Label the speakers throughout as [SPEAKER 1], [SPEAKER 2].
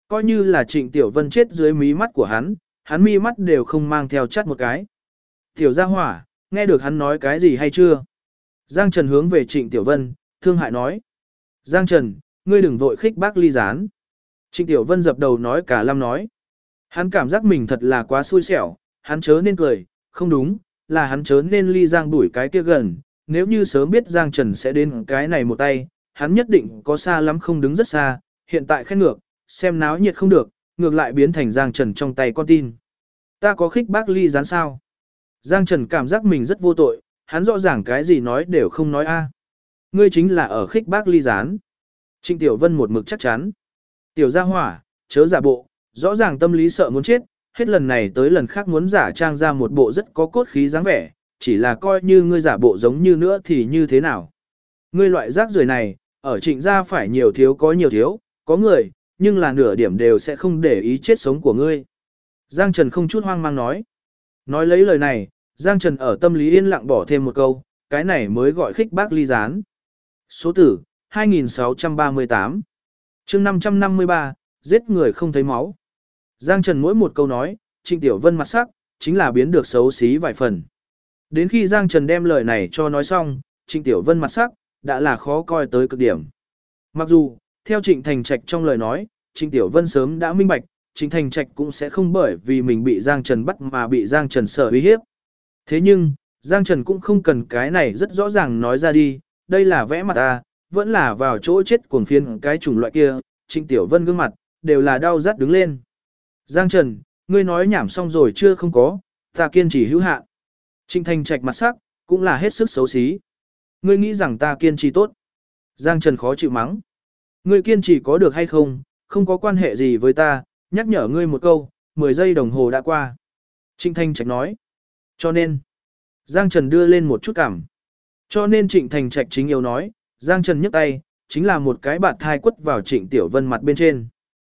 [SPEAKER 1] Coi như là Trịnh Tiểu Vân chết dưới mí mắt của hắn mi mắt đều không mang theo chắt một cái. Tiểu gia hỏa, nghe được hắn nói cái gì hay chưa? Giang Trần hướng về Trịnh Tiểu Vân, thương hại nói. Giang Trần, ngươi đừng vội khích bác ly gián. Trịnh Tiểu Vân dập đầu nói cả lâm nói. Hắn cảm giác mình thật là quá xui xẻo, hắn chớ nên cười, không đúng, là hắn chớ nên ly Giang Bủi cái kia gần. Nếu như sớm biết Giang Trần sẽ đến cái này một tay, hắn nhất định có xa lắm không đứng rất xa, hiện tại khen ngược, xem náo nhiệt không được, ngược lại biến thành Giang Trần trong tay con tin. Ta có khích bác ly gián sao? Giang Trần cảm giác mình rất vô tội, hắn rõ ràng cái gì nói đều không nói a. Ngươi chính là ở khích bác ly gián. Trịnh Tiểu Vân một mực chắc chắn. Tiểu gia hỏa, chớ giả bộ, rõ ràng tâm lý sợ muốn chết, hết lần này tới lần khác muốn giả trang ra một bộ rất có cốt khí dáng vẻ, chỉ là coi như ngươi giả bộ giống như nữa thì như thế nào. Ngươi loại rác rưởi này, ở Trịnh gia phải nhiều thiếu, có người, nhưng là nửa điểm đều sẽ không để ý chết sống của ngươi. Giang Trần không chút hoang mang nói. Nói lấy lời này, Giang Trần ở tâm lý yên lặng bỏ thêm một câu, cái này mới gọi khích bác ly gián. Số tử, 2638. chương 553, giết người không thấy máu. Giang Trần mỗi một câu nói, Trịnh Tiểu Vân mặt sắc, chính là biến được xấu xí vài phần. Đến khi Giang Trần đem lời này cho nói xong, Trịnh Tiểu Vân mặt sắc, đã là khó coi tới cực điểm. Mặc dù, theo Trịnh Thành Trạch trong lời nói, Trịnh Tiểu Vân sớm đã minh bạch, Trịnh Thành Trạch cũng sẽ không bởi vì mình bị Giang Trần bắt mà bị Giang Trần sợ uy hiếp. Thế nhưng, Giang Trần cũng không cần cái này rất rõ ràng nói ra đi, đây là vẽ mặt ta, vẫn là vào chỗ chết cuồng phiên cái chủng loại kia, Trịnh Tiểu Vân gương mặt, đều là đau rát đứng lên. Giang Trần, ngươi nói nhảm xong rồi chưa không có, ta kiên trì hữu hạn. Trịnh Thành Trạch mặt sắc, cũng là hết sức xấu xí. Ngươi nghĩ rằng ta kiên trì tốt. Giang Trần khó chịu mắng. Ngươi kiên trì có được hay không, không có quan hệ gì với ta, nhắc nhở ngươi một câu, 10 giây đồng hồ đã qua. Trịnh Thành Trạch nói. Cho nên, Giang Trần đưa lên một chút cảm. Cho nên Trịnh Thành Trạch chính yếu nói, Giang Trần nhấc tay, chính là một cái bạt thai quất vào Trịnh Tiểu Vân mặt bên trên.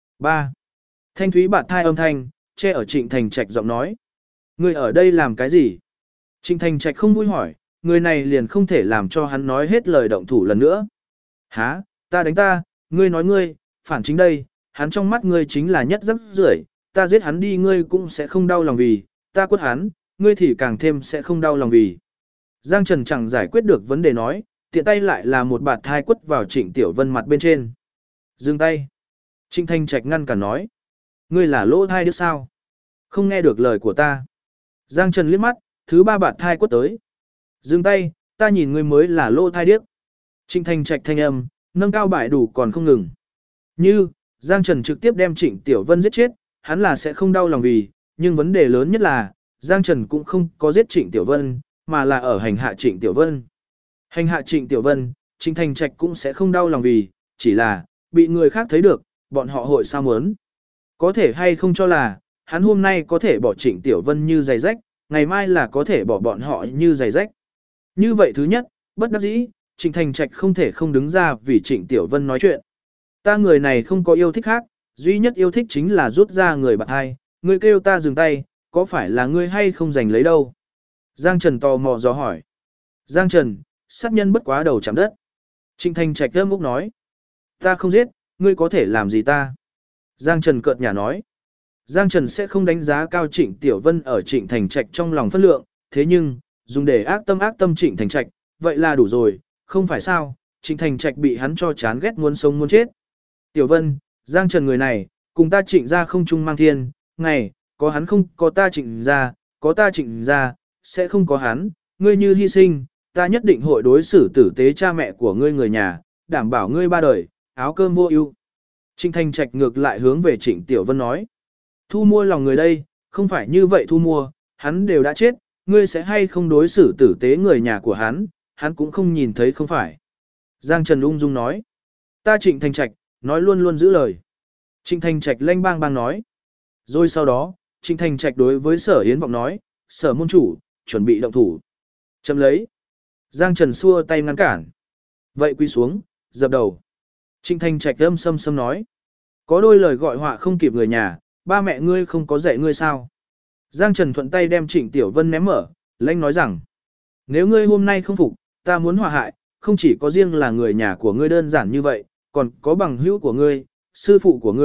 [SPEAKER 1] 3. Thanh thúy bạt thai âm thanh, che ở Trịnh Thành Trạch giọng nói. Ngươi ở đây làm cái gì? Trịnh Thành Trạch không vui hỏi, người này liền không thể làm cho hắn nói hết lời động thủ lần nữa. Hả, ta đánh ta, ngươi nói ngươi, phản chính đây, hắn trong mắt ngươi chính là nhất rắc rưởi, ta giết hắn đi ngươi cũng sẽ không đau lòng vì, ta quất hắn, ngươi thì càng thêm sẽ không đau lòng vì. Giang Trần chẳng giải quyết được vấn đề nói, tiện tay lại là một bạt thai quất vào Trịnh Tiểu Vân mặt bên trên. Dừng tay. Trịnh Thanh Trạch ngăn cản nói. Ngươi là lỗ thai đứa sao? Không nghe được lời của ta. Giang Trần liếc mắt, thứ 3 bạt thai quất tới. Dừng tay, ta nhìn ngươi mới là lỗ thai điếc. Trịnh Thanh Trạch thanh âm, nâng cao bại đủ còn không ngừng. Như, Giang Trần trực tiếp đem Trịnh Tiểu Vân giết chết, hắn là sẽ không đau lòng vì, nhưng vấn đề lớn nhất là, Giang Trần cũng không có giết Trịnh Tiểu Vân, mà là ở hành hạ Trịnh Tiểu Vân. Hành hạ Trịnh Tiểu Vân, Trịnh Thành Trạch cũng sẽ không đau lòng vì, chỉ là, bị người khác thấy được, bọn họ hội sao muốn. Có thể hay không cho là, hắn hôm nay có thể bỏ Trịnh Tiểu Vân như giày rách, ngày mai là có thể bỏ bọn họ như giày rách. Như vậy thứ nhất, bất đắc dĩ, Trịnh Thành Trạch không thể không đứng ra vì Trịnh Tiểu Vân nói chuyện. Ta người này không có yêu thích khác, duy nhất yêu thích chính là rút ra người bạn hai, ngươi kêu ta dừng tay, có phải là ngươi hay không giành lấy đâu? Giang Trần tò mò dò hỏi. Giang Trần, sát nhân bất quá đầu chạm đất. Trịnh Thành Trạch âm úc nói. Ta không giết, ngươi có thể làm gì ta? Giang Trần cợt nhả nói. Giang Trần sẽ không đánh giá cao Trịnh Tiểu Vân ở Trịnh Thành Trạch trong lòng phân lượng, thế nhưng, dùng để ác tâm Trịnh Thành Trạch, vậy là đủ rồi, không phải sao, Trịnh Thành Trạch bị hắn cho chán ghét muốn sống muốn chết. Tiểu Vân, Giang Trần người này, cùng ta Trịnh ra không chung mang thiên, ngày, có hắn không có ta Trịnh ra, có ta Trịnh ra, sẽ không có hắn, ngươi như hy sinh, ta nhất định hội đối xử tử tế cha mẹ của ngươi người nhà, đảm bảo ngươi ba đời, áo cơm vô ưu. Trịnh Thành Trạch ngược lại hướng về Trịnh Tiểu Vân nói. Thu mua lòng người đây, không phải như vậy thu mua, hắn đều đã chết, ngươi sẽ hay không đối xử tử tế người nhà của hắn cũng không nhìn thấy không phải. Giang Trần ung dung nói. Ta Trịnh Thành Trạch, nói luôn luôn giữ lời. Trịnh Thành Trạch lanh bang bang nói. Rồi sau đó, Trịnh Thành Trạch đối với Sở Yến Vọng nói, Sở môn chủ, chuẩn bị động thủ. Chấm lấy. Giang Trần xua tay ngăn cản. Vậy quy xuống, dập đầu. Trịnh Thành Trạch âm sâm sâm nói. Có đôi lời gọi họa không kịp người nhà, ba mẹ ngươi không có dạy ngươi sao. Giang Trần thuận tay đem Trịnh Tiểu Vân ném mở, lãnh nói rằng. Nếu ngươi hôm nay không phục, ta muốn hòa hại, không chỉ có riêng là người nhà của ngươi đơn giản như vậy, còn có bằng hữu của ngươi, sư phụ của ngươi,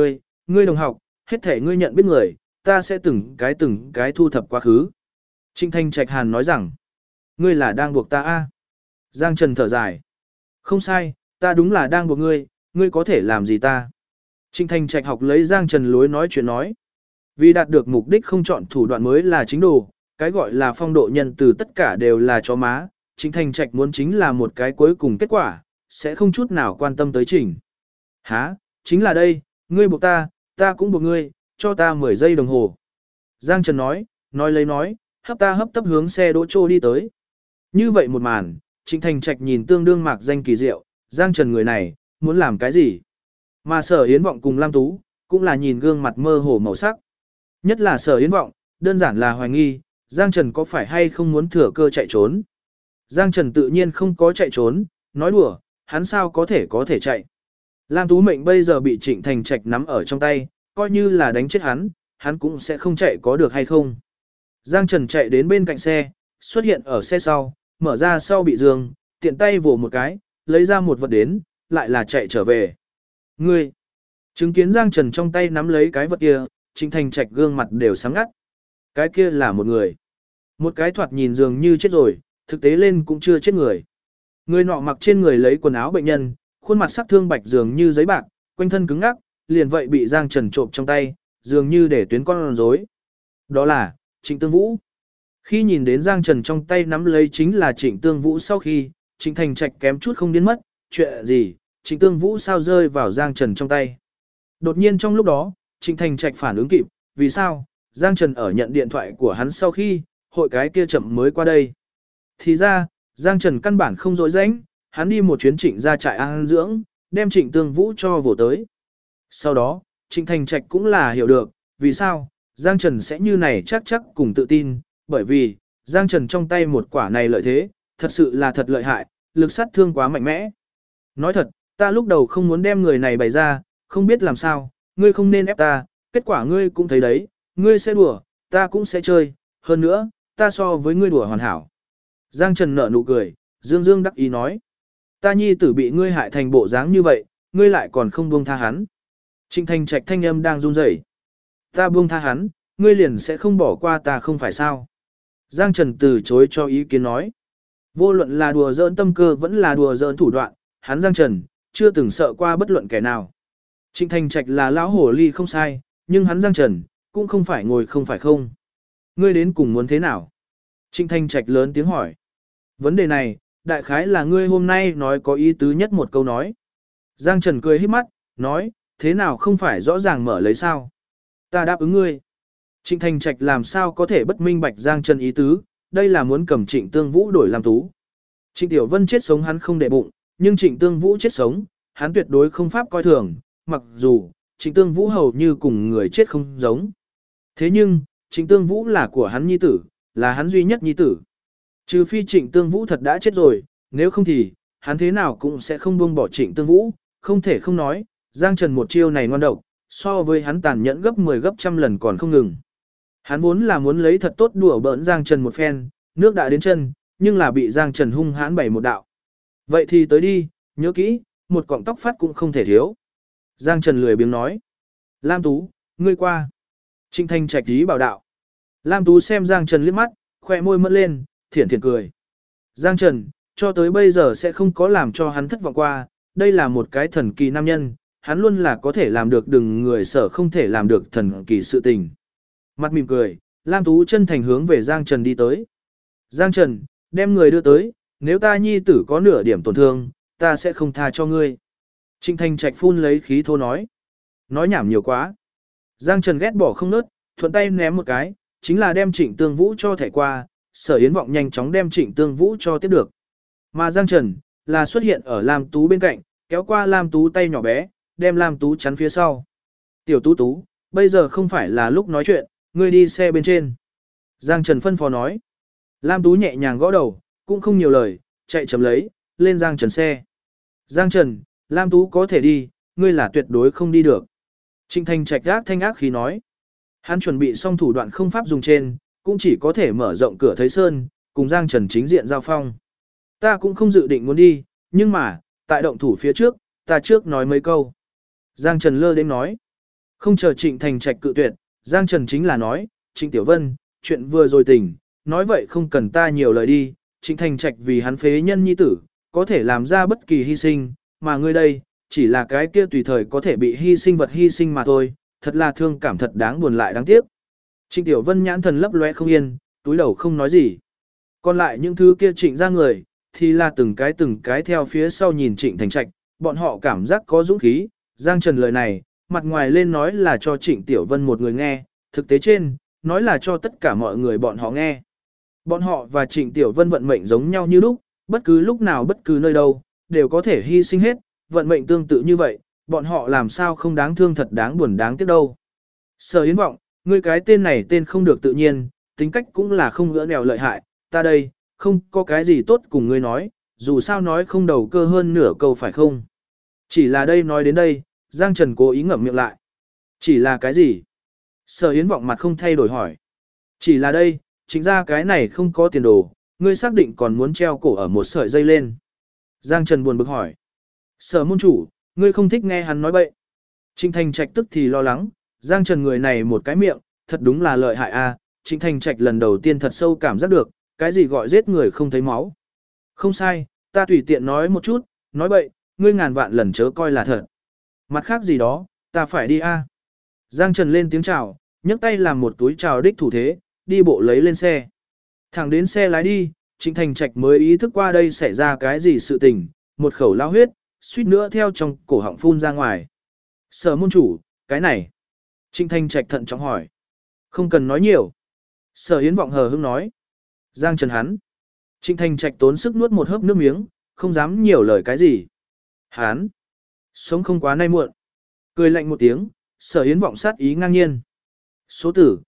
[SPEAKER 1] ngươi đồng học, hết thể ngươi nhận biết người, ta sẽ từng cái thu thập quá khứ. Trịnh Thành Trạch hàn nói rằng, ngươi là đang buộc ta a? Giang Trần thở dài. Không sai, ta đúng là đang buộc ngươi, ngươi có thể làm gì ta? Trịnh Thành Trạch học lấy Giang Trần lối nói chuyện nói. Vì đạt được mục đích không chọn thủ đoạn mới là chính đồ, cái gọi là phong độ nhân từ tất cả đều là chó má. Trịnh Thành Trạch muốn chính là một cái cuối cùng kết quả, sẽ không chút nào quan tâm tới trình. Hả, chính là đây, ngươi buộc ta cũng buộc ngươi, cho ta 10 giây đồng hồ. Giang Trần nói lấy nói, hấp tấp hướng xe đỗ trô đi tới. Như vậy một màn, Trịnh Thành Trạch nhìn tương đương mạc danh kỳ diệu, Giang Trần người này, muốn làm cái gì? Mà Sở Yến Vọng cùng Lam Tú, cũng là nhìn gương mặt mơ hồ màu sắc. Nhất là Sở Yến Vọng, đơn giản là hoài nghi, Giang Trần có phải hay không muốn thừa cơ chạy trốn. Giang Trần tự nhiên không có chạy trốn, nói đùa, hắn sao có thể chạy. Lam Tú mệnh bây giờ bị Trịnh Thành Trạch nắm ở trong tay, coi như là đánh chết hắn cũng sẽ không chạy có được hay không. Giang Trần chạy đến bên cạnh xe, xuất hiện ở xe sau, mở ra sau bị giường, tiện tay vồ một cái, lấy ra một vật đến, lại là chạy trở về. Ngươi! Chứng kiến Giang Trần trong tay nắm lấy cái vật kia, Trịnh Thành Trạch gương mặt đều sáng ngắt. Cái kia là một người. Một cái thoạt nhìn dường như chết rồi, thực tế lên cũng chưa chết người. Người nọ mặc trên người lấy quần áo bệnh nhân, khuôn mặt sắc thương bạch dường như giấy bạc, quanh thân cứng ngắc, liền vậy bị Giang Trần trộm trong tay, dường như để tuyến con rối. Đó là Trịnh Tương Vũ. Khi nhìn đến Giang Trần trong tay nắm lấy chính là Trịnh Tương Vũ sau khi, Trịnh Thành Trạch kém chút không điên mất, chuyện gì, Trịnh Tương Vũ sao rơi vào Giang Trần trong tay. Đột nhiên trong lúc đó, Trịnh Thành Trạch phản ứng kịp, vì sao, Giang Trần ở nhận điện thoại của hắn sau khi, hội cái kia chậm mới qua đây. Thì ra, Giang Trần căn bản không dối rãnh, hắn đi một chuyến Trịnh ra trại an dưỡng, đem Trịnh Tương Vũ cho vồ tới. Sau đó, Trịnh Thành Trạch cũng là hiểu được, vì sao, Giang Trần sẽ như này chắc cùng tự tin, bởi vì, Giang Trần trong tay một quả này lợi thế, thật sự là thật lợi hại, lực sát thương quá mạnh mẽ. Nói thật, ta lúc đầu không muốn đem người này bày ra, không biết làm sao, ngươi không nên ép ta, kết quả ngươi cũng thấy đấy, ngươi sẽ đùa, ta cũng sẽ chơi, hơn nữa, ta so với ngươi đùa hoàn hảo. Giang Trần nở nụ cười, dương đắc ý nói, ta nhi tử bị ngươi hại thành bộ dáng như vậy, ngươi lại còn không buông tha hắn. Trịnh Thành Trạch thanh âm đang run rẩy. Ta buông tha hắn, ngươi liền sẽ không bỏ qua ta không phải sao. Giang Trần từ chối cho ý kiến nói. Vô luận là đùa giỡn tâm cơ vẫn là đùa giỡn thủ đoạn, hắn Giang Trần, chưa từng sợ qua bất luận kẻ nào. Trịnh Thành Trạch là lão hổ ly không sai, nhưng hắn Giang Trần, cũng không phải ngồi không phải không. Ngươi đến cùng muốn thế nào? Trịnh Thành Trạch lớn tiếng hỏi. Vấn đề này, đại khái là ngươi hôm nay nói có ý tứ nhất một câu nói. Giang Trần cười híp mắt, nói, thế nào không phải rõ ràng mở lấy sao? Ta đáp ứng ngươi. Trịnh Thành Trạch làm sao có thể bất minh bạch Giang Trần ý tứ, đây là muốn cầm Trịnh Tương Vũ đổi làm tú. Trịnh Tiểu Vân chết sống hắn không để bụng, nhưng Trịnh Tương Vũ chết sống, hắn tuyệt đối không pháp coi thường, mặc dù Trịnh Tương Vũ hầu như cùng người chết không giống. Thế nhưng, Trịnh Tương Vũ là của hắn nhi tử, là hắn duy nhất nhi tử. Trừ phi Trịnh Tương Vũ thật đã chết rồi, nếu không thì, hắn thế nào cũng sẽ không buông bỏ Trịnh Tương Vũ, không thể không nói, Giang Trần một chiêu này ngoan độc, so với hắn tàn nhẫn gấp 10 gấp trăm lần còn không ngừng. Hắn vốn là muốn lấy thật tốt đùa bỡn Giang Trần một phen, nước đã đến chân, nhưng là bị Giang Trần hung hãn bày một đạo. Vậy thì tới đi, nhớ kỹ, một cọng tóc phát cũng không thể thiếu. Giang Trần lười biếng nói. Lam Tú, ngươi qua. Trịnh Thành Trạch ý bảo đạo. Lam Tú xem Giang Trần liếc mắt, khỏe môi mẫn lên, thiển cười. Giang Trần, cho tới bây giờ sẽ không có làm cho hắn thất vọng qua, đây là một cái thần kỳ nam nhân, hắn luôn là có thể làm được đừng người sở không thể làm được thần kỳ sự tình. Mặt mỉm cười, Lam Tú chân thành hướng về Giang Trần đi tới. Giang Trần, đem người đưa tới, nếu ta nhi tử có nửa điểm tổn thương, ta sẽ không tha cho ngươi. Trịnh Thành Trạch phun lấy khí thô nói. Nói nhảm nhiều quá. Giang Trần ghét bỏ không nớt, thuận tay ném một cái, chính là đem Trịnh Tương Vũ cho thẻ qua, Sở Yến Vọng nhanh chóng đem Trịnh Tương Vũ cho tiếp được. Mà Giang Trần, là xuất hiện ở Lam Tú bên cạnh, kéo qua Lam Tú tay nhỏ bé, đem Lam Tú chắn phía sau. Tiểu Tú Tú, bây giờ không phải là lúc nói chuyện, ngươi đi xe bên trên. Giang Trần phân phó nói. Lam Tú nhẹ nhàng gõ đầu, cũng không nhiều lời, chạy chấm lấy, lên Giang Trần xe. Giang Trần, Lam Tú có thể đi, ngươi là tuyệt đối không đi được. Trịnh Thành Trạch gác thanh ác khí nói. Hắn chuẩn bị xong thủ đoạn không pháp dùng trên, cũng chỉ có thể mở rộng cửa thấy sơn, cùng Giang Trần chính diện giao phong. Ta cũng không dự định muốn đi, nhưng mà, tại động thủ phía trước, ta trước nói mấy câu. Giang Trần lơ đến nói. Không chờ Trịnh Thành Trạch cự tuyệt, Giang Trần chính là nói, Trịnh Tiểu Vân, chuyện vừa rồi tỉnh, nói vậy không cần ta nhiều lời đi, Trịnh Thành Trạch vì hắn phế nhân nhi tử, có thể làm ra bất kỳ hy sinh, mà ngươi đây, chỉ là cái kia tùy thời có thể bị hy sinh vật hy sinh mà thôi, thật là thương cảm thật đáng buồn lại đáng tiếc. Trịnh Tiểu Vân nhãn thần lấp loe không yên, túi đầu không nói gì. Còn lại những thứ kia Trịnh ra người, thì là từng cái theo phía sau nhìn Trịnh Thành Trạch, bọn họ cảm giác có dũng khí, Giang Trần lời này, mặt ngoài lên nói là cho Trịnh Tiểu Vân một người nghe, thực tế trên, nói là cho tất cả mọi người bọn họ nghe. Bọn họ và Trịnh Tiểu Vân vận mệnh giống nhau như lúc, bất cứ lúc nào bất cứ nơi đâu, đều có thể hy sinh hết, vận mệnh tương tự như vậy, bọn họ làm sao không đáng thương thật đáng buồn đáng tiếc đâu. Sở Yến Vọng, ngươi cái tên này tên không được tự nhiên, tính cách cũng là không gỡ nèo lợi hại, ta đây, không có cái gì tốt cùng ngươi nói, dù sao nói không đầu cơ hơn nửa câu phải không. Chỉ là đây nói đến đây, Giang Trần cố ý ngậm miệng lại. Chỉ là cái gì? Sở Yến Vọng mặt không thay đổi hỏi. Chỉ là đây, chính ra cái này không có tiền đồ, ngươi xác định còn muốn treo cổ ở một sợi dây lên. Giang Trần buồn bực hỏi. Sở môn chủ, ngươi không thích nghe hắn nói bậy. Trịnh Thành Trạch tức thì lo lắng, Giang Trần người này một cái miệng, thật đúng là lợi hại a. Trịnh Thành Trạch lần đầu tiên thật sâu cảm giác được, cái gì gọi giết người không thấy máu. Không sai, ta tùy tiện nói một chút, nói bậy, ngươi ngàn vạn lần chớ coi là thật. Mặt khác gì đó, ta phải đi a. Giang Trần lên tiếng chào, nhấc tay làm một túi chào đích thủ thế, đi bộ lấy lên xe. Thẳng đến xe lái đi, Trịnh Thành Trạch mới ý thức qua đây xảy ra cái gì sự tình, một khẩu lao huyết, suýt nữa theo trong cổ họng phun ra ngoài. Sở môn chủ, cái này. Trịnh Thành Trạch thận trọng hỏi. Không cần nói nhiều. Sở Yến Vọng hờ hững nói. Giang Trần hắn. Trịnh Thành Trạch tốn sức nuốt một hớp nước miếng, không dám nhiều lời cái gì. Hắn. Sống không quá nay muộn. Cười lạnh một tiếng, Sở Yến Vọng sát ý ngang nhiên. Số tử,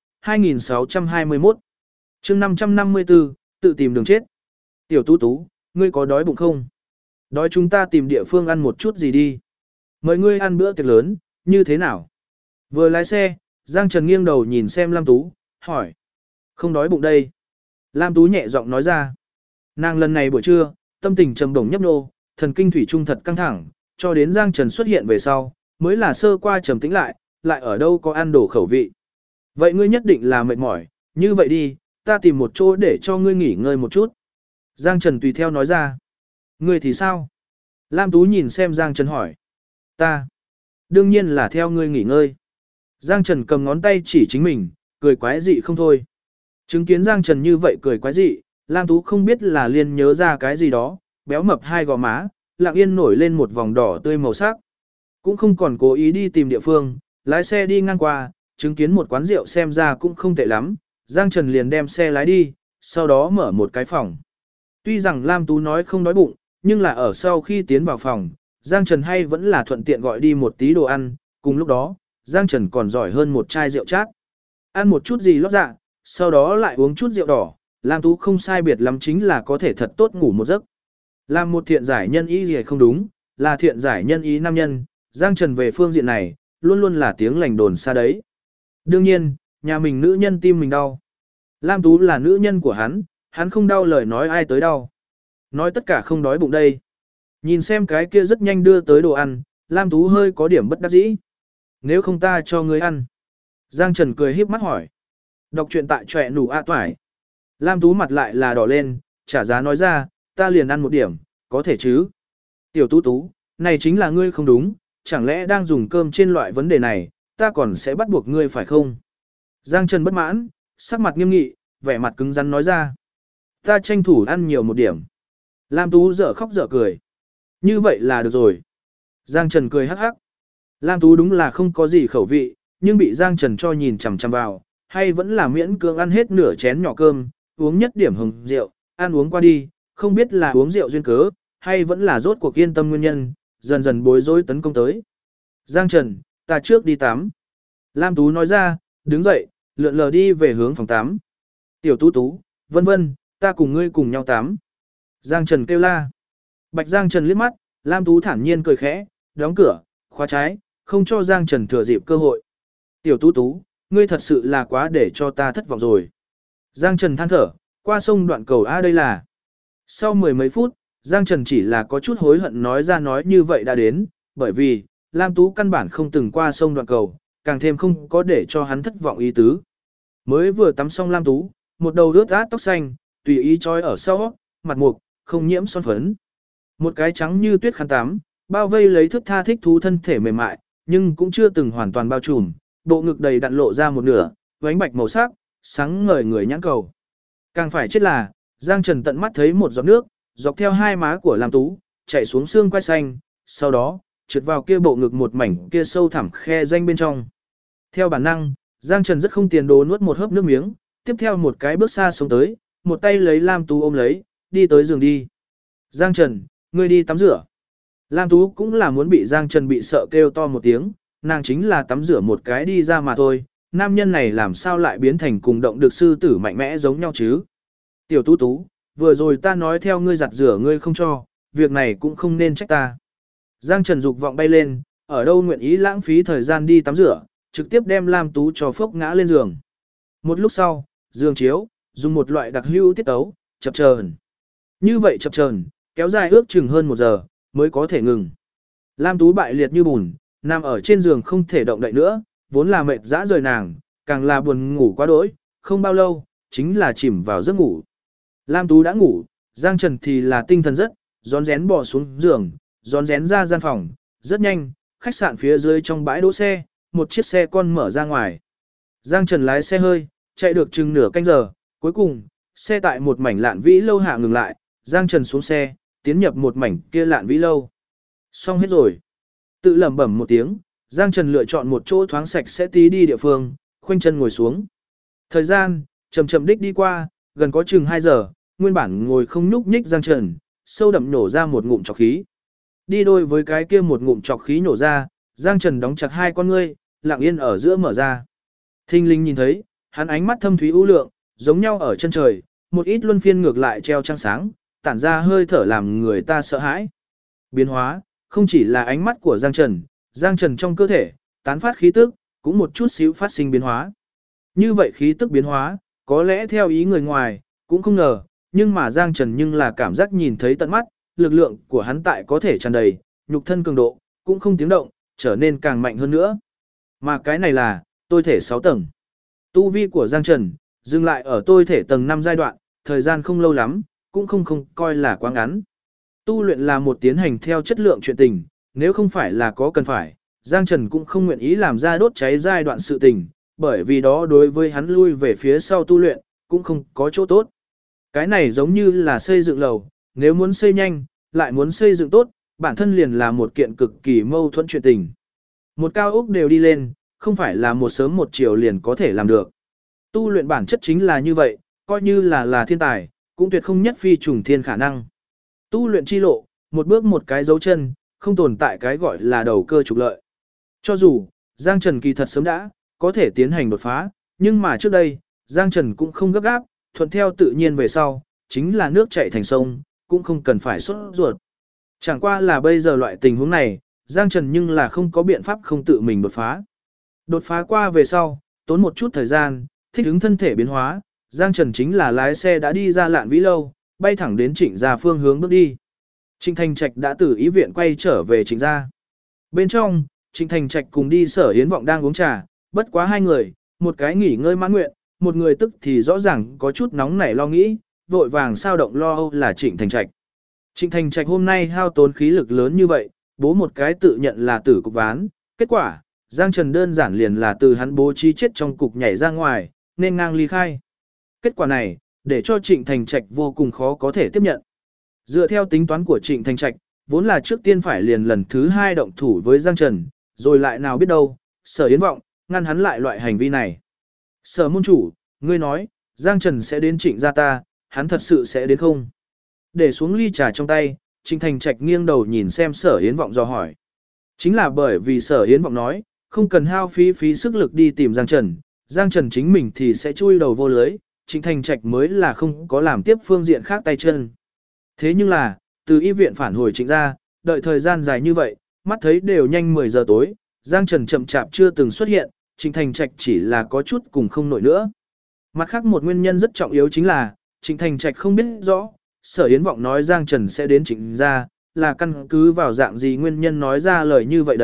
[SPEAKER 1] 2621. chương 554, tự tìm đường chết. Tiểu Tú Tú, ngươi có đói bụng không? Đói chúng ta tìm địa phương ăn một chút gì đi. Mời ngươi ăn bữa tiệc lớn, như thế nào? Vừa lái xe, Giang Trần nghiêng đầu nhìn xem Lam Tú, hỏi. Không đói bụng đây. Lam Tú nhẹ giọng nói ra. Nàng lần này buổi trưa, tâm tình trầm bổng nhấp nô, thần kinh thủy trung thật căng thẳng, cho đến Giang Trần xuất hiện về sau, mới là sơ qua trầm tĩnh lại ở đâu có ăn đổ khẩu vị. Vậy ngươi nhất định là mệt mỏi, như vậy đi, ta tìm một chỗ để cho ngươi nghỉ ngơi một chút. Giang Trần tùy theo nói ra. Ngươi thì sao? Lam Tú nhìn xem Giang Trần hỏi. Ta. Đương nhiên là theo ngươi nghỉ ngơi. Giang Trần cầm ngón tay chỉ chính mình, cười quái dị không thôi. Chứng kiến Giang Trần như vậy cười quái dị, Lam Tú không biết là liên nhớ ra cái gì đó, béo mập hai gò má, lặng yên nổi lên một vòng đỏ tươi màu sắc. Cũng không còn cố ý đi tìm địa phương, lái xe đi ngang qua, chứng kiến một quán rượu xem ra cũng không tệ lắm, Giang Trần liền đem xe lái đi, sau đó mở một cái phòng. Tuy rằng Lam Tú nói không đói bụng, nhưng là ở sau khi tiến vào phòng, Giang Trần hay vẫn là thuận tiện gọi đi một tí đồ ăn, cùng lúc đó, Giang Trần còn giỏi hơn một chai rượu chát. Ăn một chút gì lót dạ, sau đó lại uống chút rượu đỏ, Lam Tú không sai biệt lắm chính là có thể thật tốt ngủ một giấc. Làm một thiện giải nhân ý gì không đúng, là thiện giải nhân ý nam nhân, Giang Trần về phương diện này, luôn luôn là tiếng lành đồn xa đấy. Đương nhiên, nhà mình nữ nhân tim mình đau. Lam Tú là nữ nhân của hắn không đau lời nói ai tới đau. Nói tất cả không đói bụng đây. Nhìn xem cái kia rất nhanh đưa tới đồ ăn, Lam Tú hơi có điểm bất đắc dĩ. Nếu không ta cho ngươi ăn. Giang Trần cười híp mắt hỏi. Đọc truyện tại trọe nủ a toải. Lam Tú mặt lại là đỏ lên, trả giá nói ra, ta liền ăn một điểm, có thể chứ. Tiểu Tú Tú, này chính là ngươi không đúng, chẳng lẽ đang dùng cơm trên loại vấn đề này, ta còn sẽ bắt buộc ngươi phải không? Giang Trần bất mãn, sắc mặt nghiêm nghị, vẻ mặt cứng rắn nói ra. Ta tranh thủ ăn nhiều một điểm. Lam Tú dở khóc dở cười. Như vậy là được rồi. Giang Trần cười hắc hắc. Lam Tú đúng là không có gì khẩu vị, nhưng bị Giang Trần cho nhìn chằm chằm vào, hay vẫn là miễn cưỡng ăn hết nửa chén nhỏ cơm, uống nhất điểm hồng rượu, ăn uống qua đi, không biết là uống rượu duyên cớ, hay vẫn là rốt cuộc yên tâm nguyên nhân, dần dần bối rối tấn công tới. Giang Trần, ta trước đi tắm. Lam Tú nói ra, đứng dậy, lượn lờ đi về hướng phòng tắm. Tiểu Tú Tú, vân vân, ta cùng ngươi cùng nhau tắm. Giang Trần kêu la. Bạch Giang Trần liếc mắt, Lam Tú thản nhiên cười khẽ, đóng cửa, khóa trái, không cho Giang Trần thừa dịp cơ hội. Tiểu Tú Tú, ngươi thật sự là quá để cho ta thất vọng rồi. Giang Trần than thở, qua sông đoạn cầu A đây là. Sau mười mấy phút, Giang Trần chỉ là có chút hối hận nói ra nói như vậy đã đến, bởi vì, Lam Tú căn bản không từng qua sông đoạn cầu, càng thêm không có để cho hắn thất vọng ý tứ. Mới vừa tắm xong Lam Tú, một đầu rớt át tóc xanh, tùy ý trói ở sau, mặt mục, không nhiễm son phấn. Một cái trắng như tuyết khăn tắm, bao vây lấy thước tha thích thú thân thể mềm mại, nhưng cũng chưa từng hoàn toàn bao trùm, bộ ngực đầy đặn lộ ra một nửa, vánh bạch màu sắc, sáng ngời người nhãn cầu. Càng phải chết là, Giang Trần tận mắt thấy một giọt nước, dọc theo hai má của Lam Tú, chảy xuống xương quai xanh, sau đó, trượt vào kia bộ ngực một mảnh kia sâu thẳm khe danh bên trong. Theo bản năng, Giang Trần rất không tiền đồ nuốt một hớp nước miếng, tiếp theo một cái bước xa sống tới, một tay lấy Lam Tú ôm lấy, đi tới giường đi. Giang Trần, ngươi đi tắm rửa. Lam Tú cũng là muốn bị Giang Trần bị sợ kêu to một tiếng, nàng chính là tắm rửa một cái đi ra mà thôi, nam nhân này làm sao lại biến thành cùng động được sư tử mạnh mẽ giống nhau chứ. Tiểu Tú Tú, vừa rồi ta nói theo ngươi giặt rửa ngươi không cho, việc này cũng không nên trách ta. Giang Trần dục vọng bay lên, ở đâu nguyện ý lãng phí thời gian đi tắm rửa, trực tiếp đem Lam Tú cho phốc ngã lên giường. Một lúc sau, giường chiếu, dùng một loại đặc hữu tiết tấu, chập chờn. Như vậy chập chờn, kéo dài ước chừng hơn 1 giờ, mới có thể ngừng. Lam Tú bại liệt như bùn, nằm ở trên giường không thể động đậy nữa, vốn là mệt dã rời nàng, càng là buồn ngủ quá đỗi, không bao lâu, chính là chìm vào giấc ngủ. Lam Tú đã ngủ, Giang Trần thì là tinh thần rất, rón rén bò xuống giường, rón rén ra gian phòng, rất nhanh, khách sạn phía dưới trong bãi đỗ xe, một chiếc xe con mở ra ngoài. Giang Trần lái xe hơi, chạy được chừng nửa canh giờ, cuối cùng, xe tại một mảnh lạn vĩ lâu hạ ngừng lại, Giang Trần xuống xe, tiến nhập một mảnh kia lạn vĩ lâu. Xong hết rồi. Tự lẩm bẩm một tiếng, Giang Trần lựa chọn một chỗ thoáng sạch sẽ tí đi địa phương, khoanh chân ngồi xuống. Thời gian, chậm chậm đích đi qua, gần có chừng 2 giờ, nguyên bản ngồi không nhúc nhích Giang Trần, sâu đậm nổ ra một ngụm trọc khí. Đi đôi với cái kia một ngụm trọc khí nổ ra, Giang Trần đóng chặt hai con ngươi, lặng yên ở giữa mở ra. Thinh linh nhìn thấy, hắn ánh mắt thâm thúy u lượng, giống nhau ở chân trời, một ít luân phiên ngược lại treo trăng sáng, tản ra hơi thở làm người ta sợ hãi. Biến hóa, không chỉ là ánh mắt của Giang Trần trong cơ thể, tán phát khí tức, cũng một chút xíu phát sinh biến hóa. Như vậy khí tức biến hóa, có lẽ theo ý người ngoài, cũng không ngờ, nhưng mà Giang Trần nhưng là cảm giác nhìn thấy tận mắt, lực lượng của hắn tại có thể tràn đầy, nhục thân cường độ, cũng không tiếng động, trở nên càng mạnh hơn nữa. Mà cái này là, tôi thể 6 tầng. Tu vi của Giang Trần, dừng lại ở tôi thể tầng 5 giai đoạn, thời gian không lâu lắm, cũng không coi là quá ngắn. Tu luyện là một tiến hành theo chất lượng chuyện tình, nếu không phải là có cần phải, Giang Trần cũng không nguyện ý làm ra đốt cháy giai đoạn sự tình, bởi vì đó đối với hắn lui về phía sau tu luyện, cũng không có chỗ tốt. Cái này giống như là xây dựng lầu, nếu muốn xây nhanh, lại muốn xây dựng tốt, bản thân liền là một kiện cực kỳ mâu thuẫn chuyện tình. Một cao ốc đều đi lên, không phải là một sớm một chiều liền có thể làm được. Tu luyện bản chất chính là như vậy, coi như là thiên tài, cũng tuyệt không nhất phi trùng thiên khả năng. Tu luyện chi lộ, một bước một cái dấu chân, không tồn tại cái gọi là đầu cơ trục lợi. Cho dù, Giang Trần kỳ thật sớm đã, có thể tiến hành đột phá, nhưng mà trước đây, Giang Trần cũng không gấp gáp, thuận theo tự nhiên về sau, chính là nước chảy thành sông, cũng không cần phải sốt ruột. Chẳng qua là bây giờ loại tình huống này, Giang Trần nhưng là không có biện pháp không tự mình đột phá. Đột phá qua về sau, tốn một chút thời gian, thích ứng thân thể biến hóa, Giang Trần chính là lái xe đã đi ra Lạn Vĩ Lâu, bay thẳng đến Trịnh gia phương hướng bước đi. Trịnh Thành Trạch đã từ ý viện quay trở về Trịnh gia. Bên trong, Trịnh Thành Trạch cùng đi Sở Yến Vọng đang uống trà, bất quá hai người, một cái nghỉ ngơi mãn nguyện, một người tức thì rõ ràng có chút nóng nảy lo nghĩ, vội vàng sao động lo âu là Trịnh Thành Trạch. Trịnh Thành Trạch hôm nay hao tốn khí lực lớn như vậy, bố một cái tự nhận là tử cục ván, kết quả, Giang Trần đơn giản liền là từ hắn bố trí chết trong cục nhảy ra ngoài, nên ngang ly khai. Kết quả này, để cho Trịnh Thành Trạch vô cùng khó có thể tiếp nhận. Dựa theo tính toán của Trịnh Thành Trạch, vốn là trước tiên phải liền lần thứ 2 động thủ với Giang Trần, rồi lại nào biết đâu, Sở Yến Vọng, ngăn hắn lại loại hành vi này. Sở môn chủ, ngươi nói, Giang Trần sẽ đến Trịnh gia ta, hắn thật sự sẽ đến không? Để xuống ly trà trong tay, Trịnh Thành Trạch nghiêng đầu nhìn xem Sở Yến Vọng dò hỏi. Chính là bởi vì Sở Yến Vọng nói, không cần hao phí sức lực đi tìm Giang Trần chính mình thì sẽ chui đầu vô lưới, Trịnh Thành Trạch mới là không có làm tiếp phương diện khác tay chân. Thế nhưng là, từ y viện phản hồi Trịnh gia, đợi thời gian dài như vậy, mắt thấy đều nhanh 10 giờ tối, Giang Trần chậm chạp chưa từng xuất hiện, Trịnh Thành Trạch chỉ là có chút cùng không nổi nữa. Mặt khác một nguyên nhân rất trọng yếu chính là, Trịnh Thành Trạch không biết rõ, Sở Yến Vọng nói Giang Trần sẽ đến Trịnh gia, là căn cứ vào dạng gì nguyên nhân nói ra lời như vậy đấy,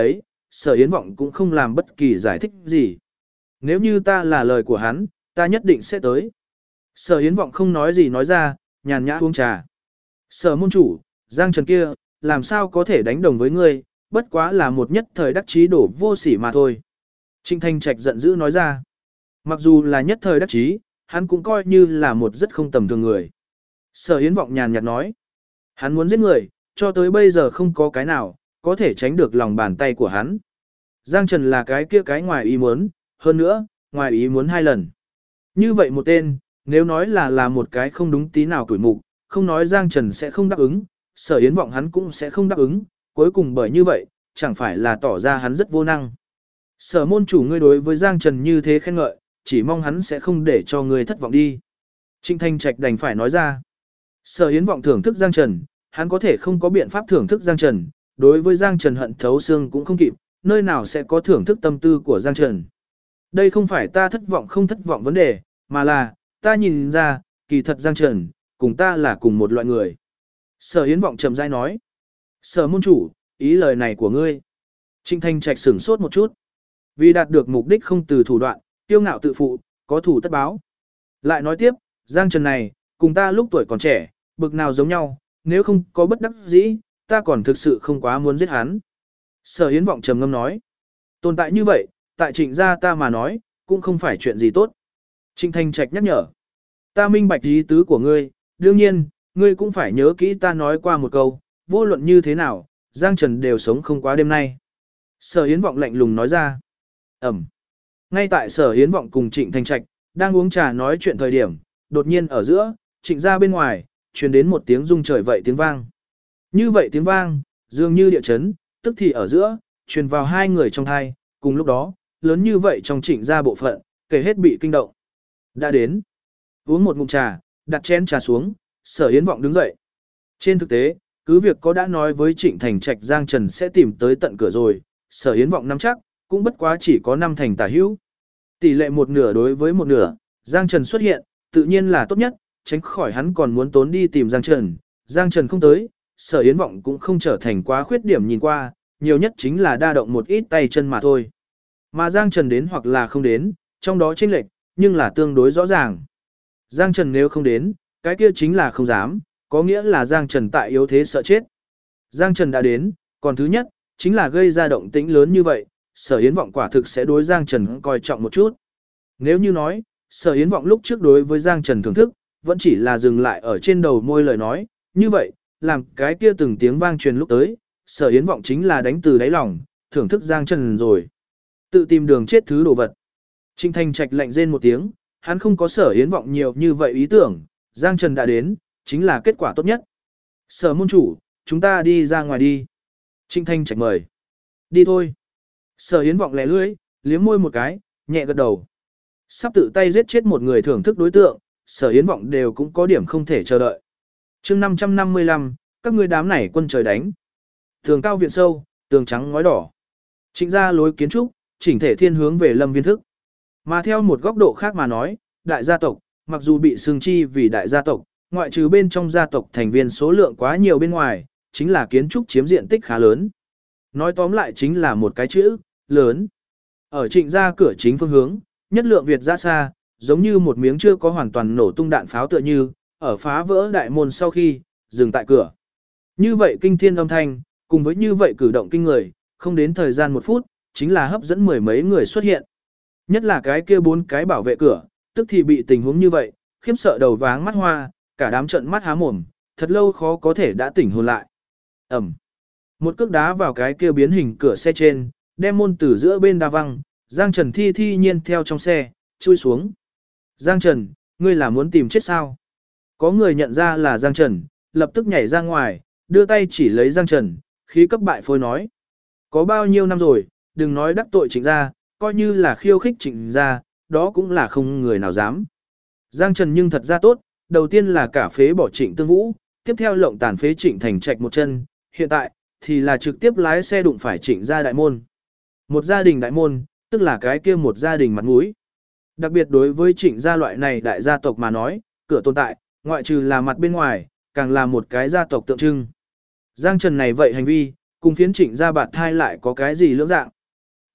[SPEAKER 1] Sở Yến Vọng cũng không làm bất kỳ giải thích gì. Nếu như ta là lời của hắn, ta nhất định sẽ tới. Sở Yến Vọng không nói gì nói ra, nhàn nhã uống trà. Sở môn chủ, Giang Trần kia, làm sao có thể đánh đồng với ngươi, bất quá là một nhất thời đắc chí đổ vô sỉ mà thôi. Trịnh Thanh Trạch giận dữ nói ra. Mặc dù là nhất thời đắc chí, hắn cũng coi như là một rất không tầm thường người. Sở Yến Vọng nhàn nhạt nói. Hắn muốn giết người, cho tới bây giờ không có cái nào, có thể tránh được lòng bàn tay của hắn. Giang Trần là cái kia cái ngoài ý muốn, hơn nữa, ngoài ý muốn 2 lần. Như vậy một tên, nếu nói là một cái không đúng tí nào tuổi mục, không nói Giang Trần sẽ không đáp ứng, Sở Yến Vọng hắn cũng sẽ không đáp ứng, cuối cùng bởi như vậy, chẳng phải là tỏ ra hắn rất vô năng. Sở môn chủ ngươi đối với Giang Trần như thế khen ngợi, chỉ mong hắn sẽ không để cho ngươi thất vọng đi. Trịnh Thanh Trạch đành phải nói ra. Sở Yến Vọng thưởng thức Giang Trần, hắn có thể không có biện pháp thưởng thức Giang Trần, đối với Giang Trần hận thấu xương cũng không kịp, nơi nào sẽ có thưởng thức tâm tư của Giang Trần. Đây không phải ta thất vọng không thất vọng vấn đề, mà là, ta nhìn ra, kỳ thật Giang Trần, cùng ta là cùng một loại người. Sở Yến Vọng trầm rãi nói. Sở môn chủ, ý lời này của ngươi. Trịnh Thanh Trạch sửng sốt một chút. Vì đạt được mục đích không từ thủ đoạn, kiêu ngạo tự phụ, có thủ tất báo. Lại nói tiếp, Giang Trần này, cùng ta lúc tuổi còn trẻ, bực nào giống nhau, nếu không có bất đắc dĩ, ta còn thực sự không quá muốn giết hắn. Sở Yến Vọng trầm ngâm nói. Tồn tại như vậy, tại Trịnh gia ta mà nói, cũng không phải chuyện gì tốt. Trịnh Thanh Trạch nhắc nhở. Ta minh bạch ý tứ của ngươi, đương nhiên, ngươi cũng phải nhớ kỹ ta nói qua một câu, vô luận như thế nào, Giang Trần đều sống không quá đêm nay. Sở Yến Vọng lạnh lùng nói ra. Ngay tại Sở Yến Vọng cùng Trịnh Thanh Trạch, đang uống trà nói chuyện thời điểm, đột nhiên ở giữa, Trịnh gia bên ngoài, truyền đến một tiếng rung trời vậy tiếng vang. Như vậy tiếng vang, dường như địa chấn, tức thì ở giữa, truyền vào 2 người trong thai, cùng lúc đó, lớn như vậy trong Trịnh gia bộ phận, kể hết bị kinh động. Đã đến. Uống một ngụm trà, đặt chén trà xuống, Sở Yến Vọng đứng dậy. Trên thực tế, cứ việc có đã nói với Trịnh Thành Trạch Giang Trần sẽ tìm tới tận cửa rồi, Sở Yến Vọng nắm chắc, cũng bất quá chỉ có 5 thành tả hữu. Tỷ lệ 1/2 đối với 1/2, Giang Trần xuất hiện, tự nhiên là tốt nhất, tránh khỏi hắn còn muốn tốn đi tìm Giang Trần. Giang Trần không tới, Sở Yến Vọng cũng không trở thành quá khuyết điểm nhìn qua, nhiều nhất chính là đa động một ít tay chân mà thôi. Mà Giang Trần đến hoặc là không đến, trong đó chênh lệch, nhưng là tương đối rõ ràng. Giang Trần nếu không đến, cái kia chính là không dám, có nghĩa là Giang Trần tại yếu thế sợ chết. Giang Trần đã đến, còn thứ nhất, chính là gây ra động tĩnh lớn như vậy, Sở Yến Vọng quả thực sẽ đối Giang Trần coi trọng một chút. Nếu như nói, Sở Yến Vọng lúc trước đối với Giang Trần thưởng thức, vẫn chỉ là dừng lại ở trên đầu môi lời nói, như vậy, làm cái kia từng tiếng vang truyền lúc tới, Sở Yến Vọng chính là đánh từ đáy lòng, thưởng thức Giang Trần rồi. Tự tìm đường chết thứ đồ vật. Trịnh Thành Trạch lạnh rên một tiếng, hắn không có Sở Yến Vọng nhiều như vậy ý tưởng, Giang Trần đã đến, chính là kết quả tốt nhất. Sở môn chủ, chúng ta đi ra ngoài đi. Trịnh Thành Trạch mời. Đi thôi. Sở Yến Vọng lẻ lưỡi, liếm môi một cái, nhẹ gật đầu. Sắp tự tay giết chết một người thưởng thức đối tượng, Sở Yến Vọng đều cũng có điểm không thể chờ đợi. chương 555, các ngươi đám này quân trời đánh. Tường cao viện sâu, tường trắng ngói đỏ. Trịnh gia lối kiến trúc, chỉnh thể thiên hướng về Lâm Viên thức. Mà theo một góc độ khác mà nói, đại gia tộc, mặc dù bị xưng chi vì đại gia tộc, ngoại trừ bên trong gia tộc thành viên số lượng quá nhiều bên ngoài, chính là kiến trúc chiếm diện tích khá lớn. Nói tóm lại chính là một cái chữ, lớn. Ở Trịnh gia cửa chính phương hướng, nhất lượng Việt ra xa, giống như một miếng chưa có hoàn toàn nổ tung đạn pháo tựa như, ở phá vỡ đại môn sau khi, dừng tại cửa. Như vậy kinh thiên âm thanh, cùng với như vậy cử động kinh người, không đến thời gian 1 phút, chính là hấp dẫn 10 mấy người xuất hiện. Nhất là cái kia 4 cái bảo vệ cửa, tức thì bị tình huống như vậy, khiếp sợ đầu váng mắt hoa, cả đám trận mắt há mồm, thật lâu khó có thể đã tỉnh hồn lại. Một cước đá vào cái kia biến hình cửa xe trên, đem môn từ giữa bên đa văng, Giang Trần thi nhiên theo trong xe, chui xuống. Giang Trần, ngươi là muốn tìm chết sao? Có người nhận ra là Giang Trần, lập tức nhảy ra ngoài, đưa tay chỉ lấy Giang Trần, khí cấp bại phôi nói. Có bao nhiêu năm rồi, đừng nói đắc tội Trịnh gia, coi như là khiêu khích Trịnh gia, đó cũng là không người nào dám. Giang Trần nhưng thật ra tốt, đầu tiên là cả phế bỏ Trịnh Tương Vũ, tiếp theo lộng tàn phế Trịnh Thành Trạch một chân, hiện tại thì là trực tiếp lái xe đụng phải Trịnh gia đại môn. Một gia đình đại môn, tức là cái kia một gia đình mặt mũi. Đặc biệt đối với Trịnh gia loại này đại gia tộc mà nói, cửa tồn tại, ngoại trừ là mặt bên ngoài, càng là một cái gia tộc tượng trưng. Giang Trần này vậy hành vi, cùng phiến Trịnh gia bạt thai lại có cái gì lưỡng dạng.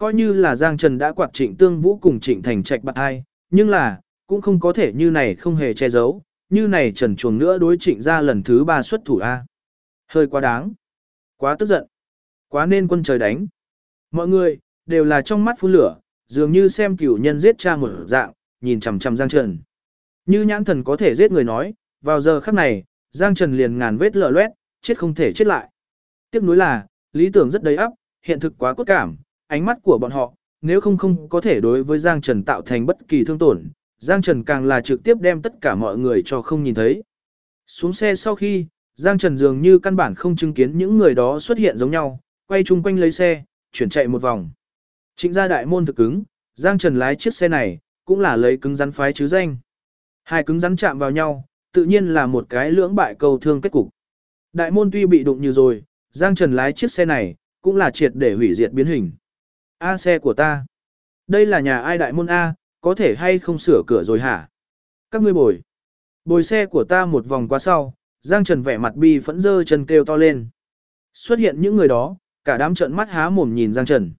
[SPEAKER 1] Coi như là Giang Trần đã quạt Trịnh Tương Vũ cùng Trịnh Thành Trạch bạc hai, nhưng là, cũng không có thể như này không hề che giấu, như này trần chuồng nữa đối Trịnh ra lần thứ 3 xuất thủ A. Hơi quá đáng, quá tức giận, quá nên quân trời đánh. Mọi người, đều là trong mắt phun lửa, dường như xem cửu nhân giết cha một dạng, nhìn chằm chằm Giang Trần. Như nhãn thần có thể giết người nói, vào giờ khắc này, Giang Trần liền ngàn vết lở loét, chết không thể chết lại. Tiếc nuối là, lý tưởng rất đầy ắp, hiện thực quá cốt cảm, ánh mắt của bọn họ, nếu không có thể đối với Giang Trần tạo thành bất kỳ thương tổn, Giang Trần càng là trực tiếp đem tất cả mọi người cho không nhìn thấy. Xuống xe sau khi, Giang Trần dường như căn bản không chứng kiến những người đó xuất hiện giống nhau, quay chung quanh lấy xe, chuyển chạy một vòng. Trịnh gia đại môn thực cứng, Giang Trần lái chiếc xe này, cũng là lấy cứng rắn phái chứ danh. Hai cứng rắn chạm vào nhau, tự nhiên là một cái lưỡng bại cầu thương kết cục. Đại môn tuy bị đụng như rồi, Giang Trần lái chiếc xe này, cũng là triệt để hủy diệt biến hình. A, xe của ta. Đây là nhà ai đại môn A, có thể hay không sửa cửa rồi hả? Các ngươi bồi. Bồi xe của ta một vòng qua sau, Giang Trần vẻ mặt bi phẫn dơ chân kêu to lên. Xuất hiện những người đó, cả đám trợn mắt há mồm nhìn Giang Trần.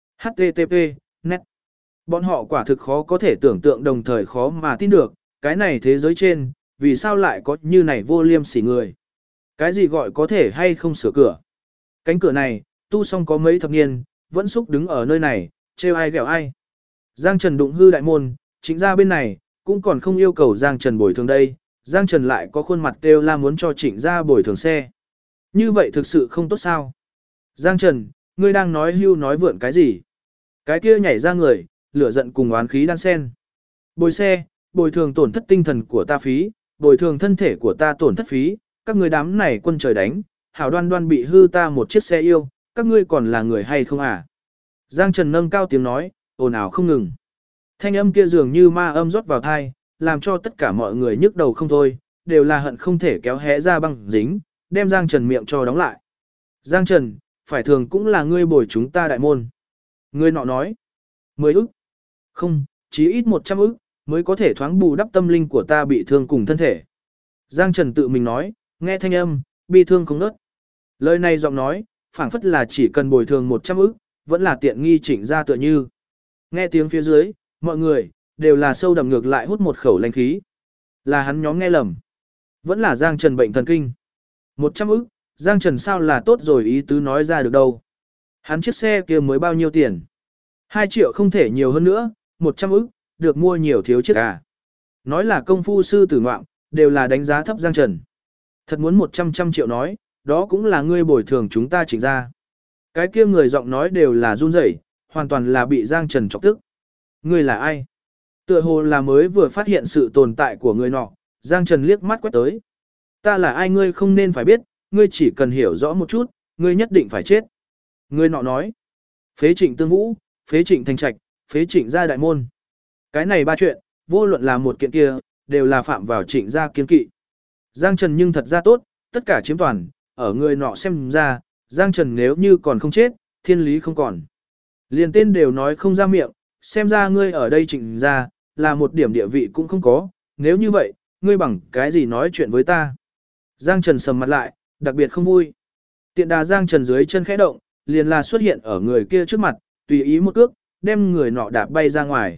[SPEAKER 1] HTTP, net. Bọn họ quả thực khó có thể tưởng tượng, đồng thời khó mà tin được, cái này thế giới trên, vì sao lại có như này vô liêm sỉ người. Cái gì gọi có thể hay không sửa cửa. Cánh cửa này, tu xong có mấy thập niên, vẫn xúc đứng ở nơi này, trêu ai ghẹo ai. Giang Trần đụng hư đại môn, chính ra bên này, cũng còn không yêu cầu Giang Trần bồi thường đây, Giang Trần lại có khuôn mặt kêu la muốn cho Trịnh gia bồi thường xe. Như vậy thực sự không tốt sao? Giang Trần, ngươi đang nói hưu nói vượn cái gì? Cái kia nhảy ra người, lửa giận cùng oán khí đan sen. Bồi xe, bồi thường tổn thất tinh thần của ta phí, bồi thường thân thể của ta tổn thất phí, các ngươi đám này quân trời đánh, hảo đoan đoan bị hư ta một chiếc xe yêu, các ngươi còn là người hay không à? Giang Trần nâng cao tiếng nói, ồn ào không ngừng. Thanh âm kia dường như ma âm rót vào thai, làm cho tất cả mọi người nhức đầu không thôi, đều là hận không thể kéo hé ra băng dính, đem Giang Trần miệng cho đóng lại. Giang Trần, phải thường cũng là ngươi bồi chúng ta đại môn. Ngươi nọ nói, 10 ức, không, chí ít 100 ức, mới có thể thoáng bù đắp tâm linh của ta bị thương cùng thân thể. Giang Trần tự mình nói, nghe thanh âm, bi thương không nớt. Lời này giọng nói, phảng phất là chỉ cần bồi thường 100 ức, vẫn là tiện nghi Trịnh ra tựa như. Nghe tiếng phía dưới, mọi người, đều là sâu đậm ngược lại hút một khẩu lãnh khí. Là hắn nhóm nghe lầm. Vẫn là Giang Trần bệnh thần kinh. 100 ức, Giang Trần sao là tốt rồi ý tứ nói ra được đâu. Hắn chiếc xe kia mới bao nhiêu tiền? 2 triệu không thể nhiều hơn nữa, 100 ức, được mua nhiều thiếu chiếc à. Nói là công phu sư tử ngoạm, đều là đánh giá thấp Giang Trần. Thật muốn 100 triệu nói, đó cũng là ngươi bồi thường chúng ta chỉnh ra. Cái kia người giọng nói đều là run rẩy, hoàn toàn là bị Giang Trần chọc tức. Ngươi là ai? Tựa hồ là mới vừa phát hiện sự tồn tại của người nọ, Giang Trần liếc mắt quét tới. Ta là ai ngươi không nên phải biết, ngươi chỉ cần hiểu rõ một chút, ngươi nhất định phải chết. Người nọ nói. Phế Trịnh Tương Vũ, phế Trịnh Thành Trạch, phế Trịnh gia đại môn. Cái này ba chuyện, vô luận là một kiện kia, đều là phạm vào Trịnh gia kiên kỵ. Giang Trần nhưng thật ra tốt, tất cả chiếm toàn, ở người nọ xem ra, Giang Trần nếu như còn không chết, thiên lý không còn. Liền tên đều nói không ra miệng, xem ra ngươi ở đây Trịnh gia, là một điểm địa vị cũng không có, nếu như vậy, ngươi bằng cái gì nói chuyện với ta. Giang Trần sầm mặt lại, đặc biệt không vui. Tiện đà Giang Trần dưới chân khẽ động, liền là xuất hiện ở người kia trước mặt, tùy ý một cước, đem người nọ đạp bay ra ngoài.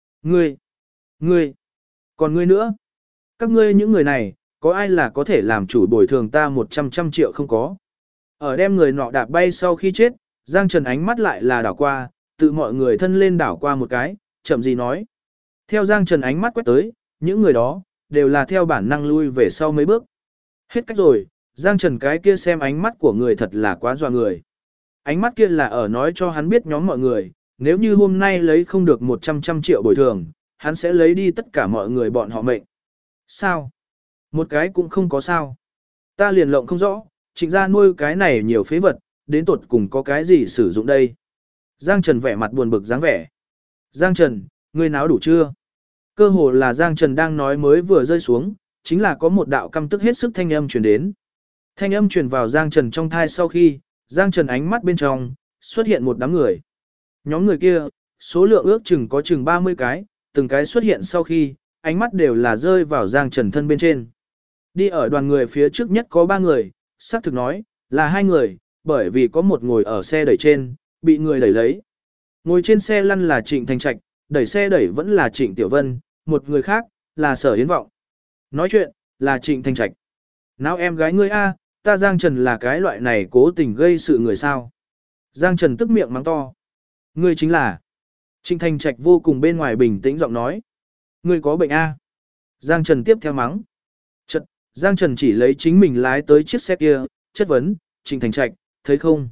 [SPEAKER 1] Ngươi, còn ngươi nữa. Các ngươi những người này, có ai là có thể làm chủ bồi thường ta 100 triệu không có. Ở đem người nọ đạp bay sau khi chết, Giang Trần ánh mắt lại là đảo qua, tự mọi người thân lên đảo qua một cái, chậm gì nói. Theo Giang Trần ánh mắt quét tới, những người đó, đều là theo bản năng lui về sau mấy bước. Hết cách rồi, Giang Trần cái kia xem ánh mắt của người thật là quá dọa người. Ánh mắt kia là ở nói cho hắn biết nhóm mọi người, nếu như hôm nay lấy không được 100 triệu bồi thường, hắn sẽ lấy đi tất cả mọi người bọn họ mệnh. Sao? Một cái cũng không có sao. Ta liền lộng không rõ, Trịnh gia nuôi cái này nhiều phế vật, đến tột cùng có cái gì sử dụng đây? Giang Trần vẻ mặt buồn bực dáng vẻ. Giang Trần, ngươi náo đủ chưa? Cơ hồ là Giang Trần đang nói mới vừa rơi xuống, chính là có một đạo căm tức hết sức thanh âm truyền đến. Thanh âm truyền vào Giang Trần trong thai sau khi, Giang Trần ánh mắt bên trong, xuất hiện một đám người. Nhóm người kia, số lượng ước chừng có chừng 30 cái, từng cái xuất hiện sau khi, ánh mắt đều là rơi vào Giang Trần thân bên trên. Đi ở đoàn người phía trước nhất có 3 người, xác thực nói, là 2 người, bởi vì có một ngồi ở xe đẩy trên, bị người đẩy lấy. Ngồi trên xe lăn là Trịnh Thành Trạch, đẩy xe đẩy vẫn là Trịnh Tiểu Vân, một người khác là Sở Yến Vọng. Nói chuyện là Trịnh Thành Trạch. Nào em gái ngươi a, ta Giang Trần là cái loại này cố tình gây sự người sao? Giang Trần tức miệng mắng to. Ngươi chính là. Trịnh Thành Trạch vô cùng bên ngoài bình tĩnh giọng nói. Ngươi có bệnh a? Giang Trần tiếp theo mắng. Chật, Giang Trần chỉ lấy chính mình lái tới chiếc xe kia, chất vấn, Trịnh Thành Trạch, thấy không?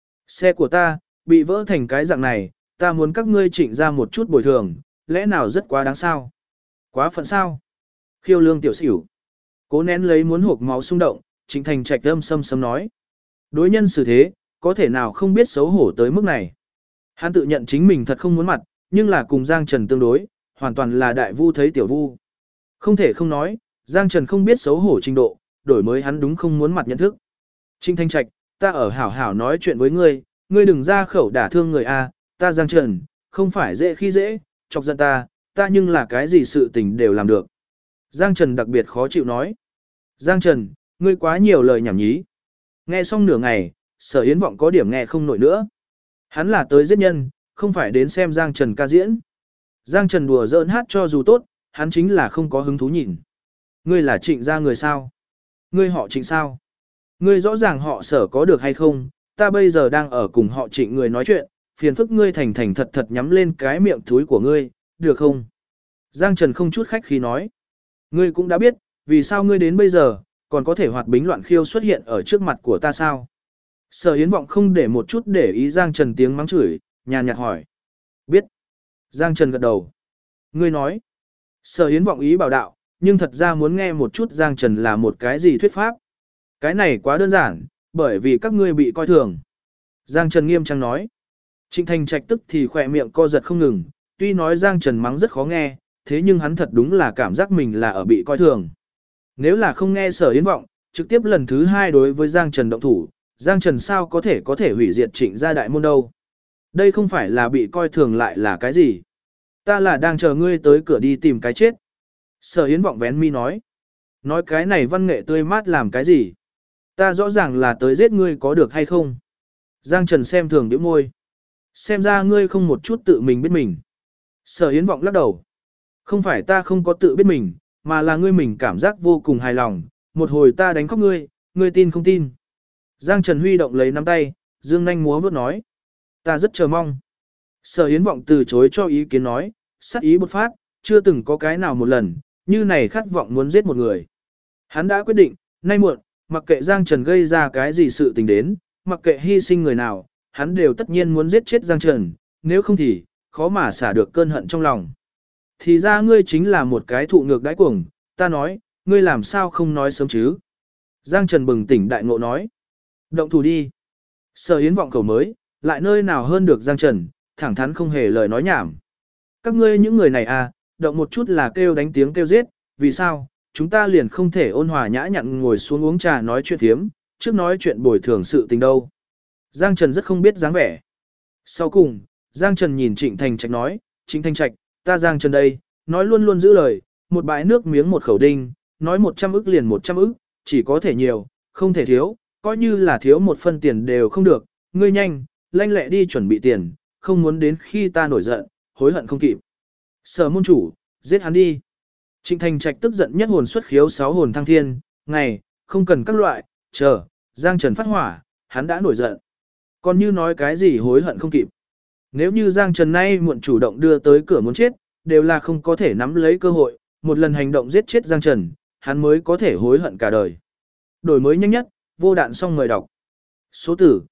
[SPEAKER 1] Xe của ta, bị vỡ thành cái dạng này, ta muốn các ngươi Trịnh ra một chút bồi thường, lẽ nào rất quá đáng sao? Quá phận sao? Khiêu lương tiểu xỉu. Cố nén lấy muốn hộp máu xung động, Trịnh Thành Trạch âm sâm sâm nói. Đối nhân xử thế, có thể nào không biết xấu hổ tới mức này. Hắn tự nhận chính mình thật không muốn mặt, nhưng là cùng Giang Trần tương đối, hoàn toàn là đại vu thấy tiểu vu. Không thể không nói, Giang Trần không biết xấu hổ trình độ, đổi mới hắn đúng không muốn mặt nhận thức. Trịnh Thành Trạch, ta ở hảo hảo nói chuyện với ngươi, ngươi đừng ra khẩu đả thương người a, ta Giang Trần, không phải dễ khi dễ, chọc giận ta nhưng là cái gì sự tình đều làm được. Giang Trần đặc biệt khó chịu nói. Giang Trần, ngươi quá nhiều lời nhảm nhí. Nghe xong nửa ngày, Sở Yến Vọng có điểm nghe không nổi nữa. Hắn là tới giết nhân, không phải đến xem Giang Trần ca diễn. Giang Trần đùa giỡn hát cho dù tốt, hắn chính là không có hứng thú nhìn. Ngươi là Trịnh gia người sao? Ngươi họ Trịnh sao? Ngươi rõ ràng họ Sở có được hay không? Ta bây giờ đang ở cùng họ Trịnh người nói chuyện, phiền phức ngươi thành thành thật thật nhắm lên cái miệng thúi của ngươi, được không? Giang Trần không chút khách khí nói. Ngươi cũng đã biết, vì sao ngươi đến bây giờ, còn có thể hoạt bính loạn khiêu xuất hiện ở trước mặt của ta sao? Sở Yến Vọng không để một chút để ý Giang Trần tiếng mắng chửi, nhàn nhạt hỏi. Biết. Giang Trần gật đầu. Ngươi nói. Sở Yến Vọng ý bảo đạo, nhưng thật ra muốn nghe một chút Giang Trần là một cái gì thuyết pháp. Cái này quá đơn giản, bởi vì các ngươi bị coi thường. Giang Trần nghiêm trang nói. Trịnh Thành Trạch tức thì khỏe miệng co giật không ngừng, tuy nói Giang Trần mắng rất khó nghe, thế nhưng hắn thật đúng là cảm giác mình là ở bị coi thường. Nếu là không nghe Sở Yến Vọng, trực tiếp lần thứ 2 đối với Giang Trần động thủ, Giang Trần sao có thể hủy diệt Trịnh gia đại môn đâu. Đây không phải là bị coi thường lại là cái gì. Ta là đang chờ ngươi tới cửa đi tìm cái chết. Sở Yến Vọng vén mi nói. Nói cái này văn nghệ tươi mát làm cái gì. Ta rõ ràng là tới giết ngươi có được hay không. Giang Trần xem thường điểm môi. Xem ra ngươi không một chút tự mình biết mình. Sở Yến Vọng lắc đầu. Không phải ta không có tự biết mình, mà là ngươi mình cảm giác vô cùng hài lòng. Một hồi ta đánh khóc ngươi, ngươi tin không tin. Giang Trần huy động lấy nắm tay, dương nhanh múa vuốt nói. Ta rất chờ mong. Sở Yến Vọng từ chối cho ý kiến nói, sát ý bột phát, chưa từng có cái nào một lần, như này khát vọng muốn giết một người. Hắn đã quyết định, nay muộn, mặc kệ Giang Trần gây ra cái gì sự tình đến, mặc kệ hy sinh người nào, hắn đều tất nhiên muốn giết chết Giang Trần, nếu không thì, khó mà xả được cơn hận trong lòng. Thì ra ngươi chính là một cái thụ ngược đãi cuồng, ta nói, ngươi làm sao không nói sớm chứ? Giang Trần bừng tỉnh đại ngộ nói. Động thủ đi. Sở Yến Vọng khẩu mới, lại nơi nào hơn được Giang Trần, thẳng thắn không hề lời nói nhảm. Các ngươi những người này à, động một chút là kêu đánh tiếng kêu giết, vì sao, chúng ta liền không thể ôn hòa nhã nhặn ngồi xuống uống trà nói chuyện thiếm, trước nói chuyện bồi thường sự tình đâu. Giang Trần rất không biết dáng vẻ. Sau cùng, Giang Trần nhìn Trịnh Thành Trạch nói, Trịnh Thành Trạch, ta Giang Trần đây, nói luôn luôn giữ lời, một bãi nước miếng một khẩu đinh, nói 100 ức liền 100 ức, chỉ có thể nhiều, không thể thiếu, coi như là thiếu một phân tiền đều không được, ngươi nhanh, lanh lẹ đi chuẩn bị tiền, không muốn đến khi ta nổi giận, hối hận không kịp. Sở môn chủ, giết hắn đi. Trịnh Thành Trạch tức giận nhất hồn xuất khiếu 6 hồn thăng thiên, ngày, không cần các loại, chờ, Giang Trần phát hỏa, hắn đã nổi giận. Còn như nói cái gì hối hận không kịp. Nếu như Giang Trần nay muộn chủ động đưa tới cửa muốn chết, đều là không có thể nắm lấy cơ hội, một lần hành động giết chết Giang Trần, hắn mới có thể hối hận cả đời. Đổi mới nhanh nhất, vô đạn xong mời đọc. Số tử,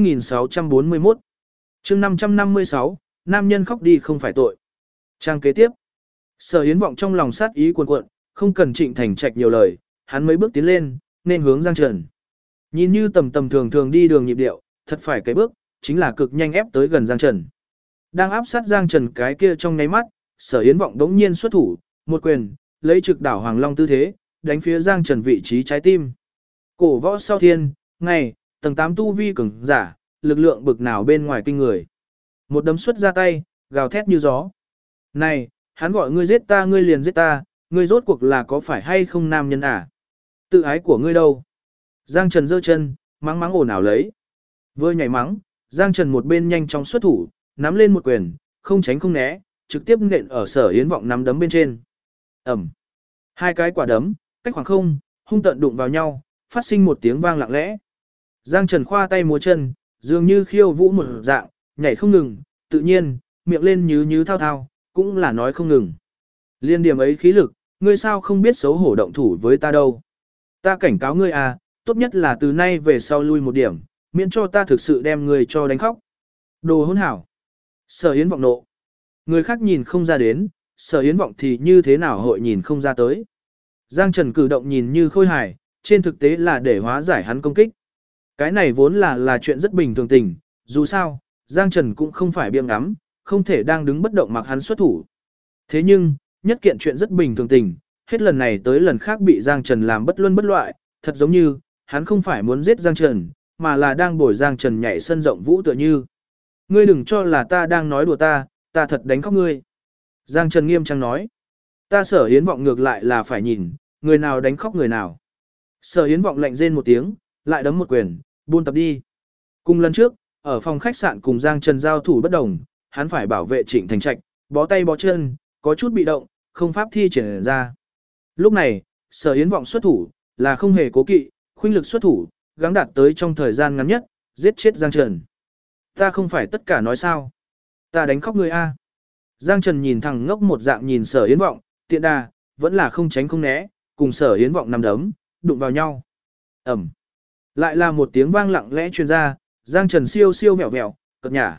[SPEAKER 1] 2641. chương 556, nam nhân khóc đi không phải tội. Trang kế tiếp. Sở Yến Vọng trong lòng sát ý cuồn cuộn, không cần Trịnh Thành Trạch nhiều lời, hắn mấy bước tiến lên, nên hướng Giang Trần. Nhìn như tầm thường thường đi đường nhịp điệu, thật phải cái bước, chính là cực nhanh ép tới gần Giang Trần. Đang áp sát Giang Trần cái kia trong nháy mắt, Sở Yến Vọng đống nhiên xuất thủ, một quyền, lấy trực đảo Hoàng Long tư thế, đánh phía Giang Trần vị trí trái tim. Cổ võ sau thiên, ngày, tầng 8 tu vi cường giả, lực lượng bực nào bên ngoài kinh người. Một đấm xuất ra tay, gào thét như gió. Này, hắn gọi ngươi giết ta ngươi liền giết ta, ngươi rốt cuộc là có phải hay không nam nhân à? Tự ái của ngươi đâu? Giang Trần giơ chân, mắng ồn ào lấy. Vừa nhảy mắng, Giang Trần một bên nhanh chóng xuất thủ, nắm lên một quyền, không tránh không né, trực tiếp nện ở Sở Yến Vọng nắm đấm bên trên. Ẩm. Hai cái quả đấm, cách khoảng không, hung tận đụng vào nhau, phát sinh một tiếng vang lặng lẽ. Giang Trần khoa tay múa chân, dường như khiêu vũ một dạng, nhảy không ngừng, tự nhiên, miệng lên nhứ nhứ thao thao, cũng là nói không ngừng. Liên điểm ấy khí lực, ngươi sao không biết xấu hổ động thủ với ta đâu. Ta cảnh cáo ngươi à, tốt nhất là từ nay về sau lui một điểm, miễn cho ta thực sự đem ngươi cho đánh khóc. Đồ hỗn hảo. Sở Yến Vọng nộ. Người khác nhìn không ra đến, Sở Yến Vọng thì như thế nào hội nhìn không ra tới. Giang Trần cử động nhìn như khôi hài, trên thực tế là để hóa giải hắn công kích. Cái này vốn là chuyện rất bình thường tình, dù sao, Giang Trần cũng không phải biếng ngắm, không thể đang đứng bất động mặc hắn xuất thủ. Thế nhưng, nhất kiện chuyện rất bình thường tình, hết lần này tới lần khác bị Giang Trần làm bất luân bất loại, thật giống như, hắn không phải muốn giết Giang Trần, mà là đang bồi Giang Trần nhảy sân rộng vũ tựa như. Ngươi đừng cho là ta đang nói đùa ta thật đánh khóc ngươi. Giang Trần nghiêm trang nói, ta Sở Yến Vọng ngược lại là phải nhìn, người nào đánh khóc người nào. Sở Yến Vọng lạnh rên một tiếng, lại đấm một quyền, buôn tập đi. Cùng lần trước, ở phòng khách sạn cùng Giang Trần giao thủ bất đồng, hắn phải bảo vệ Trịnh Thành Trạch, bó tay bó chân, có chút bị động, không pháp thi triển ra. Lúc này, Sở Yến Vọng xuất thủ, là không hề cố kỵ, khuynh lực xuất thủ, gắng đạt tới trong thời gian ngắn nhất, giết chết Giang Trần. Ta không phải tất cả nói sao. Ta đánh khóc người a. Giang Trần nhìn thẳng ngốc một dạng nhìn Sở Yến Vọng, tiện đà, vẫn là không tránh không né, cùng Sở Yến Vọng nằm đấm, đụng vào nhau. Ẩm. Lại là một tiếng vang lặng lẽ truyền ra, Giang Trần siêu siêu vẹo vẹo, cợt nhả.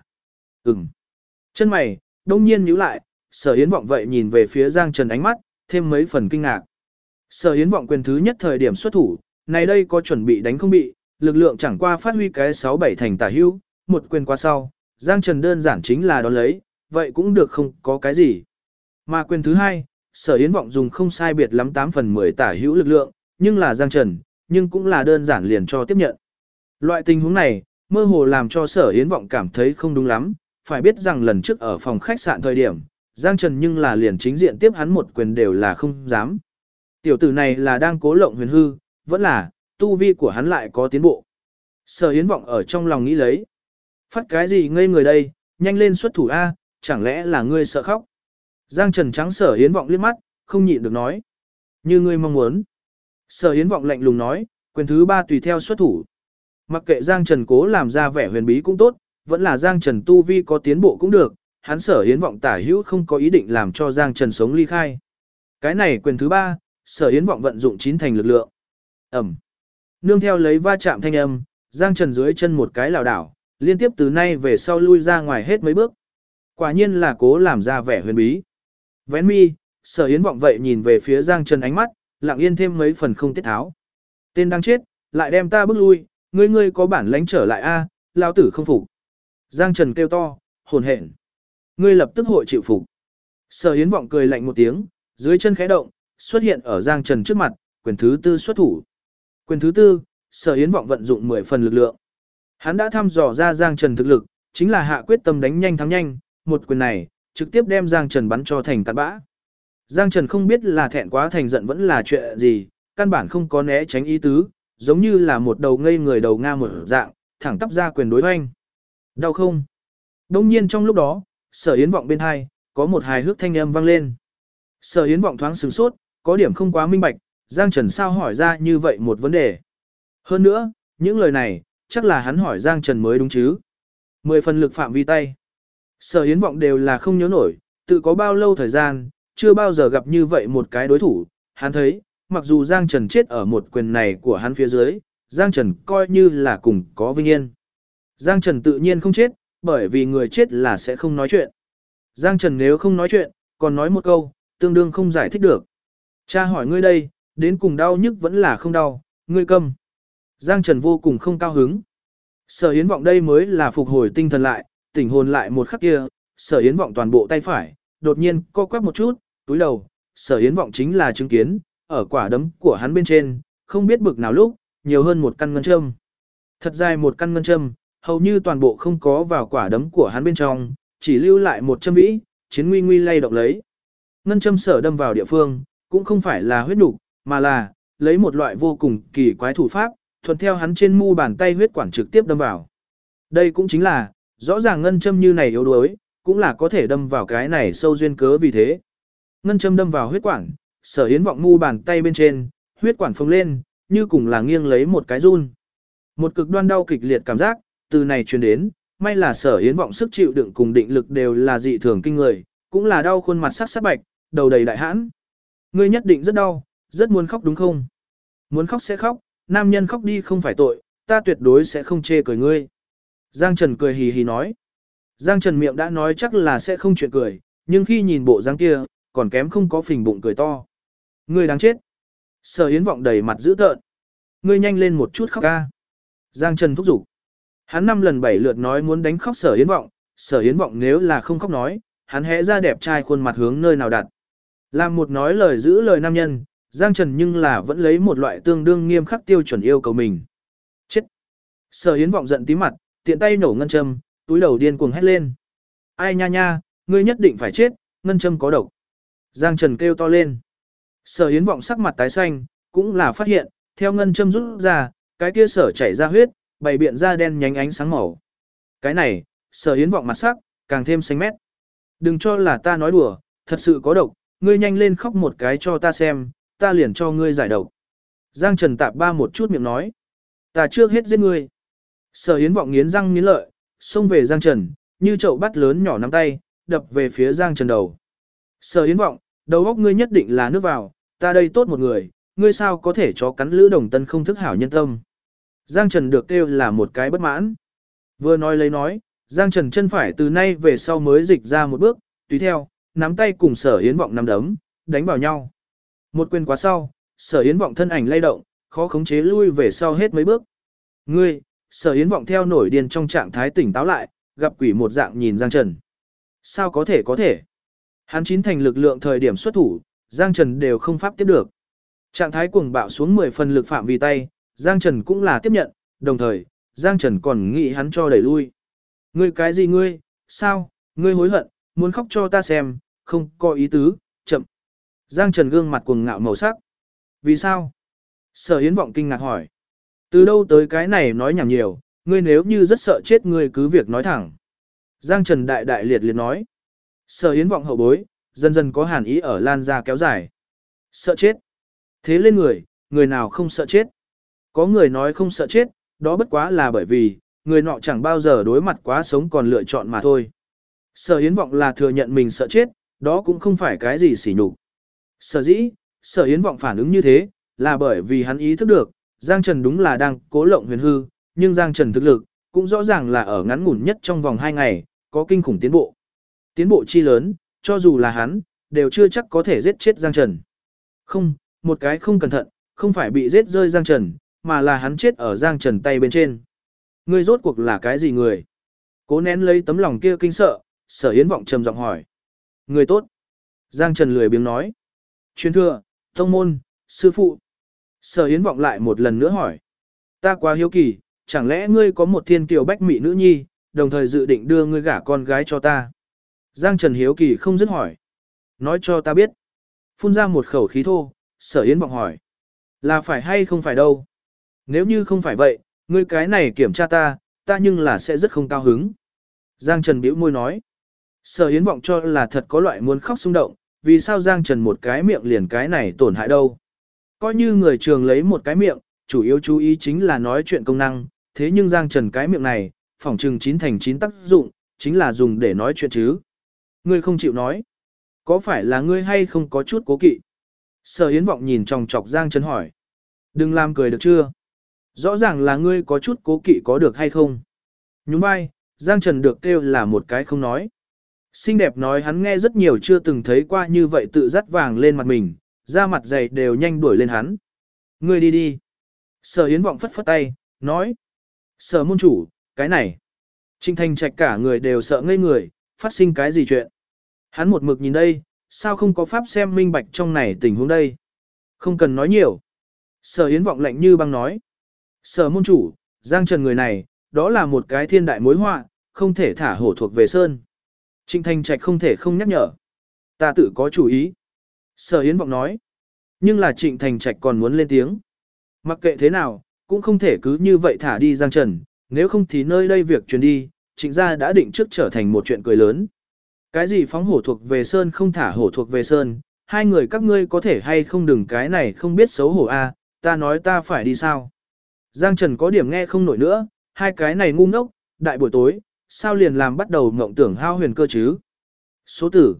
[SPEAKER 1] Chân mày, đông nhiên nhíu lại, Sở Yến Vọng vậy nhìn về phía Giang Trần ánh mắt, thêm mấy phần kinh ngạc. Sở Yến Vọng quyền thứ nhất thời điểm xuất thủ, này đây có chuẩn bị đánh không bị, lực lượng chẳng qua phát huy cái 6-7 thành tả hữu, một quyền qua sau, Giang Trần đơn giản chính là đón lấy, vậy cũng được không có cái gì. Mà quyền thứ hai, Sở Yến Vọng dùng không sai biệt lắm 8/10 tả hữu lực lượng, nhưng là Giang Trần, nhưng cũng là đơn giản liền cho tiếp nhận. Loại tình huống này, mơ hồ làm cho Sở Yến Vọng cảm thấy không đúng lắm, phải biết rằng lần trước ở phòng khách sạn thời điểm, Giang Trần nhưng là liền chính diện tiếp hắn một quyền đều là không dám. Tiểu tử này là đang cố lộng huyền hư, vẫn là, tu vi của hắn lại có tiến bộ. Sở Yến Vọng ở trong lòng nghĩ lấy. Phát cái gì ngây người đây, nhanh lên xuất thủ A, chẳng lẽ là ngươi sợ khóc. Giang Trần trắng Sở Yến Vọng liếc mắt, không nhịn được nói. Như ngươi mong muốn. Sở Yến Vọng lạnh lùng nói, quyền thứ ba tùy theo xuất thủ. Mặc kệ Giang Trần cố làm ra vẻ huyền bí cũng tốt, vẫn là Giang Trần tu vi có tiến bộ cũng được, hắn Sở Yến Vọng tả hữu không có ý định làm cho Giang Trần sống ly khai. Cái này quyền thứ ba, Sở Yến Vọng vận dụng 9 thành lực lượng. Ẩm. Nương theo lấy va chạm thanh âm, Giang Trần dưới chân một cái lảo đảo, liên tiếp từ nay về sau lui ra ngoài hết mấy bước. Quả nhiên là cố làm ra vẻ huyền bí. Vén mi, Sở Yến Vọng vậy nhìn về phía Giang Trần ánh mắt, lặng yên thêm mấy phần không tiết tháo. Tên đang chết, lại đem ta bước lui, ngươi có bản lãnh trở lại a, lao tử không phục. Giang Trần kêu to, hồn hển. Ngươi lập tức hội chịu phục. Sở Yến Vọng cười lạnh một tiếng, dưới chân khẽ động, xuất hiện ở Giang Trần trước mặt, quyền thứ tư xuất thủ. Quyền thứ tư, Sở Yến Vọng vận dụng 10 phần lực lượng. Hắn đã thăm dò ra Giang Trần thực lực, chính là hạ quyết tâm đánh nhanh thắng nhanh, một quyền này, trực tiếp đem Giang Trần bắn cho thành cát bã. Giang Trần không biết là thẹn quá thành giận vẫn là chuyện gì, căn bản không có né tránh ý tứ, giống như là một đầu ngây người đầu nga một dạng, thẳng tắp ra quyền đối hoanh. Đau không? Đông nhiên trong lúc đó, Sở Yến Vọng bên hai, có một hài hước thanh âm vang lên. Sở Yến Vọng thoáng sửng sốt, có điểm không quá minh bạch, Giang Trần sao hỏi ra như vậy một vấn đề. Hơn nữa, những lời này, chắc là hắn hỏi Giang Trần mới đúng chứ. 10 phần lực phạm vi tay. Sở Yến Vọng đều là không nhớ nổi, tự có bao lâu thời gian, chưa bao giờ gặp như vậy một cái đối thủ. Hắn thấy, mặc dù Giang Trần chết ở một quyền này của hắn phía dưới, Giang Trần coi như là cùng có vinh yên. Giang Trần tự nhiên không chết, bởi vì người chết là sẽ không nói chuyện. Giang Trần nếu không nói chuyện, còn nói một câu, tương đương không giải thích được. Cha hỏi ngươi đây, đến cùng đau nhức vẫn là không đau, ngươi câm. Giang Trần vô cùng không cao hứng. Sở Yến Vọng đây mới là phục hồi tinh thần lại, tỉnh hồn lại một khắc kia, Sở Yến Vọng toàn bộ tay phải, đột nhiên co quắp một chút, túi đầu, Sở Yến Vọng chính là chứng kiến, ở quả đấm của hắn bên trên, không biết bực nào lúc, nhiều hơn một căn ngân châm. Thật dài một căn ngân châm, hầu như toàn bộ không có vào quả đấm của hắn bên trong, chỉ lưu lại một châm vĩ, chiến nguy nguy lay động lấy. Ngân châm sở đâm vào địa phương, cũng không phải là huyết nục, mà là lấy một loại vô cùng kỳ quái thủ pháp, thuận theo hắn trên mu bàn tay huyết quản trực tiếp đâm vào. Đây cũng chính là rõ ràng ngân châm như này yếu đuối, cũng là có thể đâm vào cái này sâu duyên cớ vì thế. Ngân châm đâm vào huyết quản, Sở Yến vọng mu bàn tay bên trên, huyết quản phồng lên, như cùng là nghiêng lấy một cái run. Một cực đoan đau kịch liệt cảm giác, từ này truyền đến, may là Sở Yến vọng sức chịu đựng cùng định lực đều là dị thường kinh người, cũng là đau khuôn mặt sắc sắc bạch, đầu đầy đại hãn. Ngươi nhất định rất đau, rất muốn khóc đúng không? Muốn khóc sẽ khóc, nam nhân khóc đi không phải tội, ta tuyệt đối sẽ không chê cười ngươi. Giang Trần cười hì hì nói. Giang Trần miệng đã nói chắc là sẽ không chuyện cười, nhưng khi nhìn bộ dáng kia, còn kém không có phình bụng cười to. Ngươi đáng chết. Sở Yến vọng đầy mặt dữ tợn. Ngươi nhanh lên một chút khóc ca. Giang Trần thúc giục. Hắn 5 lần 7 lượt nói muốn đánh khóc Sở Yến vọng, Sở Yến vọng nếu là không khóc nói, hắn hẽ ra đẹp trai khuôn mặt hướng nơi nào đặt. Làm một nói lời giữ lời nam nhân, Giang Trần nhưng là vẫn lấy một loại tương đương nghiêm khắc tiêu chuẩn yêu cầu mình. Chết. Sở Yến vọng giận tí mặt, tiện tay nổ ngân châm, túi đầu điên cuồng hét lên. Ai nha nha, ngươi nhất định phải chết, ngân châm có độc. Giang Trần kêu to lên. Sở Yến vọng sắc mặt tái xanh, cũng là phát hiện, theo ngân châm rút ra, cái kia sở chảy ra huyết, bày biện ra đen nhánh ánh sáng màu. Cái này, Sở Yến vọng mặt sắc, càng thêm xanh mét. Đừng cho là ta nói đùa, thật sự có độc, ngươi nhanh lên khóc một cái cho ta xem, ta liền cho ngươi giải độc. Giang Trần tạp ba một chút miệng nói. Ta trước hết giết ngươi. Sở Yến vọng nghiến răng nghiến lợi, xông về Giang Trần, như chậu bắt lớn nhỏ nắm tay, đập về phía Giang Trần đầu. Sở Yến vọng, đầu óc ngươi nhất định là nước vào, ta đây tốt một người, ngươi sao có thể chó cắn Lữ Đồng Tân không thức hảo nhân tâm. Giang Trần được kêu là một cái bất mãn. Vừa nói lấy nói, Giang Trần chân phải từ nay về sau mới dịch ra một bước, tùy theo, nắm tay cùng Sở Yến vọng nắm đấm, đánh vào nhau. Một quyền quá sau, Sở Yến vọng thân ảnh lay động, khó khống chế lui về sau hết mấy bước. Ngươi, Sở Yến vọng theo nổi điên trong trạng thái tỉnh táo lại, gặp quỷ một dạng nhìn Giang Trần. Sao có thể? Hắn chín thành lực lượng thời điểm xuất thủ, Giang Trần đều không pháp tiếp được. Trạng thái cuồng bạo xuống 10 phần lực phạm vi tay, Giang Trần cũng là tiếp nhận, đồng thời, Giang Trần còn nghĩ hắn cho đẩy lui. Ngươi cái gì ngươi, sao, ngươi hối hận, muốn khóc cho ta xem, không có ý tứ, chậm. Giang Trần gương mặt cuồng ngạo màu sắc. Vì sao? Sở Yến vọng kinh ngạc hỏi. Từ đâu tới cái này nói nhảm nhiều, ngươi nếu như rất sợ chết ngươi cứ việc nói thẳng. Giang Trần đại đại liệt liệt nói. Sở Yến vọng hậu bối, dần dần có hàn ý ở lan ra kéo dài. Sợ chết. Thế lên người nào không sợ chết. Có người nói không sợ chết, đó bất quá là bởi vì, người nọ chẳng bao giờ đối mặt quá sống còn lựa chọn mà thôi. Sở Yến vọng là thừa nhận mình sợ chết, đó cũng không phải cái gì sỉ nhục. Sở dĩ, Sở Yến vọng phản ứng như thế, là bởi vì hắn ý thức được, Giang Trần đúng là đang cố lộng huyền hư, nhưng Giang Trần thực lực, cũng rõ ràng là ở ngắn ngủn nhất trong vòng 2 ngày, có kinh khủng tiến bộ. Tiến bộ chi lớn, cho dù là hắn, đều chưa chắc có thể giết chết Giang Trần. Không, một cái không cẩn thận, không phải bị giết rơi Giang Trần, mà là hắn chết ở Giang Trần tay bên trên. Ngươi rốt cuộc là cái gì người? Cố nén lấy tấm lòng kia kinh sợ, Sở Yến vọng trầm giọng hỏi. Người tốt. Giang Trần lười biếng nói. Truyền thừa, tông môn, sư phụ. Sở Yến vọng lại một lần nữa hỏi. Ta quá hiếu kỳ, chẳng lẽ ngươi có một thiên kiều bách mỹ nữ nhi, đồng thời dự định đưa ngươi gả con gái cho ta? Giang Trần hiếu kỳ không dứt hỏi. Nói cho ta biết. Phun ra một khẩu khí thô, Sở Yến vọng hỏi. Là phải hay không phải đâu? Nếu như không phải vậy, ngươi cái này kiểm tra ta nhưng là sẽ rất không cao hứng. Giang Trần bĩu môi nói. Sở Yến vọng cho là thật có loại muốn khóc xung động, vì sao Giang Trần một cái miệng liền cái này tổn hại đâu? Coi như người trường lấy một cái miệng, chủ yếu chú ý chính là nói chuyện công năng, thế nhưng Giang Trần cái miệng này, phỏng chừng 9 thành 9 tác dụng, chính là dùng để nói chuyện chứ. Ngươi không chịu nói. Có phải là ngươi hay không có chút cố kỵ? Sở Yến vọng nhìn tròng trọc Giang Trần hỏi. Đừng làm cười được chưa? Rõ ràng là ngươi có chút cố kỵ có được hay không? Nhún vai, Giang Trần được kêu là một cái không nói. Xinh đẹp nói hắn nghe rất nhiều chưa từng thấy qua như vậy tự dắt vàng lên mặt mình, da mặt dày đều nhanh đuổi lên hắn. Ngươi đi đi. Sở Yến vọng phất phất tay, nói. Sở môn chủ, cái này. Trịnh Thành Trạch cả người đều sợ ngây người, phát sinh cái gì chuyện. Hắn một mực nhìn đây, sao không có pháp xem minh bạch trong này tình huống đây. Không cần nói nhiều. Sở Yến vọng lạnh như băng nói. Sở môn chủ, Giang Trần người này, đó là một cái thiên đại mối họa, không thể thả hổ thuộc về sơn. Trịnh Thành Trạch không thể không nhắc nhở. Ta tự có chủ ý. Sở Yến vọng nói. Nhưng là Trịnh Thành Trạch còn muốn lên tiếng. Mặc kệ thế nào, cũng không thể cứ như vậy thả đi Giang Trần, nếu không thì nơi đây việc truyền đi, Trịnh gia đã định trước trở thành một chuyện cười lớn. Cái gì phóng hổ thuộc về sơn không thả hổ thuộc về sơn, hai người các ngươi có thể hay không đừng cái này không biết xấu hổ a, ta nói ta phải đi sao. Giang Trần có điểm nghe không nổi nữa, hai cái này ngu ngốc, đại buổi tối, sao liền làm bắt đầu mộng tưởng hao huyền cơ chứ. Số tử,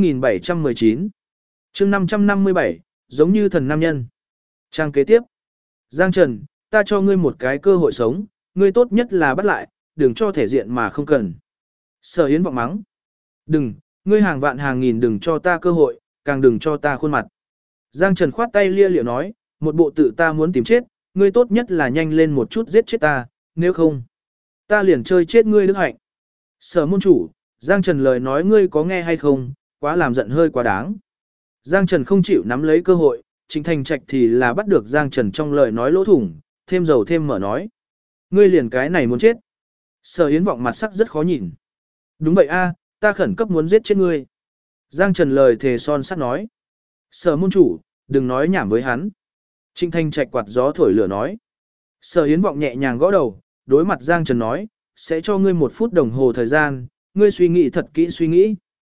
[SPEAKER 1] 2719. chương 557, giống như thần nam nhân. Trang kế tiếp. Giang Trần, ta cho ngươi một cái cơ hội sống, ngươi tốt nhất là bắt lại, đừng cho thể diện mà không cần. Sở Yến vọng mắng. Đừng, ngươi hàng vạn hàng nghìn đừng cho ta cơ hội, càng đừng cho ta khuôn mặt. Giang Trần khoát tay lia lịa nói, một bộ tự ta muốn tìm chết, ngươi tốt nhất là nhanh lên một chút giết chết ta, nếu không, ta liền chơi chết ngươi Đức Hạnh. Sở môn chủ, Giang Trần lời nói ngươi có nghe hay không, quá làm giận hơi quá đáng. Giang Trần không chịu nắm lấy cơ hội, Trịnh Thành Trạch thì là bắt được Giang Trần trong lời nói lỗ thủng, thêm dầu thêm mở nói. Ngươi liền cái này muốn chết. Sở Yến vọng mặt sắc rất khó nhìn. Đúng vậy a, ta khẩn cấp muốn giết chết ngươi. Giang Trần lời thề son sắt nói. Sở môn chủ, đừng nói nhảm với hắn. Trịnh Thành Trạch quạt gió thổi lửa nói. Sở Yến vọng nhẹ nhàng gõ đầu, đối mặt Giang Trần nói, sẽ cho ngươi 1 phút đồng hồ thời gian, ngươi suy nghĩ thật kỹ suy nghĩ.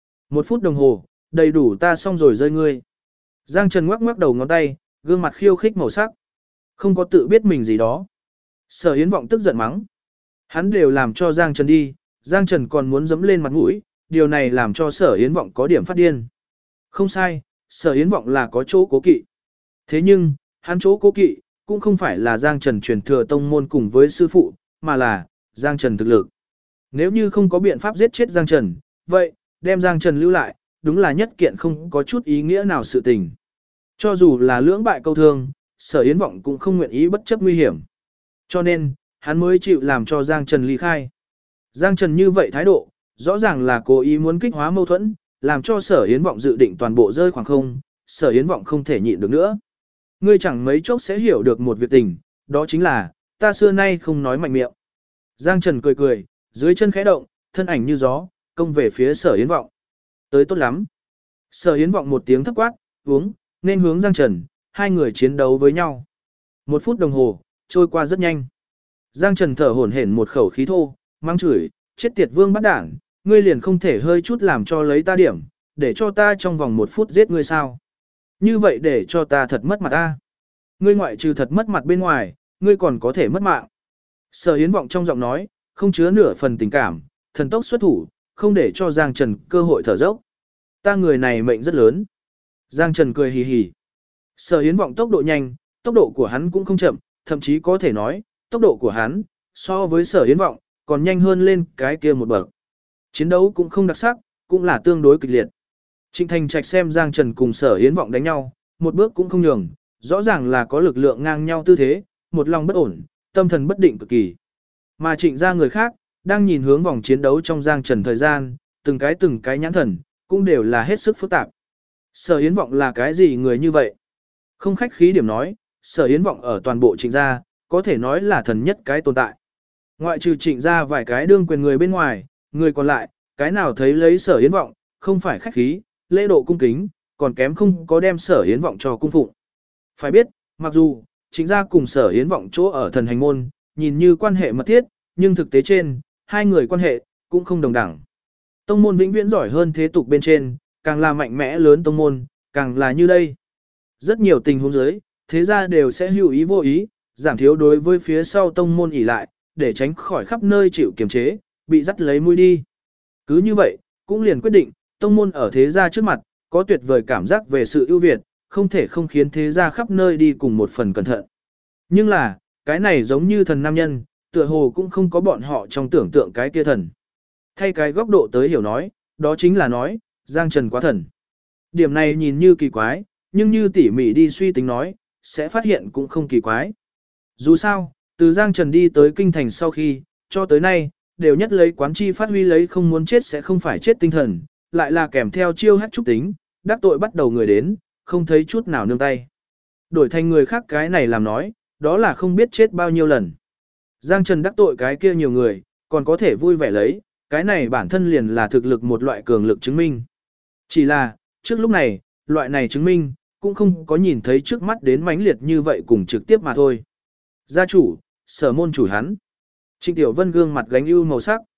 [SPEAKER 1] 1 phút đồng hồ, đầy đủ ta xong rồi rơi ngươi. Giang Trần ngoắc ngoắc đầu ngón tay, gương mặt khiêu khích màu sắc. Không có tự biết mình gì đó. Sở Yến vọng tức giận mắng. Hắn đều làm cho Giang Trần đi, Giang Trần còn muốn dẫm lên mặt mũi, điều này làm cho Sở Yến vọng có điểm phát điên. Không sai, Sở Yến vọng là có chỗ cố kỵ. Thế nhưng, hắn chỗ cố kỵ, cũng không phải là Giang Trần truyền thừa tông môn cùng với sư phụ, mà là Giang Trần thực lực. Nếu như không có biện pháp giết chết Giang Trần, vậy, đem Giang Trần lưu lại, đúng là nhất kiện không có chút ý nghĩa nào sự tình. Cho dù là lưỡng bại câu thương, Sở Yến vọng cũng không nguyện ý bất chấp nguy hiểm. Cho nên, hắn mới chịu làm cho Giang Trần ly khai. Giang Trần như vậy thái độ, rõ ràng là cố ý muốn kích hóa mâu thuẫn, làm cho Sở Yến vọng dự định toàn bộ rơi khoảng không, Sở Yến vọng không thể nhịn được nữa. Ngươi chẳng mấy chốc sẽ hiểu được một việc tình, đó chính là, ta xưa nay không nói mạnh miệng. Giang Trần cười cười, dưới chân khẽ động, thân ảnh như gió, công về phía Sở Yến vọng. Tới tốt lắm. Sở Yến vọng một tiếng thấp quát, uống, nên hướng Giang Trần, hai người chiến đấu với nhau. 1 phút đồng hồ, trôi qua rất nhanh. Giang Trần thở hổn hển một khẩu khí thô, mang chửi, chết tiệt vương bắt đảng, ngươi liền không thể hơi chút làm cho lấy ta điểm, để cho ta trong vòng 1 phút giết ngươi sao. Như vậy để cho ta thật mất mặt ta. Ngươi ngoại trừ thật mất mặt bên ngoài, ngươi còn có thể mất mạng. Sở Yến vọng trong giọng nói, không chứa nửa phần tình cảm, thần tốc xuất thủ, không để cho Giang Trần cơ hội thở dốc. Ta người này mệnh rất lớn. Giang Trần cười hì hì. Sở Yến vọng tốc độ nhanh, tốc độ của hắn cũng không chậm, thậm chí có thể nói, tốc độ của hắn, so với Sở Yến vọng, còn nhanh hơn lên cái kia một bậc. Chiến đấu cũng không đặc sắc, cũng là tương đối kịch liệt. Trịnh Thành Trạch xem Giang Trần cùng Sở Yến vọng đánh nhau, một bước cũng không nhường, rõ ràng là có lực lượng ngang nhau tư thế, một lòng bất ổn, tâm thần bất định cực kỳ. Mà Trịnh ra người khác, đang nhìn hướng vòng chiến đấu trong Giang Trần thời gian, từng cái nhãn thần, cũng đều là hết sức phức tạp. Sở Yến vọng là cái gì người như vậy? Không khách khí điểm nói, Sở Yến vọng ở toàn bộ Trịnh gia, có thể nói là thần nhất cái tồn tại. Ngoại trừ Trịnh gia vài cái đương quyền người bên ngoài, người còn lại, cái nào thấy lấy Sở Yến vọng, không phải khách khí, lễ độ cung kính, còn kém không có đem Sở Yến vọng cho cung phụng. Phải biết, mặc dù Trịnh gia cùng Sở Yến vọng chỗ ở thần hành môn, nhìn như quan hệ mật thiết, nhưng thực tế trên, hai người quan hệ cũng không đồng đẳng. Tông môn vĩnh viễn giỏi hơn thế tục bên trên, càng là mạnh mẽ lớn tông môn, càng là như đây. Rất nhiều tình huống dưới, thế gia đều sẽ hữu ý vô ý, giảm thiếu đối với phía sau tông môn ỉ lại, để tránh khỏi khắp nơi chịu kiềm chế, bị dắt lấy mũi đi. Cứ như vậy, cũng liền quyết định, tông môn ở thế gia trước mặt, có tuyệt vời cảm giác về sự ưu việt, không thể không khiến thế gia khắp nơi đi cùng một phần cẩn thận. Nhưng là, cái này giống như thần nam nhân, tựa hồ cũng không có bọn họ trong tưởng tượng cái kia thần. Thay cái góc độ tới hiểu nói, đó chính là nói, Giang Trần quá thần. Điểm này nhìn như kỳ quái, nhưng như tỉ mỉ đi suy tính nói, sẽ phát hiện cũng không kỳ quái. Dù sao, từ Giang Trần đi tới kinh thành sau khi, cho tới nay, đều nhất lấy quán chi phát huy lấy không muốn chết sẽ không phải chết tinh thần, lại là kèm theo chiêu hát trúc tính, đắc tội bắt đầu người đến, không thấy chút nào nương tay. Đổi thành người khác cái này làm nói, đó là không biết chết bao nhiêu lần. Giang Trần đắc tội cái kia nhiều người, còn có thể vui vẻ lấy, cái này bản thân liền là thực lực một loại cường lực chứng minh. Chỉ là, trước lúc này, loại này chứng minh, cũng không có nhìn thấy trước mắt đến mãnh liệt như vậy cùng trực tiếp mà thôi. Gia chủ, Sở môn chủ hắn. Trịnh Tiểu Vân gương mặt gánh ưu màu sắc.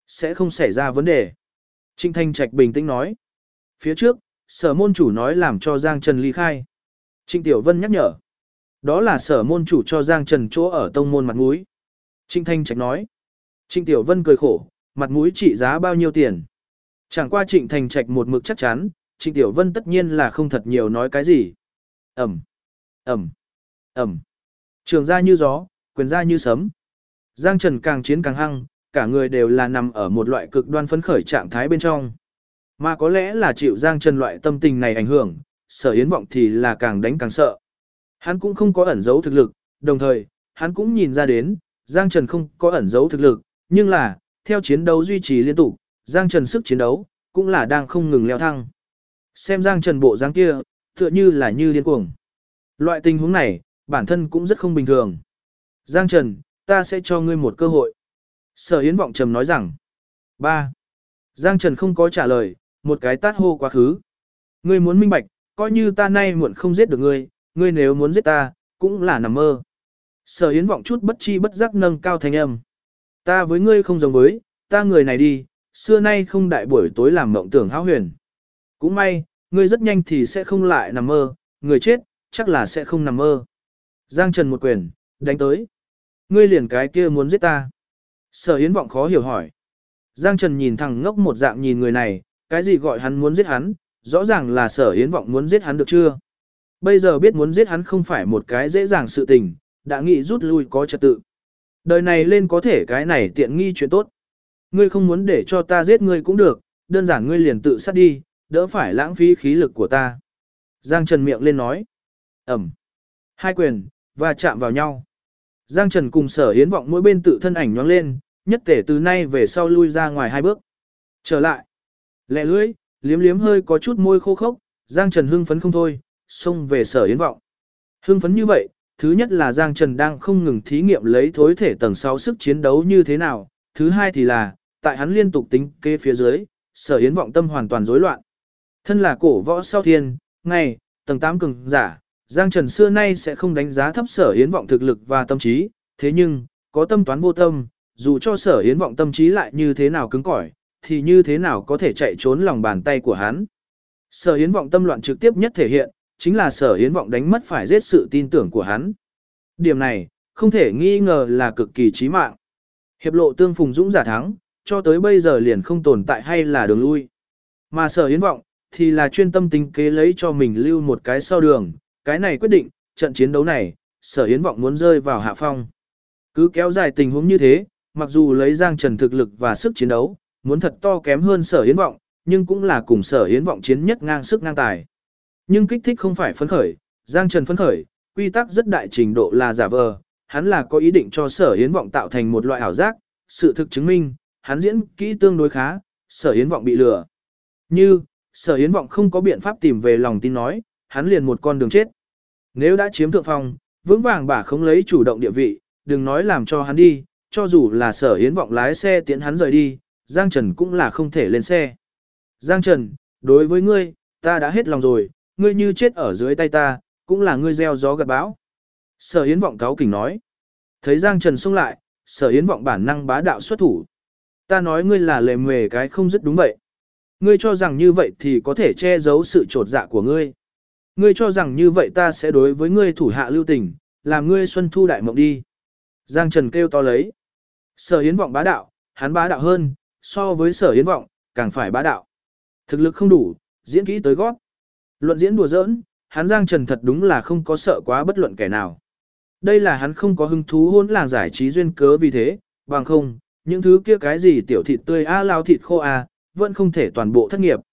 [SPEAKER 1] Sẽ không xảy ra vấn đề. Trịnh Thanh Trạch bình tĩnh nói. Phía trước, sở môn chủ nói làm cho Giang Trần ly khai. Trịnh Tiểu Vân nhắc nhở. Đó là sở môn chủ cho Giang Trần chỗ ở tông môn mặt mũi. Trịnh Thanh Trạch nói. Trịnh Tiểu Vân cười khổ, mặt mũi trị giá bao nhiêu tiền. Chẳng qua Trịnh Thanh Trạch một mực chắc chắn, Trịnh Tiểu Vân tất nhiên là không thật nhiều nói cái gì. Ẩm, Ẩm, Ẩm. Trường ra như gió, quyền ra như sấm. Giang Trần càng chiến càng hăng, cả người đều là nằm ở một loại cực đoan phấn khởi trạng thái bên trong. Mà có lẽ là chịu Giang Trần loại tâm tình này ảnh hưởng, Sở Yến Vọng thì là càng đánh càng sợ. Hắn cũng không có ẩn giấu thực lực, đồng thời, hắn cũng nhìn ra đến, Giang Trần không có ẩn giấu thực lực, nhưng là, theo chiến đấu duy trì liên tục, Giang Trần sức chiến đấu, cũng là đang không ngừng leo thăng. Xem Giang Trần bộ dáng kia, tựa như là như điên cuồng. Loại tình huống này, bản thân cũng rất không bình thường. Giang Trần, ta sẽ cho ngươi một cơ hội. Sở Yến Vọng trầm nói rằng. 3. Giang Trần không có trả lời, một cái tát hô quá khứ. Ngươi muốn minh bạch, coi như ta nay muộn không giết được ngươi, ngươi nếu muốn giết ta, cũng là nằm mơ. Sở Yến Vọng chút bất chi bất giác nâng cao thanh âm. Ta với ngươi không giống với, ta người này đi, xưa nay không đại buổi tối làm mộng tưởng hão huyền. Cũng may, ngươi rất nhanh thì sẽ không lại nằm mơ, người chết, chắc là sẽ không nằm mơ. Giang Trần một quyền, đánh tới. Ngươi liền cái kia muốn giết ta. Sở Yến Vọng khó hiểu hỏi. Giang Trần nhìn thằng ngốc một dạng nhìn người này, cái gì gọi hắn muốn giết hắn, rõ ràng là Sở Yến Vọng muốn giết hắn được chưa? Bây giờ biết muốn giết hắn không phải một cái dễ dàng sự tình, đã nghĩ rút lui có trật tự. Đời này lên có thể cái này tiện nghi chuyện tốt. Ngươi không muốn để cho ta giết ngươi cũng được, đơn giản ngươi liền tự sát đi, đỡ phải lãng phí khí lực của ta. Giang Trần miệng lên nói. Ẩm. Hai quyền, và chạm vào nhau. Giang Trần cùng Sở Yến Vọng mỗi bên tự thân ảnh nhoáng lên, nhất thể từ nay về sau lui ra ngoài hai bước. Trở lại. Lẹ lưỡi, liếm liếm hơi có chút môi khô khốc, Giang Trần hưng phấn không thôi, xông về Sở Yến Vọng. Hưng phấn như vậy, thứ nhất là Giang Trần đang không ngừng thí nghiệm lấy thối thể tầng 6 sức chiến đấu như thế nào, thứ hai thì là, tại hắn liên tục tính kế phía dưới, Sở Yến Vọng tâm hoàn toàn rối loạn. Thân là cổ võ sau thiên, ngày, tầng 8 cường giả, Giang Trần xưa nay sẽ không đánh giá thấp Sở Yến Vọng thực lực và tâm trí, thế nhưng, có tâm toán vô tâm, dù cho Sở Yến Vọng tâm trí lại như thế nào cứng cỏi, thì như thế nào có thể chạy trốn lòng bàn tay của hắn. Sở Yến Vọng tâm loạn trực tiếp nhất thể hiện, chính là Sở Yến Vọng đánh mất phải giết sự tin tưởng của hắn. Điểm này, không thể nghi ngờ là cực kỳ chí mạng. Hiệp lộ tương phùng dũng giả thắng, cho tới bây giờ liền không tồn tại hay là đường lui. Mà Sở Yến Vọng, thì là chuyên tâm tính kế lấy cho mình lưu một cái sau đường, cái này quyết định, trận chiến đấu này, Sở Yến Vọng muốn rơi vào hạ phong. Cứ kéo dài tình huống như thế, mặc dù lấy Giang Trần thực lực và sức chiến đấu, muốn thật to kém hơn Sở Yến Vọng, nhưng cũng là cùng Sở Yến Vọng chiến nhất ngang sức ngang tài. Nhưng kích thích không phải phấn khởi, Giang Trần phấn khởi, quy tắc rất đại trình độ là giả vờ, hắn là có ý định cho Sở Yến Vọng tạo thành một loại ảo giác, sự thực chứng minh, hắn diễn kỹ tương đối khá, Sở Yến Vọng bị lừa. Như, Sở Yến Vọng không có biện pháp tìm về lòng tin nói, hắn liền một con đường chết. Nếu đã chiếm thượng phong, vững vàng bả không lấy chủ động địa vị, đừng nói làm cho hắn đi, cho dù là Sở Yến Vọng lái xe tiễn hắn rời đi, Giang Trần cũng là không thể lên xe. Giang Trần, đối với ngươi, ta đã hết lòng rồi, ngươi như chết ở dưới tay ta, cũng là ngươi gieo gió gặt bão. Sở Yến Vọng cáu kỉnh nói. Thấy Giang Trần xông lại, Sở Yến Vọng bản năng bá đạo xuất thủ. Ta nói ngươi là lề mề cái không dứt đúng vậy. Ngươi cho rằng như vậy thì có thể che giấu sự trột dạ của ngươi. Ngươi cho rằng như vậy ta sẽ đối với ngươi thủ hạ lưu tình, làm ngươi xuân thu đại mộng đi. Giang Trần kêu to lấy. Sở Yến Vọng bá đạo, hắn bá đạo hơn, so với Sở Yến Vọng, càng phải bá đạo. Thực lực không đủ, diễn kỹ tới gót. Luận diễn đùa giỡn, hắn Giang Trần thật đúng là không có sợ quá bất luận kẻ nào. Đây là hắn không có hứng thú hôn làng giải trí duyên cớ vì thế, bằng không, những thứ kia cái gì tiểu thịt tươi lao thịt khô vẫn không thể toàn bộ thất nghiệp.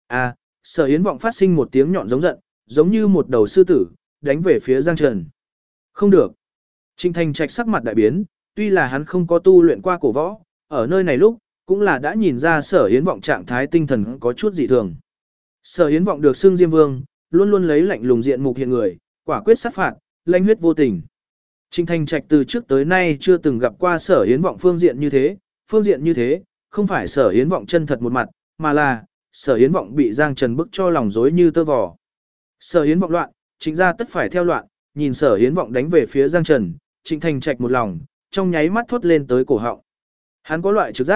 [SPEAKER 1] Sở Yến Vọng phát sinh một tiếng nhọn giống giận, giống như một đầu sư tử, đánh về phía Giang Trần. Không được. Trịnh Thành Trạch sắc mặt đại biến, tuy là hắn không có tu luyện qua cổ võ, ở nơi này lúc, cũng là đã nhìn ra Sở Yến Vọng trạng thái tinh thần có chút dị thường. Sở Yến Vọng được xưng Diêm Vương, luôn luôn lấy lạnh lùng diện mục hiện người, quả quyết sát phạt, lãnh huyết vô tình. Trịnh Thành Trạch từ trước tới nay chưa từng gặp qua Sở Yến Vọng phương diện như thế, không phải Sở Yến Vọng chân thật một mặt, mà là Sở Yến Vọng bị Giang Trần bức cho lòng rối như tơ vò. Sở Yến Vọng loạn, Trịnh gia tất phải theo loạn, nhìn Sở Yến Vọng đánh về phía Giang Trần, Trịnh Thành Trạch một lòng, trong nháy mắt thốt lên tới cổ họng. Hắn có loại trực giác,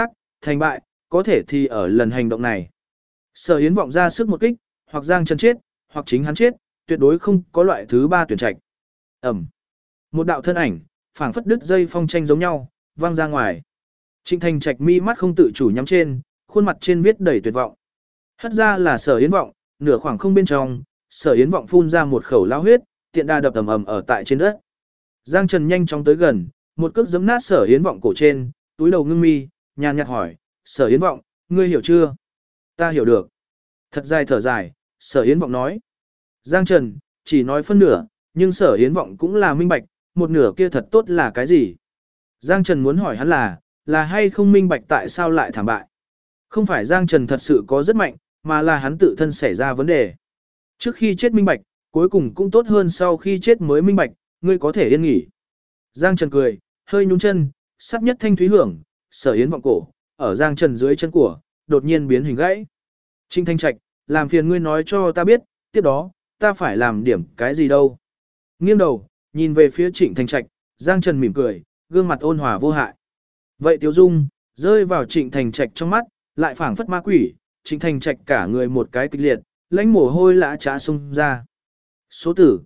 [SPEAKER 1] thành bại, có thể thì ở lần hành động này. Sở Yến vọng ra sức một kích, hoặc Giang Trần chết, hoặc chính hắn chết, tuyệt đối không có loại thứ ba tuyển trạch. Ẩm. Một đạo thân ảnh, phảng phất đứt dây phong tranh giống nhau, văng ra ngoài. Trịnh Thành Trạch mi mắt không tự chủ nhắm trên, khuôn mặt trên viết đầy tuyệt vọng. Hất ra là Sở Yến vọng, nửa khoảng không bên trong, Sở Yến vọng phun ra một khẩu lao huyết, tiện đà đập ầm ầm ở tại trên đất. Giang Trần nhanh chóng tới gần, một cước giẫm nát Sở Yến vọng cổ trên, túi đầu ngưng mi, nhàn nhạt hỏi, Sở Yến vọng, ngươi hiểu chưa? Ta hiểu được. Thật dài thở dài, Sở Yến vọng nói. Giang Trần, chỉ nói phân nửa, nhưng Sở Yến vọng cũng là minh bạch, một nửa kia thật tốt là cái gì? Giang Trần muốn hỏi hắn là hay không minh bạch tại sao lại thảm bại? Không phải Giang Trần thật sự có rất mạnh, mà là hắn tự thân xảy ra vấn đề. Trước khi chết minh bạch, cuối cùng cũng tốt hơn sau khi chết mới minh bạch, ngươi có thể yên nghỉ. Giang Trần cười, hơi nhún chân, sắc nhất thanh thúy hưởng, Sở Yến vọng cổ, ở Giang Trần dưới chân của, đột nhiên biến hình gãy. Trinh Thanh Trạch, làm phiền ngươi nói cho ta biết, tiếp đó, ta phải làm điểm cái gì đâu. Nghiêng đầu, nhìn về phía Trịnh Thành Trạch, Giang Trần mỉm cười, gương mặt ôn hòa vô hại. Vậy Tiếu Dung, rơi vào Trịnh Thành Trạch trong mắt, lại phảng phất ma quỷ, Trịnh Thành Trạch cả người một cái kịch liệt, lãnh mồ hôi lã trá sung ra. Số tử,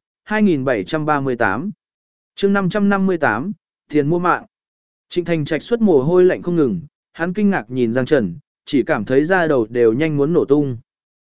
[SPEAKER 1] 2738. chương 558, tiền mua mạng. Trịnh Thành Trạch xuất mồ hôi lạnh không ngừng, hắn kinh ngạc nhìn Giang Trần, chỉ cảm thấy da đầu đều nhanh muốn nổ tung.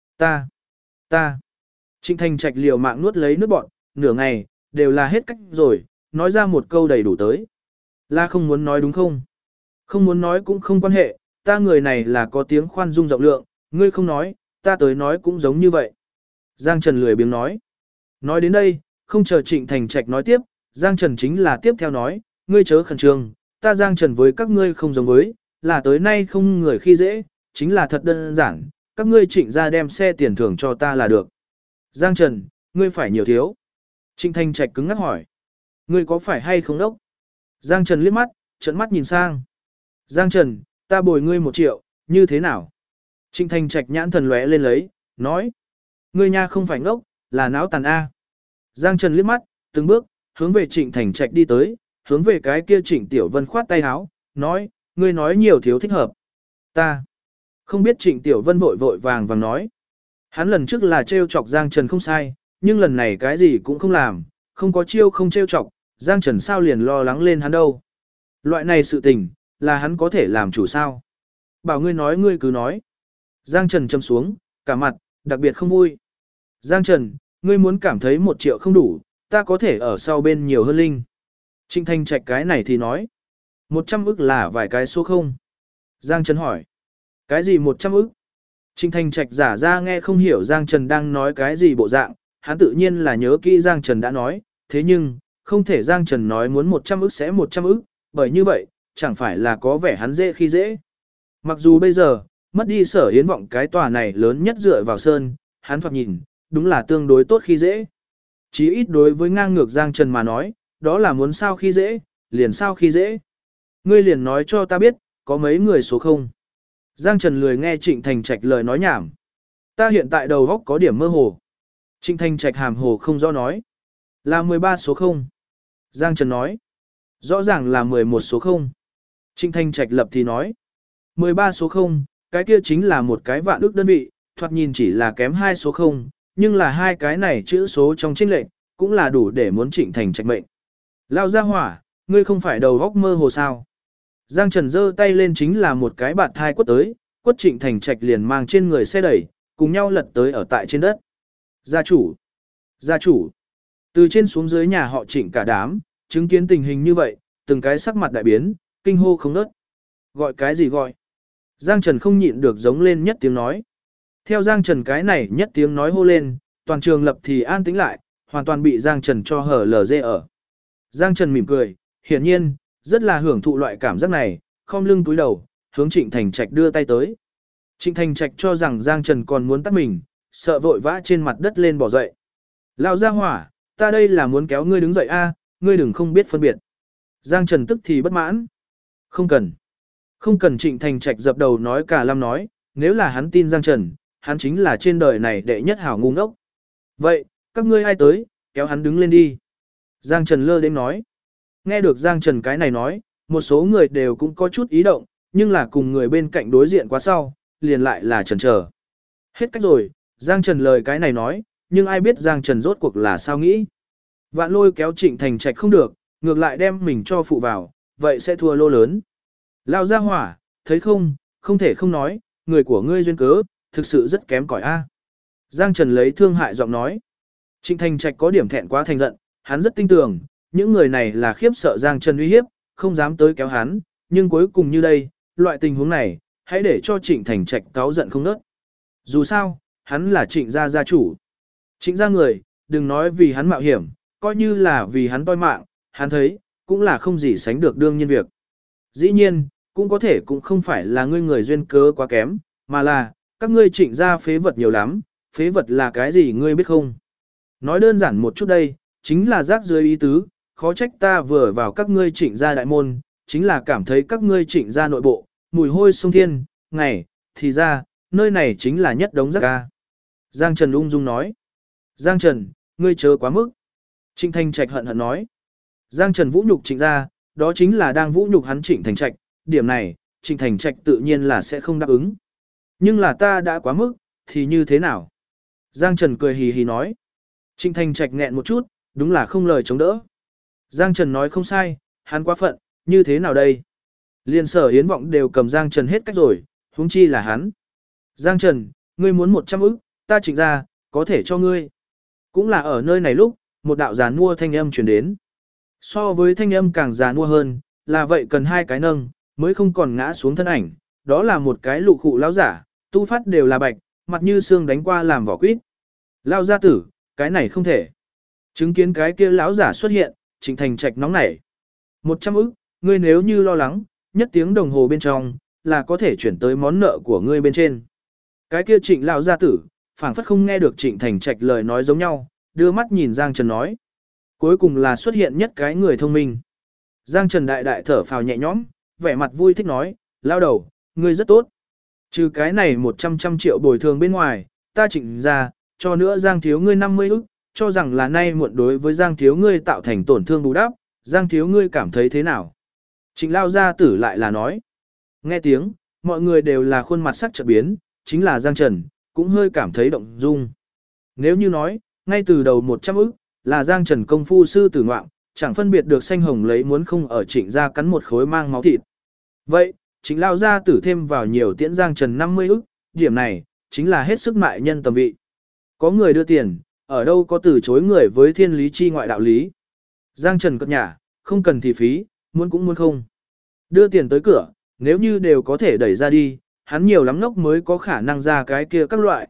[SPEAKER 1] Ta. Trịnh Thành Trạch liều mạng nuốt lấy nước bọt, nửa ngày, đều là hết cách rồi, nói ra một câu đầy đủ tới. Là không muốn nói đúng không? Không muốn nói cũng không quan hệ, ta người này là có tiếng khoan dung rộng lượng, ngươi không nói, ta tới nói cũng giống như vậy. Giang Trần lười biếng nói. Nói đến đây, không chờ Trịnh Thành Trạch nói tiếp, Giang Trần chính là tiếp theo nói, ngươi chớ khẩn trương, ta Giang Trần với các ngươi không giống với, là tới nay không người khi dễ, chính là thật đơn giản, các ngươi Trịnh ra đem xe tiền thưởng cho ta là được. Giang Trần, ngươi phải nhiều thiếu. Trịnh Thành Trạch cứng ngắc hỏi, ngươi có phải hay không đốc? Giang Trần liếc mắt, trợn mắt nhìn sang. Giang Trần, ta bồi ngươi 1 triệu, như thế nào? Trịnh Thành Trạch nhãn thần lóe lên lấy, nói, ngươi nha không phải ngốc, là não tàn A. Giang Trần liếc mắt, từng bước, hướng về Trịnh Thành Trạch đi tới, hướng về cái kia Trịnh Tiểu Vân khoát tay áo, nói, ngươi nói nhiều thiếu thích hợp. Ta không biết. Trịnh Tiểu Vân vội vội vàng vàng nói. Hắn lần trước là trêu chọc Giang Trần không sai, nhưng lần này cái gì cũng không làm, không có chiêu không trêu chọc, Giang Trần sao liền lo lắng lên hắn đâu. Loại này sự tình, là hắn có thể làm chủ sao. Bảo ngươi nói ngươi cứ nói. Giang Trần châm xuống, cả mặt, đặc biệt không vui. Giang Trần, ngươi muốn cảm thấy 1 triệu không đủ, ta có thể ở sau bên nhiều hơn linh. Trịnh Thành Trạch cái này thì nói. 100 ức là vài cái số không? Giang Trần hỏi. Cái gì 100 ức? Trịnh Thành Trạch giả ra nghe không hiểu Giang Trần đang nói cái gì bộ dạng, hắn tự nhiên là nhớ kỹ Giang Trần đã nói, thế nhưng, không thể Giang Trần nói muốn 100 ức sẽ 100 ức, bởi như vậy, chẳng phải là có vẻ hắn dễ khi dễ. Mặc dù bây giờ, mất đi Sở Yến vọng cái tòa này lớn nhất dựa vào sơn, hắn thoạt nhìn, đúng là tương đối tốt khi dễ. Chí ít đối với ngang ngược Giang Trần mà nói, đó là muốn sao khi dễ, liền sao khi dễ. Ngươi liền nói cho ta biết, có mấy người số không? Giang Trần lười nghe Trịnh Thành Trạch lời nói nhảm. Ta hiện tại đầu óc có điểm mơ hồ. Trịnh Thành Trạch hàm hồ không rõ nói. Là 13 số không? Giang Trần nói. Rõ ràng là 11 số không. Trịnh Thành Trạch lập thì nói. 13 số không, cái kia chính là một cái vạn ước đơn vị, thoạt nhìn chỉ là kém 2 số không, nhưng là hai cái này chữ số trong chênh lệch, cũng là đủ để muốn Trịnh Thành Trạch mệnh. Lao ra hỏa, ngươi không phải đầu óc mơ hồ sao? Giang Trần giơ tay lên chính là một cái bạt thai quất tới, quất Trịnh Thành Trạch liền mang trên người xe đẩy, cùng nhau lật tới ở tại trên đất. Gia chủ. Từ trên xuống dưới nhà họ Trịnh cả đám, chứng kiến tình hình như vậy, từng cái sắc mặt đại biến, kinh hô không ngớt. Gọi cái gì gọi? Giang Trần không nhịn được giống lên nhất tiếng nói. Theo Giang Trần cái này nhất tiếng nói hô lên, toàn trường lập thì an tĩnh lại, hoàn toàn bị Giang Trần cho hở lờ dê ở. Giang Trần mỉm cười, hiển nhiên, rất là hưởng thụ loại cảm giác này, khom lưng túi đầu, hướng Trịnh Thành Trạch đưa tay tới. Trịnh Thành Trạch cho rằng Giang Trần còn muốn tắt mình, sợ vội vã trên mặt đất lên bỏ dậy. Lão gia hỏa, ta đây là muốn kéo ngươi đứng dậy a, ngươi đừng không biết phân biệt. Giang Trần tức thì bất mãn. Không cần. Trịnh Thành Trạch dập đầu nói cả lâm nói, nếu là hắn tin Giang Trần, hắn chính là trên đời này đệ nhất hảo ngu ngốc. Vậy, các ngươi ai tới, kéo hắn đứng lên đi. Giang Trần lơ đến nói. Nghe được Giang Trần cái này nói, một số người đều cũng có chút ý động, nhưng là cùng người bên cạnh đối diện quá sau, liền lại là chần chờ. Hết cách rồi, Giang Trần lời cái này nói, nhưng ai biết Giang Trần rốt cuộc là sao nghĩ. Vạn Lôi kéo Trịnh Thành Trạch không được, ngược lại đem mình cho phụ vào, vậy sẽ thua lô lớn. Lao ra hỏa, thấy không, không thể không nói, người của ngươi duyên cớ, thực sự rất kém cỏi a. Giang Trần lấy thương hại giọng nói. Trịnh Thành Trạch có điểm thẹn quá thành giận, hắn rất tin tưởng, những người này là khiếp sợ Giang Trần uy hiếp, không dám tới kéo hắn, nhưng cuối cùng như đây, loại tình huống này, hãy để cho Trịnh Thành Trạch cáu giận không nớt. Dù sao, hắn là Trịnh gia gia chủ. Trịnh gia người, đừng nói vì hắn mạo hiểm, coi như là vì hắn toi mạng, hắn thấy, cũng là không gì sánh được đương nhiên việc. Dĩ nhiên, cũng có thể cũng không phải là ngươi người duyên cớ quá kém, mà là, các ngươi Trịnh gia phế vật nhiều lắm, phế vật là cái gì ngươi biết không? Nói đơn giản một chút đây, chính là rác dưới ý tứ, khó trách ta vừa vào các ngươi Trịnh gia đại môn, chính là cảm thấy các ngươi Trịnh gia nội bộ, mùi hôi sông thiên, ngày, thì ra, nơi này chính là nhất đống rác ca. Giang Trần ung dung nói. Giang Trần, ngươi chớ quá mức. Trịnh Thành Trạch hận hận nói. Giang Trần vũ nhục Trịnh gia, đó chính là đang vũ nhục hắn Trịnh Thành Trạch, điểm này, Trịnh Thành Trạch tự nhiên là sẽ không đáp ứng. Nhưng là ta đã quá mức, thì như thế nào? Giang Trần cười hì hì nói. Trịnh Thành Trạch nghẹn một chút, đúng là không lời chống đỡ. Giang Trần nói không sai, hắn quá phận, như thế nào đây? Liên Sở Hiến vọng đều cầm Giang Trần hết cách rồi, huống chi là hắn. Giang Trần, ngươi muốn 100 ức, ta Trịnh gia, có thể cho ngươi. Cũng là ở nơi này lúc, một đạo giàn mua thanh âm truyền đến. So với thanh âm càng giàn mua hơn, là vậy cần hai cái nâng, mới không còn ngã xuống thân ảnh. Đó là một cái lụ khụ lão giả, tu phát đều là bạch, mặt như xương đánh qua làm vỏ quýt. Lao gia tử, cái này không thể. Chứng kiến cái kia lão giả xuất hiện, Trịnh Thành Trạch nóng nảy. 100 ức, ngươi nếu như lo lắng, nhất tiếng đồng hồ bên trong, là có thể chuyển tới món nợ của ngươi bên trên. Cái kia Trịnh lão gia tử, phảng phất không nghe được Trịnh Thành Trạch lời nói giống nhau, đưa mắt nhìn Giang Trần nói. Cuối cùng là xuất hiện nhất cái người thông minh. Giang Trần đại đại thở phào nhẹ nhõm, vẻ mặt vui thích nói, lao đầu, ngươi rất tốt. Trừ cái này 100 triệu bồi thường bên ngoài, ta Trịnh ra, cho nữa Giang thiếu ngươi 50 ức, cho rằng là nay muộn đối với Giang thiếu ngươi tạo thành tổn thương bù đắp, Giang thiếu ngươi cảm thấy thế nào? Trịnh lao gia tử lại là nói. Nghe tiếng, mọi người đều là khuôn mặt sắc chợt biến, chính là Giang Trần, cũng hơi cảm thấy động dung. Nếu như nói, ngay từ đầu 100 ức, là Giang Trần công phu sư tử ngoạm, chẳng phân biệt được xanh hồng lấy muốn không ở Trịnh gia cắn một khối mang máu thịt. Vậy, Trịnh lao gia tử thêm vào nhiều tiễn Giang Trần 50 ức, điểm này, chính là hết sức mại nhân tầm vị. Có người đưa tiền, ở đâu có từ chối người với thiên lý chi ngoại đạo lý. Giang Trần cất nhả, không cần thì phí, muốn cũng muốn không. Đưa tiền tới cửa, nếu như đều có thể đẩy ra đi, hắn nhiều lắm ngốc mới có khả năng ra cái kia các loại,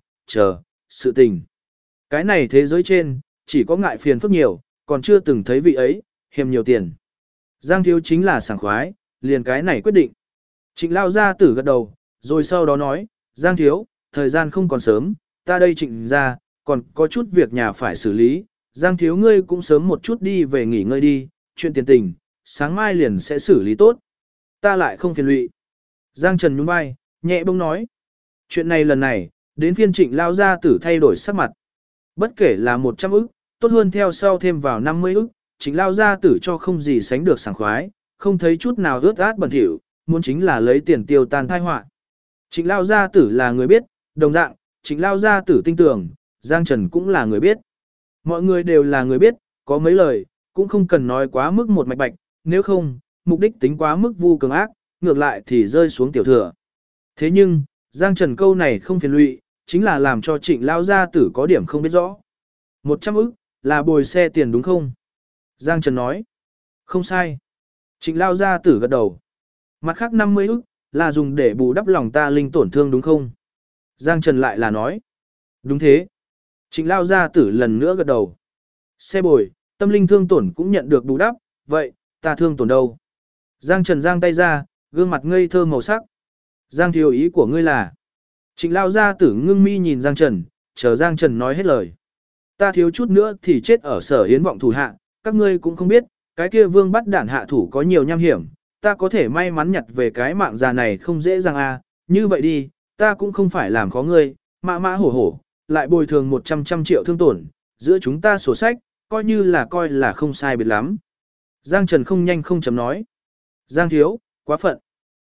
[SPEAKER 1] sự tình. Cái này thế giới trên, chỉ có ngại phiền phức nhiều, còn chưa từng thấy vị ấy, hiềm nhiều tiền. Giang thiếu chính là sảng khoái, liền cái này quyết định. Trịnh lao gia tử gật đầu, rồi sau đó nói, Giang thiếu, thời gian không còn sớm, ta đây Trịnh ra, còn có chút việc nhà phải xử lý, Giang thiếu ngươi cũng sớm một chút đi về nghỉ ngơi đi, chuyện tiền tình, sáng mai liền sẽ xử lý tốt. Ta lại không phiền lụy. Giang Trần nhún vai, nhẹ bông nói. Chuyện này lần này, đến phiên Trịnh lao gia tử thay đổi sắc mặt. Bất kể là 100 ức, tốt hơn theo sau thêm vào 50 ức, Trịnh lao gia tử cho không gì sánh được sảng khoái, không thấy chút nào ướt át bẩn thỉu, muốn chính là lấy tiền tiêu tan thai họa. Trịnh lao gia tử là người biết, đồng dạng, Trịnh lao gia tử tin tưởng, Giang Trần cũng là người biết. Mọi người đều là người biết, có mấy lời, cũng không cần nói quá mức một mạch bạch, nếu không, mục đích tính quá mức vu cường ác, ngược lại thì rơi xuống tiểu thừa. Thế nhưng, Giang Trần câu này không phiền lụy, chính là làm cho Trịnh lao gia tử có điểm không biết rõ. 100 ức, là bồi xe tiền đúng không? Giang Trần nói. Không sai. Trịnh lao gia tử gật đầu. Mặt khác 50 ức, là dùng để bù đắp lòng ta linh tổn thương đúng không? Giang Trần lại là nói. Đúng thế. Trịnh lao gia tử lần nữa gật đầu. Xe bồi, tâm linh thương tổn cũng nhận được bù đắp, vậy, ta thương tổn đâu? Giang Trần giang tay ra, gương mặt ngây thơ màu sắc. Giang thiếu ý của ngươi là. Trịnh lao gia tử ngưng mi nhìn Giang Trần, chờ Giang Trần nói hết lời. Ta thiếu chút nữa thì chết ở Sở Hiến vọng thủ hạ, các ngươi cũng không biết, cái kia vương bắt đản hạ thủ có nhiều nham hiểm, ta có thể may mắn nhặt về cái mạng già này không dễ dàng à, như vậy đi, ta cũng không phải làm khó ngươi, mã mã hổ hổ, lại bồi thường 100 triệu thương tổn, giữa chúng ta sổ sách, coi là không sai biệt lắm. Giang Trần không nhanh không chấm nói. Giang thiếu, quá phận.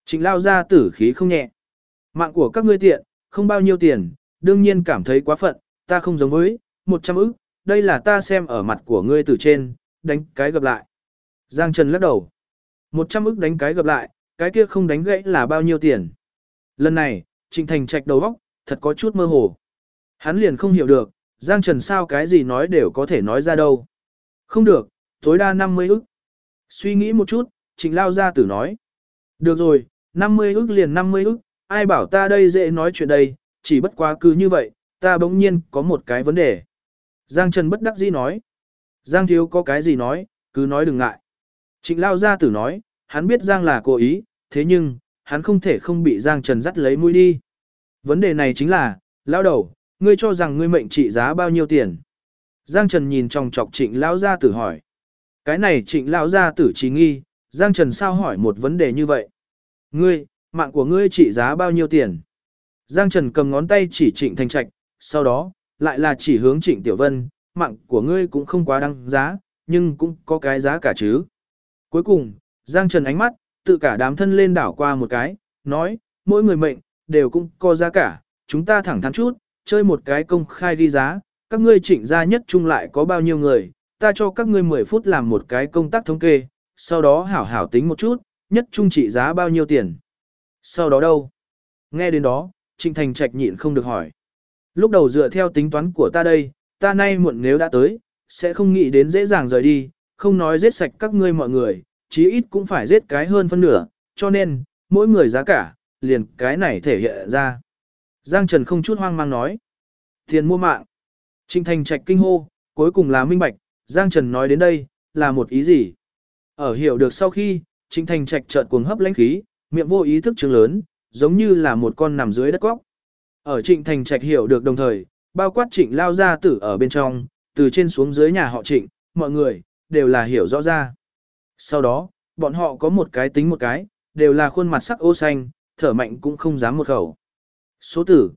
[SPEAKER 1] Trịnh lao ra tử khí không nhẹ. Mạng của các ngươi tiện, không bao nhiêu tiền, đương nhiên cảm thấy quá phận, ta không giống với, 100 ức, đây là ta xem ở mặt của ngươi từ trên, đánh cái gặp lại. Giang Trần lắc đầu. 100 ức đánh cái gặp lại, cái kia không đánh gãy là bao nhiêu tiền. Lần này, Trịnh Thành Trạch đầu óc thật có chút mơ hồ. Hắn liền không hiểu được, Giang Trần sao cái gì nói đều có thể nói ra đâu. Không được, tối đa 50 ức. Suy nghĩ một chút, Trịnh lao gia tử nói. Được rồi, 50 ức liền 50 ức, ai bảo ta đây dễ nói chuyện đây, chỉ bất quá cứ như vậy, ta bỗng nhiên có một cái vấn đề. Giang Trần bất đắc dĩ nói. Giang thiếu có cái gì nói, cứ nói đừng ngại. Trịnh lao gia tử nói, hắn biết Giang là cố ý, thế nhưng, hắn không thể không bị Giang Trần dắt lấy mũi đi. Vấn đề này chính là, lão đầu, ngươi cho rằng ngươi mệnh trị giá bao nhiêu tiền? Giang Trần nhìn trong chọc Trịnh lão gia tử hỏi. Cái này Trịnh lão gia tử trí nghi, Giang Trần sao hỏi một vấn đề như vậy? Ngươi, mạng của ngươi trị giá bao nhiêu tiền? Giang Trần cầm ngón tay chỉ Trịnh Thành Trạch, sau đó, lại là chỉ hướng Trịnh Tiểu Vân, mạng của ngươi cũng không quá đăng giá, nhưng cũng có cái giá cả chứ. Cuối cùng, Giang Trần ánh mắt, tự cả đám thân lên đảo qua một cái, nói, mỗi người mệnh, đều cũng có giá cả, chúng ta thẳng thắn chút, chơi một cái công khai ghi giá, các ngươi Trịnh gia nhất chung lại có bao nhiêu người, ta cho các ngươi 10 phút làm một cái công tác thống kê, sau đó hảo hảo tính một chút, nhất chung trị giá bao nhiêu tiền. Sau đó đâu? Nghe đến đó, Trịnh Thành Trạch nhịn không được hỏi. Lúc đầu dựa theo tính toán của ta đây, ta nay muộn nếu đã tới, sẽ không nghĩ đến dễ dàng rời đi, không nói giết sạch các ngươi mọi người, chí ít cũng phải giết cái hơn phân nửa, cho nên, mỗi người giá cả, liền cái này thể hiện ra. Giang Trần không chút hoang mang nói. Tiền mua mạng. Trịnh Thành Trạch kinh hô, cuối cùng là minh bạch, Giang Trần nói đến đây, là một ý gì? Ở hiểu được sau khi, Trịnh Thành Trạch chợt cuồng hấp lãnh khí, miệng vô ý thức trừng lớn, giống như là một con nằm dưới đất góc. Ở Trịnh Thành Trạch hiểu được đồng thời, bao quát Trịnh lao gia tử ở bên trong, từ trên xuống dưới nhà họ Trịnh, mọi người, đều là hiểu rõ ra. Sau đó, bọn họ có một cái tính một cái, đều là khuôn mặt sắc ô xanh, thở mạnh cũng không dám một khẩu. Số tử,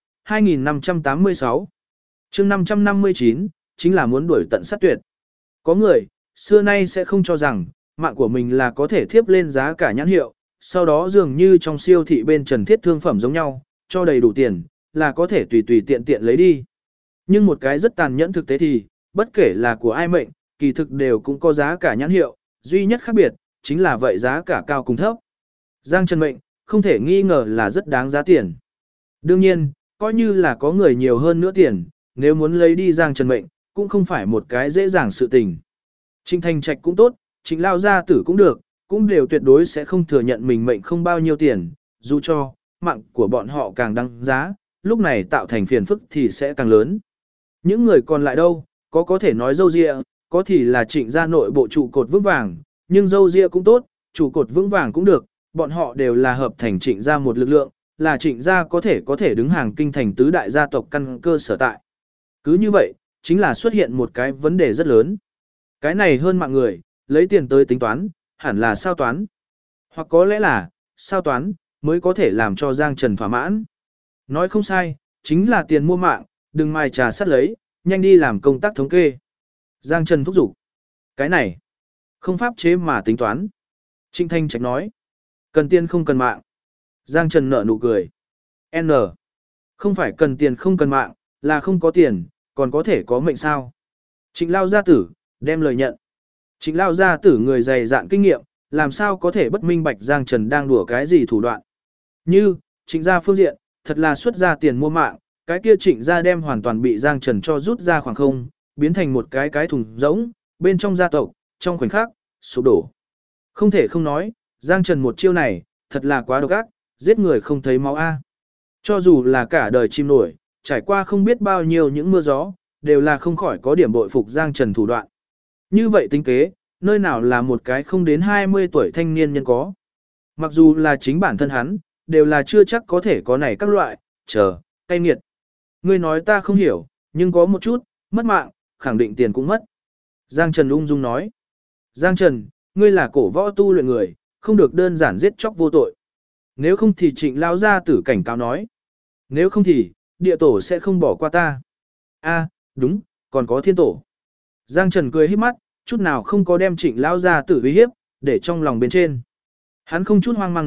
[SPEAKER 1] 2586. chương 559, chính là muốn đuổi tận sát tuyệt. Có người, xưa nay sẽ không cho rằng, mạng của mình là có thể thiếp lên giá cả nhãn hiệu, sau đó dường như trong siêu thị bên Trần Thiết thương phẩm giống nhau, cho đầy đủ tiền, là có thể tùy tùy tiện tiện lấy đi. Nhưng một cái rất tàn nhẫn thực tế thì, bất kể là của ai mệnh, kỳ thực đều cũng có giá cả nhãn hiệu, duy nhất khác biệt, chính là vậy giá cả cao cùng thấp. Giang Trần mệnh, không thể nghi ngờ là rất đáng giá tiền. Đương nhiên, coi như là có người nhiều hơn nữa tiền, nếu muốn lấy đi Giang Trần mệnh, cũng không phải một cái dễ dàng sự tình. Trịnh Thành Trạch cũng tốt, Trịnh lao gia tử cũng được, cũng đều tuyệt đối sẽ không thừa nhận mình mệnh không bao nhiêu tiền, dù cho mạng của bọn họ càng đăng giá, lúc này tạo thành phiền phức thì sẽ càng lớn. Những người còn lại đâu, có thể nói dâu dịa, có thì là Trịnh gia nội bộ trụ cột vững vàng, nhưng dâu dịa cũng tốt, trụ cột vững vàng cũng được, bọn họ đều là hợp thành Trịnh gia một lực lượng, là Trịnh gia có thể đứng hàng kinh thành tứ đại gia tộc căn cơ sở tại. Cứ như vậy, chính là xuất hiện một cái vấn đề rất lớn. Cái này hơn mạng người, lấy tiền tới tính toán, hẳn là sao toán. Hoặc có lẽ là, sao toán, mới có thể làm cho Giang Trần thỏa mãn. Nói không sai, chính là tiền mua mạng, đừng mài trà sắt lấy, nhanh đi làm công tác thống kê. Giang Trần thúc giục. Cái này, không pháp chế mà tính toán. Trịnh Thanh Trạch nói, cần tiền không cần mạng. Giang Trần nở nụ cười. N. Không phải cần tiền không cần mạng, là không có tiền, còn có thể có mệnh sao. Trịnh lao gia tử, đem lời nhận. Trịnh lao gia tử người dày dạn kinh nghiệm, làm sao có thể bất minh bạch Giang Trần đang đùa cái gì thủ đoạn. Như, trịnh gia phương diện, thật là xuất ra tiền mua mạng, cái kia trịnh gia đem hoàn toàn bị Giang Trần cho rút ra khoảng không, biến thành một cái thùng rỗng, bên trong gia tộc, trong khoảnh khắc, sụp đổ. Không thể không nói, Giang Trần một chiêu này, thật là quá độc ác, giết người không thấy máu a. Cho dù là cả đời chim nổi, trải qua không biết bao nhiêu những mưa gió, đều là không khỏi có điểm bội phục Giang Trần thủ đoạn. Như vậy tính kế, nơi nào là một cái không đến 20 tuổi thanh niên nhân có. Mặc dù là chính bản thân hắn, đều là chưa chắc có thể có này các loại, cay nghiệt. Ngươi nói ta không hiểu, nhưng có một chút, mất mạng, khẳng định tiền cũng mất. Giang Trần ung dung nói. Giang Trần, ngươi là cổ võ tu luyện người, không được đơn giản giết chóc vô tội. Nếu không thì Trịnh lao gia tử cảnh cáo nói. Nếu không thì, địa tổ sẽ không bỏ qua ta. A, đúng, còn có thiên tổ. Giang Trần cười híp mắt, chút nào không có đem Trịnh lao gia tử uy hiếp, để trong lòng bên trên. Hắn không chút hoang mang nói,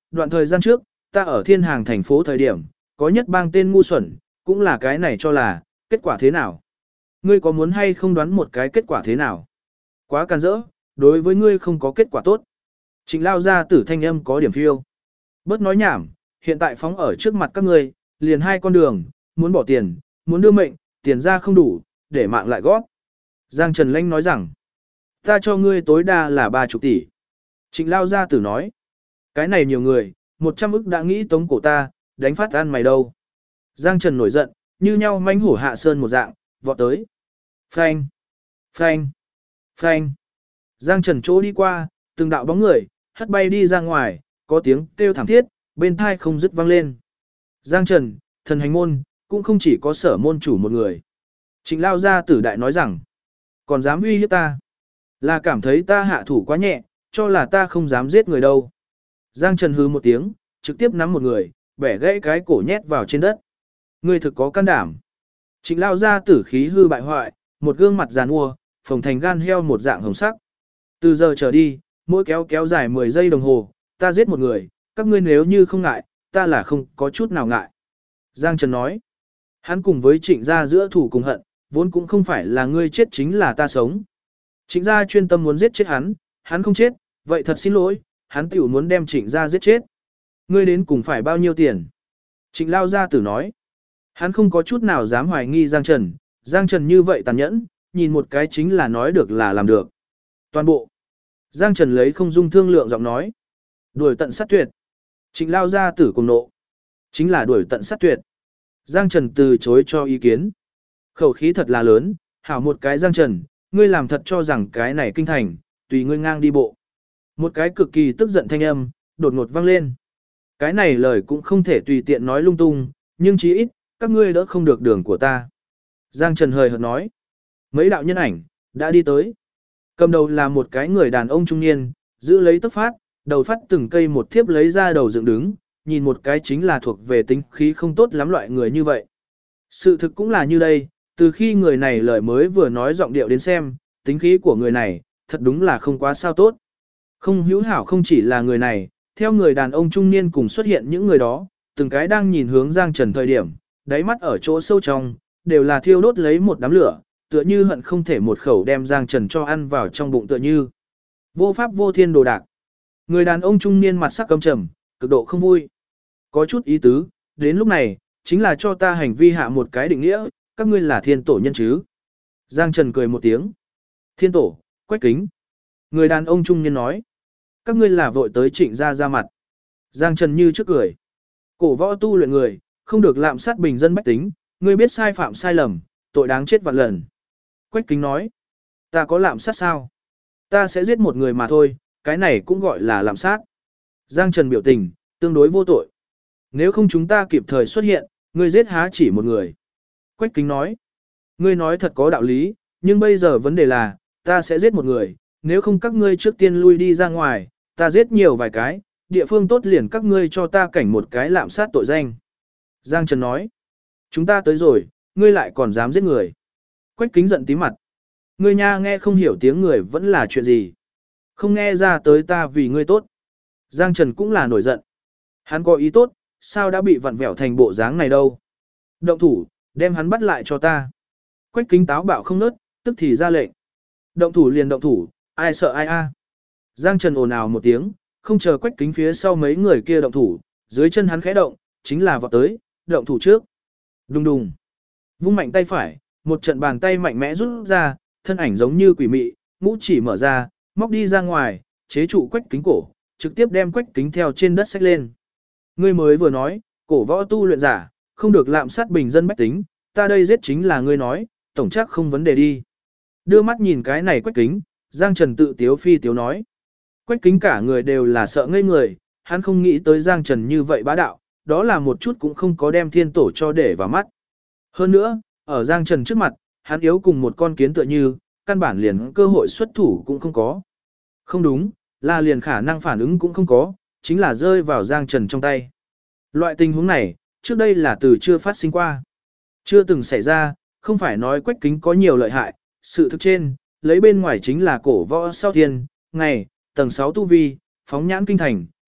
[SPEAKER 1] đoạn thời gian trước, ta ở thiên hàng thành phố thời điểm, có nhất bang tên ngu xuẩn, cũng là cái này cho là, kết quả thế nào? Ngươi có muốn hay không đoán một cái kết quả thế nào? Quá can dỡ, đối với ngươi không có kết quả tốt. Trịnh lao ra tử thanh âm có điểm phiêu. Bớt nói nhảm, hiện tại phóng ở trước mặt các ngươi, liền hai con đường, muốn bỏ tiền, muốn đưa mệnh, tiền ra không đủ, để mạng lại góp. Giang Trần Lanh nói rằng, ta cho ngươi tối đa là 30 tỷ. Trịnh lao gia tử nói, cái này nhiều người, 100 ức đã nghĩ tống cổ ta, đánh phát ăn mày đâu. Giang Trần nổi giận, như nhau manh hổ hạ sơn một dạng, vọt tới. Phanh, phanh, phanh. Giang Trần chỗ đi qua, từng đạo bóng người, hất bay đi ra ngoài, có tiếng kêu thảm thiết, bên thai không dứt vang lên. Giang Trần, thần hành môn, cũng không chỉ có sở môn chủ một người. Trịnh lao gia tử đại nói rằng, còn dám uy hiếp ta, là cảm thấy ta hạ thủ quá nhẹ, cho là ta không dám giết người đâu. Giang Trần hừ một tiếng, trực tiếp nắm một người, bẻ gãy cái cổ nhét vào trên đất. Ngươi thực có can đảm. Trịnh lao gia tử khí hư bại hoại, một gương mặt giàn mua, phồng thành gan heo một dạng hồng sắc. Từ giờ trở đi, mỗi kéo dài 10 giây đồng hồ, ta giết một người, các ngươi nếu như không ngại, ta là không có chút nào ngại. Giang Trần nói, hắn cùng với trịnh gia giữa thủ cùng hận, vốn cũng không phải là ngươi chết chính là ta sống. Trịnh gia chuyên tâm muốn giết chết hắn không chết, vậy thật xin lỗi, hắn tiểu muốn đem trịnh gia giết chết. Ngươi đến cùng phải bao nhiêu tiền? Trịnh lao gia tử nói, hắn không có chút nào dám hoài nghi Giang Trần như vậy tàn nhẫn, nhìn một cái chính là nói được là làm được. Toàn bộ. Giang Trần lấy không dung thương lượng giọng nói. Đuổi tận sát tuyệt. Trịnh lao gia tử cùng nộ. Chính là đuổi tận sát tuyệt. Giang Trần từ chối cho ý kiến. Khẩu khí thật là lớn, hảo một cái Giang Trần, ngươi làm thật cho rằng cái này kinh thành, tùy ngươi ngang đi bộ. Một cái cực kỳ tức giận thanh âm, đột ngột vang lên. Cái này lời cũng không thể tùy tiện nói lung tung, nhưng chí ít, các ngươi đỡ không được đường của ta. Giang Trần hời hợt nói. Mấy đạo nhân ảnh, đã đi tới. Cầm đầu là một cái người đàn ông trung niên, giữ lấy tấc phát, đầu phát từng cây một thiếp lấy ra đầu dựng đứng, nhìn một cái chính là thuộc về tính khí không tốt lắm loại người như vậy. Sự thực cũng là như đây, từ khi người này lời mới vừa nói giọng điệu đến xem, tính khí của người này, thật đúng là không quá sao tốt. Không hữu hảo không chỉ là người này, theo người đàn ông trung niên cùng xuất hiện những người đó, từng cái đang nhìn hướng Giang Trần thời điểm, đáy mắt ở chỗ sâu trong, đều là thiêu đốt lấy một đám lửa, tựa như hận không thể một khẩu đem Giang Trần cho ăn vào trong bụng tựa như. Vô pháp vô thiên đồ đạc. Người đàn ông trung niên mặt sắc căm trầm, cực độ không vui. Có chút ý tứ, đến lúc này, chính là cho ta hành vi hạ một cái định nghĩa, các ngươi là thiên tổ nhân chứ. Giang Trần cười một tiếng. Thiên tổ, Quách Kính. Người đàn ông trung niên nói. Các ngươi là vội tới trịnh ra mặt. Giang Trần như trước cười. Cổ võ tu luyện người, không được lạm sát bình dân bách tính, ngươi biết sai phạm sai lầm, tội đáng chết vạn lần. Quách Kính nói. Ta có lạm sát sao? Ta sẽ giết một người mà thôi, cái này cũng gọi là lạm sát. Giang Trần biểu tình, tương đối vô tội. Nếu không chúng ta kịp thời xuất hiện, ngươi giết há chỉ một người. Quách Kính nói. Ngươi nói thật có đạo lý, nhưng bây giờ vấn đề là, ta sẽ giết một người, nếu không các ngươi trước tiên lui đi ra ngoài, ta giết nhiều vài cái, địa phương tốt liền các ngươi cho ta cảnh một cái lạm sát tội danh. Giang Trần nói. Chúng ta tới rồi, ngươi lại còn dám giết người. Quách Kính giận tí mặt. Ngươi nha nghe không hiểu tiếng người vẫn là chuyện gì. Không nghe ra tới ta vì ngươi tốt. Giang Trần cũng là nổi giận. Hắn có ý tốt, sao đã bị vặn vẹo thành bộ dáng này đâu. Động thủ, đem hắn bắt lại cho ta. Quách Kính táo bạo không nớt, tức thì ra lệnh. Động thủ liền động thủ, ai sợ ai a. Giang Trần ồn ào một tiếng, không chờ Quách Kính phía sau mấy người kia động thủ, dưới chân hắn khẽ động, chính là vọt tới, động thủ trước. Đùng đùng. Vung mạnh tay phải, một trận bàn tay mạnh mẽ rút ra, thân ảnh giống như quỷ mị, ngũ chỉ mở ra, móc đi ra ngoài, chế trụ Quách Kính cổ, trực tiếp đem Quách Kính theo trên đất xách lên. Ngươi mới vừa nói, cổ võ tu luyện giả, không được lạm sát bình dân bách tính, ta đây giết chính là ngươi nói, tổng chắc không vấn đề đi. Đưa mắt nhìn cái này Quách Kính, Giang Trần tự tiếu phi tiếu nói. Quách Kính cả người đều là sợ ngây người, hắn không nghĩ tới Giang Trần như vậy bá đạo, đó là một chút cũng không có đem thiên tổ cho để vào mắt. Hơn nữa, ở Giang Trần trước mặt, hắn yếu cùng một con kiến tựa như, căn bản liền cơ hội xuất thủ cũng không có. Không đúng, là liền khả năng phản ứng cũng không có, chính là rơi vào Giang Trần trong tay. Loại tình huống này, trước đây là từ chưa phát sinh qua. Chưa từng xảy ra, không phải nói Quách Kính có nhiều lợi hại, sự thực trên, lấy bên ngoài chính là cổ võ sau thiên, ngày, tầng 6 tu vi, phóng nhãn kinh thành,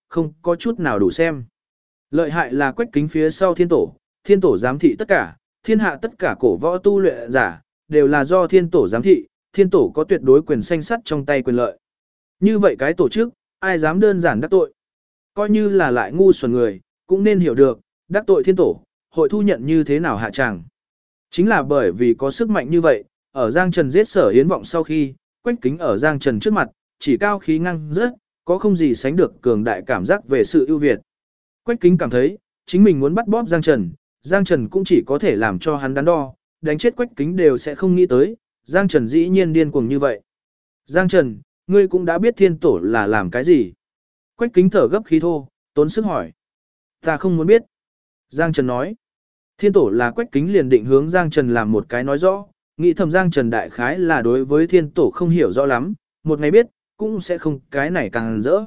[SPEAKER 1] không có chút nào đủ xem. Lợi hại là Quách Kính phía sau thiên tổ giám thị tất cả, thiên hạ tất cả cổ võ tu luyện giả, đều là do thiên tổ giám thị, thiên tổ có tuyệt đối quyền sanh sắt trong tay quyền lợi. Như vậy cái tổ chức, ai dám đơn giản đắc tội. Coi như là lại ngu xuẩn người, cũng nên hiểu được, đắc tội thiên tổ, hội thu nhận như thế nào hạ tràng. Chính là bởi vì có sức mạnh như vậy, ở Giang Trần giết Sở Yến Vọng sau khi, Quách Kính ở Giang Trần trước mặt, chỉ cao khí ngang rất, có không gì sánh được cường đại cảm giác về sự ưu việt. Quách Kính cảm thấy, chính mình muốn bắt bóp Giang Trần cũng chỉ có thể làm cho hắn đắn đo, đánh chết Quách Kính đều sẽ không nghĩ tới, Giang Trần dĩ nhiên điên cuồng như vậy. Giang Trần, ngươi cũng đã biết thiên tổ là làm cái gì. Quách Kính thở gấp khí thô, tốn sức hỏi. Ta không muốn biết. Giang Trần nói. Thiên tổ là Quách Kính liền định hướng Giang Trần làm một cái nói rõ, nghĩ thầm Giang Trần đại khái là đối với thiên tổ không hiểu rõ lắm, một ngày biết, cũng sẽ không cái này càng rỡ.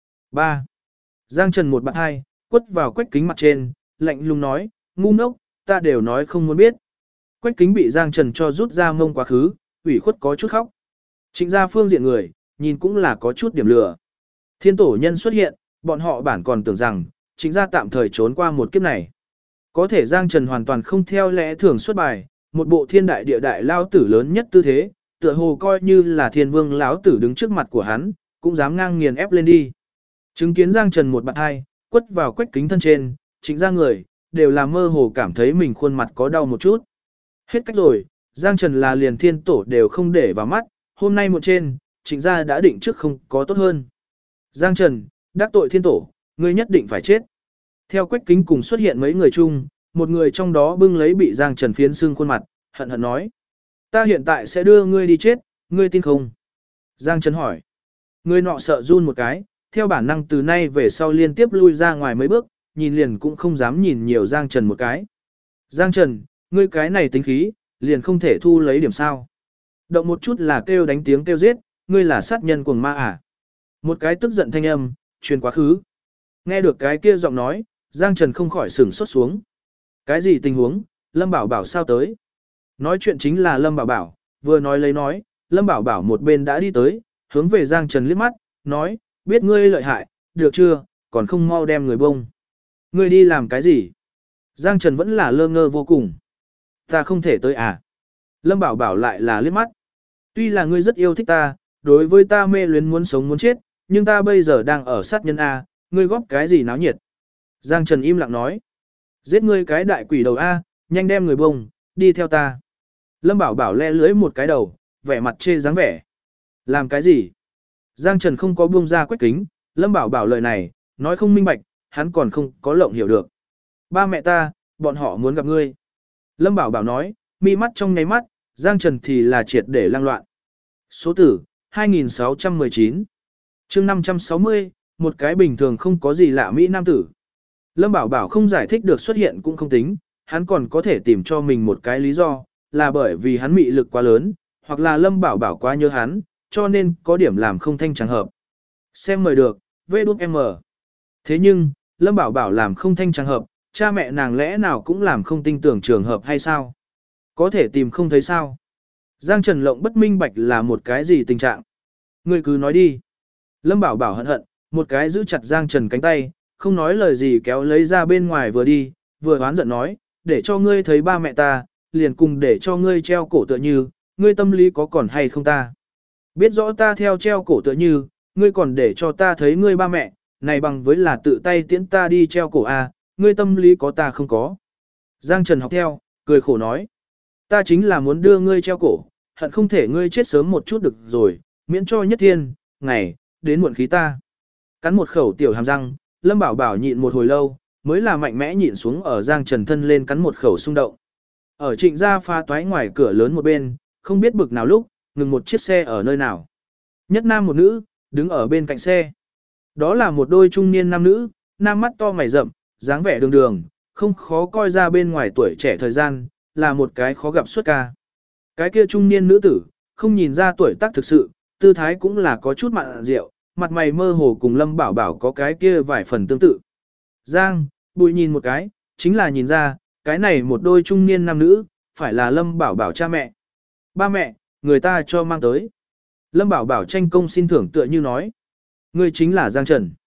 [SPEAKER 1] 3. Giang Trần một bạn hai, quất vào Quách Kính mặt trên, lạnh lùng nói, ngu ngốc, ta đều nói không muốn biết. Quách Kính bị Giang Trần cho rút ra mông quá khứ, ủy khuất có chút khóc. Trịnh gia phương diện người, nhìn cũng là có chút điểm lửa. Thiên tổ nhân xuất hiện, bọn họ bản còn tưởng rằng, Trịnh gia tạm thời trốn qua một kiếp này. Có thể Giang Trần hoàn toàn không theo lẽ thường xuất bài, một bộ thiên đại địa đại lao tử lớn nhất tư thế, tựa hồ coi như là thiên vương lão tử đứng trước mặt của hắn, cũng dám ngang nghiền ép lên đi. Chứng kiến Giang Trần một bạn hai, quất vào Quách Kính thân trên, Trịnh gia người, đều là mơ hồ cảm thấy mình khuôn mặt có đau một chút. Hết cách rồi, Giang Trần là liền thiên tổ đều không để vào mắt, hôm nay một trên, Trịnh gia đã định trước không có tốt hơn. Giang Trần, đắc tội thiên tổ, ngươi nhất định phải chết. Theo Quách Kính cùng xuất hiện mấy người chung, một người trong đó bưng lấy bị Giang Trần phiến xương khuôn mặt, hận hận nói. Ta hiện tại sẽ đưa ngươi đi chết, ngươi tin không? Giang Trần hỏi. Người nọ sợ run một cái, theo bản năng từ nay về sau liên tiếp lui ra ngoài mấy bước, nhìn liền cũng không dám nhìn nhiều Giang Trần một cái. Giang Trần, ngươi cái này tính khí, liền không thể thu lấy điểm sao. Động một chút là kêu đánh tiếng kêu giết, ngươi là sát nhân cuồng ma à. Một cái tức giận thanh âm, truyền quá khứ. Nghe được cái kia giọng nói, Giang Trần không khỏi sửng sốt xuống. Cái gì tình huống, Lâm Bảo Bảo sao tới? Nói chuyện chính là Lâm Bảo Bảo, vừa nói lấy nói, Lâm Bảo Bảo một bên đã đi tới, hướng về Giang Trần liếc mắt, nói, biết ngươi lợi hại, được chưa, còn không mau đem người bông. Ngươi đi làm cái gì? Giang Trần vẫn là lơ ngơ vô cùng. Ta không thể tới à? Lâm Bảo Bảo lại là liếc mắt. Tuy là ngươi rất yêu thích ta, đối với ta mê luyến muốn sống muốn chết, nhưng ta bây giờ đang ở sát nhân A, ngươi góp cái gì náo nhiệt? Giang Trần im lặng nói. Giết ngươi cái đại quỷ đầu A, nhanh đem người bông, đi theo ta. Lâm Bảo Bảo le lưới một cái đầu, vẻ mặt chê dáng vẻ. Làm cái gì? Giang Trần không có buông ra Quách Kính, Lâm Bảo Bảo lời này, nói không minh bạch, hắn còn không có lộng hiểu được. Ba mẹ ta, bọn họ muốn gặp ngươi. Lâm Bảo Bảo nói, mi mắt trong nháy mắt, Giang Trần thì là triệt để lang loạn. Số tử, 2619. chương 560, một cái bình thường không có gì lạ Mỹ Nam tử. Lâm Bảo Bảo không giải thích được xuất hiện cũng không tính, hắn còn có thể tìm cho mình một cái lý do, là bởi vì hắn mị lực quá lớn, hoặc là Lâm Bảo quá nhớ hắn, cho nên có điểm làm không thanh chẳng hợp. Xem mời được, VđM. Thế nhưng, Lâm Bảo làm không thanh chẳng hợp, cha mẹ nàng lẽ nào cũng làm không tin tưởng trường hợp hay sao? Có thể tìm không thấy sao? Giang Trần Lộng bất minh bạch là một cái gì tình trạng? Ngươi cứ nói đi. Lâm Bảo hận hận, một cái giữ chặt Giang Trần cánh tay, không nói lời gì kéo lấy ra bên ngoài vừa đi, vừa oán giận nói, để cho ngươi thấy ba mẹ ta, liền cùng để cho ngươi treo cổ tựa như, ngươi tâm lý có còn hay không ta? Biết rõ ta theo treo cổ tựa như, ngươi còn để cho ta thấy ngươi ba mẹ, này bằng với là tự tay tiễn ta đi treo cổ à, ngươi tâm lý có ta không có. Giang Trần học theo, cười khổ nói, ta chính là muốn đưa ngươi treo cổ, hận không thể ngươi chết sớm một chút được rồi, miễn cho nhất thiên, ngày, đến muộn khí ta. Cắn một khẩu tiểu hàm răng, Lâm Bảo nhịn một hồi lâu, mới là mạnh mẽ nhịn xuống ở Giang Trần thân lên cắn một khẩu xung động. Ở Trịnh gia pha toái ngoài cửa lớn một bên, không biết bực nào lúc, ngừng một chiếc xe ở nơi nào. Nhất nam một nữ, đứng ở bên cạnh xe. Đó là một đôi trung niên nam nữ, nam mắt to mày rậm, dáng vẻ đường đường, không khó coi ra bên ngoài tuổi trẻ thời gian, là một cái khó gặp xuất ca. Cái kia trung niên nữ tử, không nhìn ra tuổi tác thực sự, tư thái cũng là có chút mặn rượu, mặt mày mơ hồ cùng Lâm Bảo có cái kia vài phần tương tự. Giang, Bùi nhìn một cái, chính là nhìn ra, cái này một đôi trung niên nam nữ, phải là Lâm Bảo cha mẹ. Ba mẹ, người ta cho mang tới. Lâm Bảo tranh công xin thưởng tựa như nói. Ngươi chính là Giang Trần.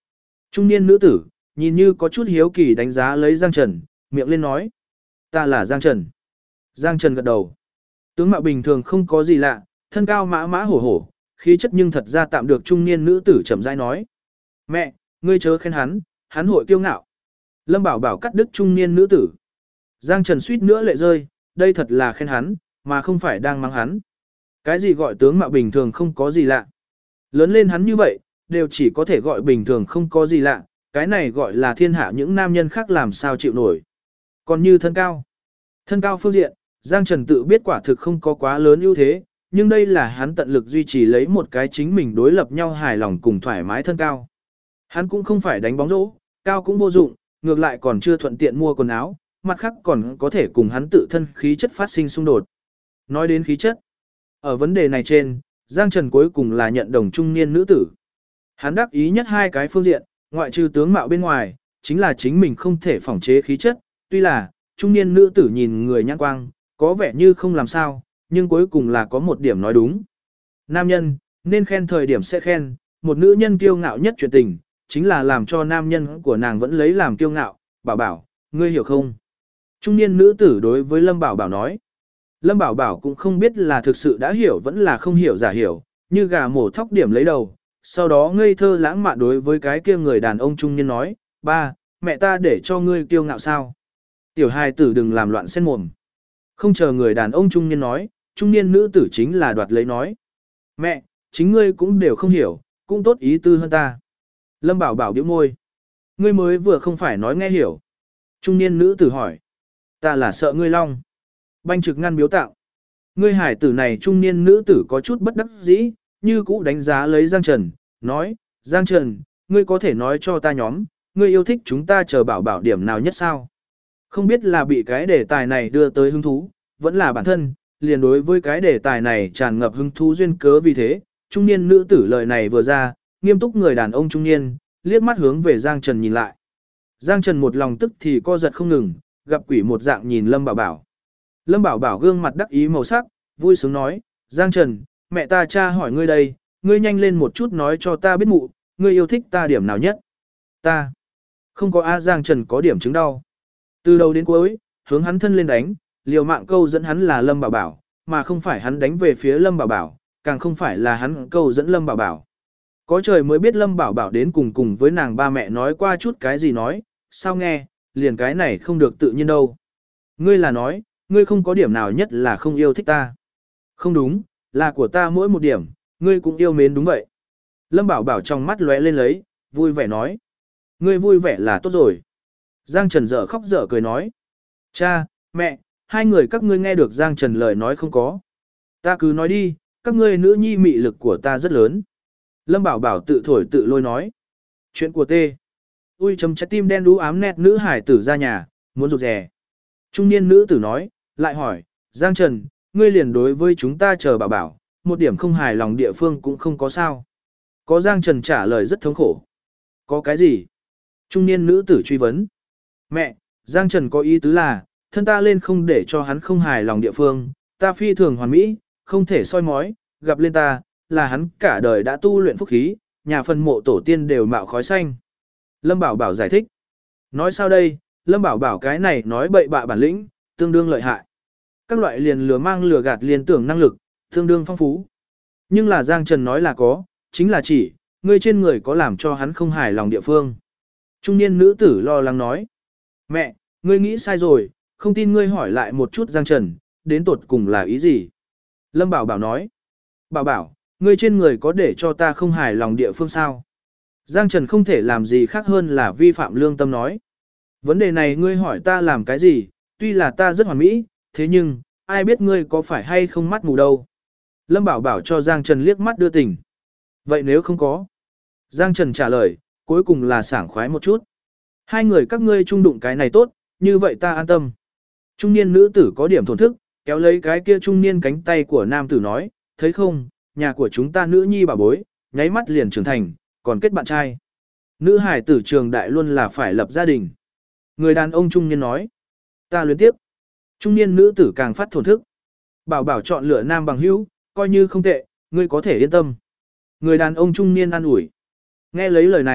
[SPEAKER 1] Trung niên nữ tử, nhìn như có chút hiếu kỳ đánh giá lấy Giang Trần, miệng lên nói. Ta là Giang Trần. Giang Trần gật đầu. Tướng mạo bình thường không có gì lạ, thân cao mã mã hổ hổ, khí chất nhưng thật ra tạm được trung niên nữ tử chậm rãi nói. Mẹ, ngươi chớ khen hắn hội kiêu ngạo. Lâm Bảo Bảo cắt đứt trung niên nữ tử. Giang Trần suýt nữa lệ rơi, đây thật là khen hắn, mà không phải đang mắng hắn. Cái gì gọi tướng mạo bình thường không có gì lạ. Lớn lên hắn như vậy, đều chỉ có thể gọi bình thường không có gì lạ, cái này gọi là thiên hạ những nam nhân khác làm sao chịu nổi. Còn như thân cao. Thân cao phương diện, Giang Trần tự biết quả thực không có quá lớn ưu thế, nhưng đây là hắn tận lực duy trì lấy một cái chính mình đối lập nhau hài lòng cùng thoải mái thân cao. Hắn cũng không phải đánh bóng rổ, cao cũng vô dụng, ngược lại còn chưa thuận tiện mua quần áo, mặt khác còn có thể cùng hắn tự thân khí chất phát sinh xung đột. Nói đến khí chất, ở vấn đề này trên, Giang Trần cuối cùng là nhận đồng trung niên nữ tử. Hắn đắc ý nhất hai cái phương diện, ngoại trừ tướng mạo bên ngoài, chính là chính mình không thể phỏng chế khí chất, tuy là trung niên nữ tử nhìn người nhãn quang, có vẻ như không làm sao, nhưng cuối cùng là có một điểm nói đúng. Nam nhân, nên khen thời điểm sẽ khen, một nữ nhân kiêu ngạo nhất chuyện tình, chính là làm cho nam nhân của nàng vẫn lấy làm kiêu ngạo, Bảo Bảo, ngươi hiểu không? Trung niên nữ tử đối với Lâm Bảo Bảo nói. Lâm Bảo Bảo cũng không biết là thực sự đã hiểu vẫn là không hiểu giả hiểu, như gà mổ thóc điểm lấy đầu, sau đó ngây thơ lãng mạn đối với cái kia người đàn ông trung niên nói, ba, mẹ ta để cho ngươi kiêu ngạo sao? Tiểu hài tử đừng làm loạn sen mồm. Không chờ người đàn ông trung niên nói, trung niên nữ tử chính là đoạt lấy nói. Mẹ, chính ngươi cũng đều không hiểu, cũng tốt ý tư hơn ta. Lâm Bảo Bảo bĩu môi. Ngươi mới vừa không phải nói nghe hiểu. Trung niên nữ tử hỏi. Ta là sợ ngươi long. Banh trực ngăn biếu tạo. Ngươi hải tử này trung niên nữ tử có chút bất đắc dĩ, như cũ đánh giá lấy Giang Trần, nói, Giang Trần, ngươi có thể nói cho ta nhóm, ngươi yêu thích chúng ta chờ Bảo Bảo điểm nào nhất sao? Không biết là bị cái đề tài này đưa tới hứng thú, vẫn là bản thân, liền đối với cái đề tài này tràn ngập hứng thú duyên cớ vì thế, trung niên nữ tử lời này vừa ra, nghiêm túc người đàn ông trung niên, liếc mắt hướng về Giang Trần nhìn lại. Giang Trần một lòng tức thì co giật không ngừng, gặp quỷ một dạng nhìn Lâm Bảo Bảo. Lâm Bảo Bảo gương mặt đắc ý màu sắc, vui sướng nói, Giang Trần, mẹ ta cha hỏi ngươi đây, ngươi nhanh lên một chút nói cho ta biết mụ, ngươi yêu thích ta điểm nào nhất. Ta, không có A Giang Trần có điểm chứng đau. Từ đầu đến cuối, hướng hắn thân lên đánh, liều mạng câu dẫn hắn là Lâm Bảo Bảo, mà không phải hắn đánh về phía Lâm Bảo Bảo, càng không phải là hắn câu dẫn Lâm Bảo Bảo. Có trời mới biết Lâm Bảo Bảo đến cùng với nàng ba mẹ nói qua chút cái gì nói, sao nghe, liền cái này không được tự nhiên đâu. Ngươi là nói, ngươi không có điểm nào nhất là không yêu thích ta. Không đúng, là của ta mỗi một điểm, ngươi cũng yêu mến đúng vậy. Lâm Bảo Bảo trong mắt lóe lên lấy, vui vẻ nói. Ngươi vui vẻ là tốt rồi. Giang Trần dở khóc dở cười nói. Cha, mẹ, hai người các ngươi nghe được Giang Trần lời nói không có. Ta cứ nói đi, các ngươi nữ nhi mị lực của ta rất lớn. Lâm Bảo Bảo tự thổi tự lôi nói. Chuyện của tê. Ui chấm trái tim đen đú ám nét nữ hải tử ra nhà, muốn rụt rè. Trung niên nữ tử nói, lại hỏi, Giang Trần, ngươi liền đối với chúng ta chờ Bảo Bảo, một điểm không hài lòng địa phương cũng không có sao. Có Giang Trần trả lời rất thống khổ. Có cái gì? Trung niên nữ tử truy vấn. Mẹ, Giang Trần có ý tứ là, thân ta lên không để cho hắn không hài lòng địa phương, ta phi thường hoàn mỹ, không thể soi mói, gặp lên ta, là hắn cả đời đã tu luyện phúc khí, nhà phần mộ tổ tiên đều mạo khói xanh. Lâm Bảo Bảo giải thích. Nói sao đây, Lâm Bảo Bảo cái này nói bậy bạ bản lĩnh, tương đương lợi hại. Các loại liền lừa mang lừa gạt liên tưởng năng lực, tương đương phong phú. Nhưng là Giang Trần nói là có, chính là chỉ, ngươi trên người có làm cho hắn không hài lòng địa phương. Trung niên nữ tử lo lắng nói. Mẹ, ngươi nghĩ sai rồi, không tin ngươi hỏi lại một chút Giang Trần, đến tột cùng là ý gì? Lâm Bảo Bảo nói. Bảo Bảo, ngươi trên người có để cho ta không hài lòng địa phương sao? Giang Trần không thể làm gì khác hơn là vi phạm lương tâm nói. Vấn đề này ngươi hỏi ta làm cái gì, tuy là ta rất hoàn mỹ, thế nhưng, ai biết ngươi có phải hay không mắt mù đâu. Lâm Bảo Bảo cho Giang Trần liếc mắt đưa tình. Vậy nếu không có? Giang Trần trả lời, cuối cùng là sảng khoái một chút. Hai người các ngươi chung đụng cái này tốt, như vậy ta an tâm. Trung niên nữ tử có điểm thổn thức, kéo lấy cái kia trung niên cánh tay của nam tử nói, thấy không, nhà của chúng ta nữ nhi bảo bối, nháy mắt liền trưởng thành, còn kết bạn trai. Nữ hải tử trường đại luôn là phải lập gia đình. Người đàn ông trung niên nói, ta luyến tiếp. Trung niên nữ tử càng phát thổn thức. Bảo Bảo chọn lựa nam bằng hữu, coi như không tệ, ngươi có thể yên tâm. Người đàn ông trung niên an ủi. Nghe lấy lời này,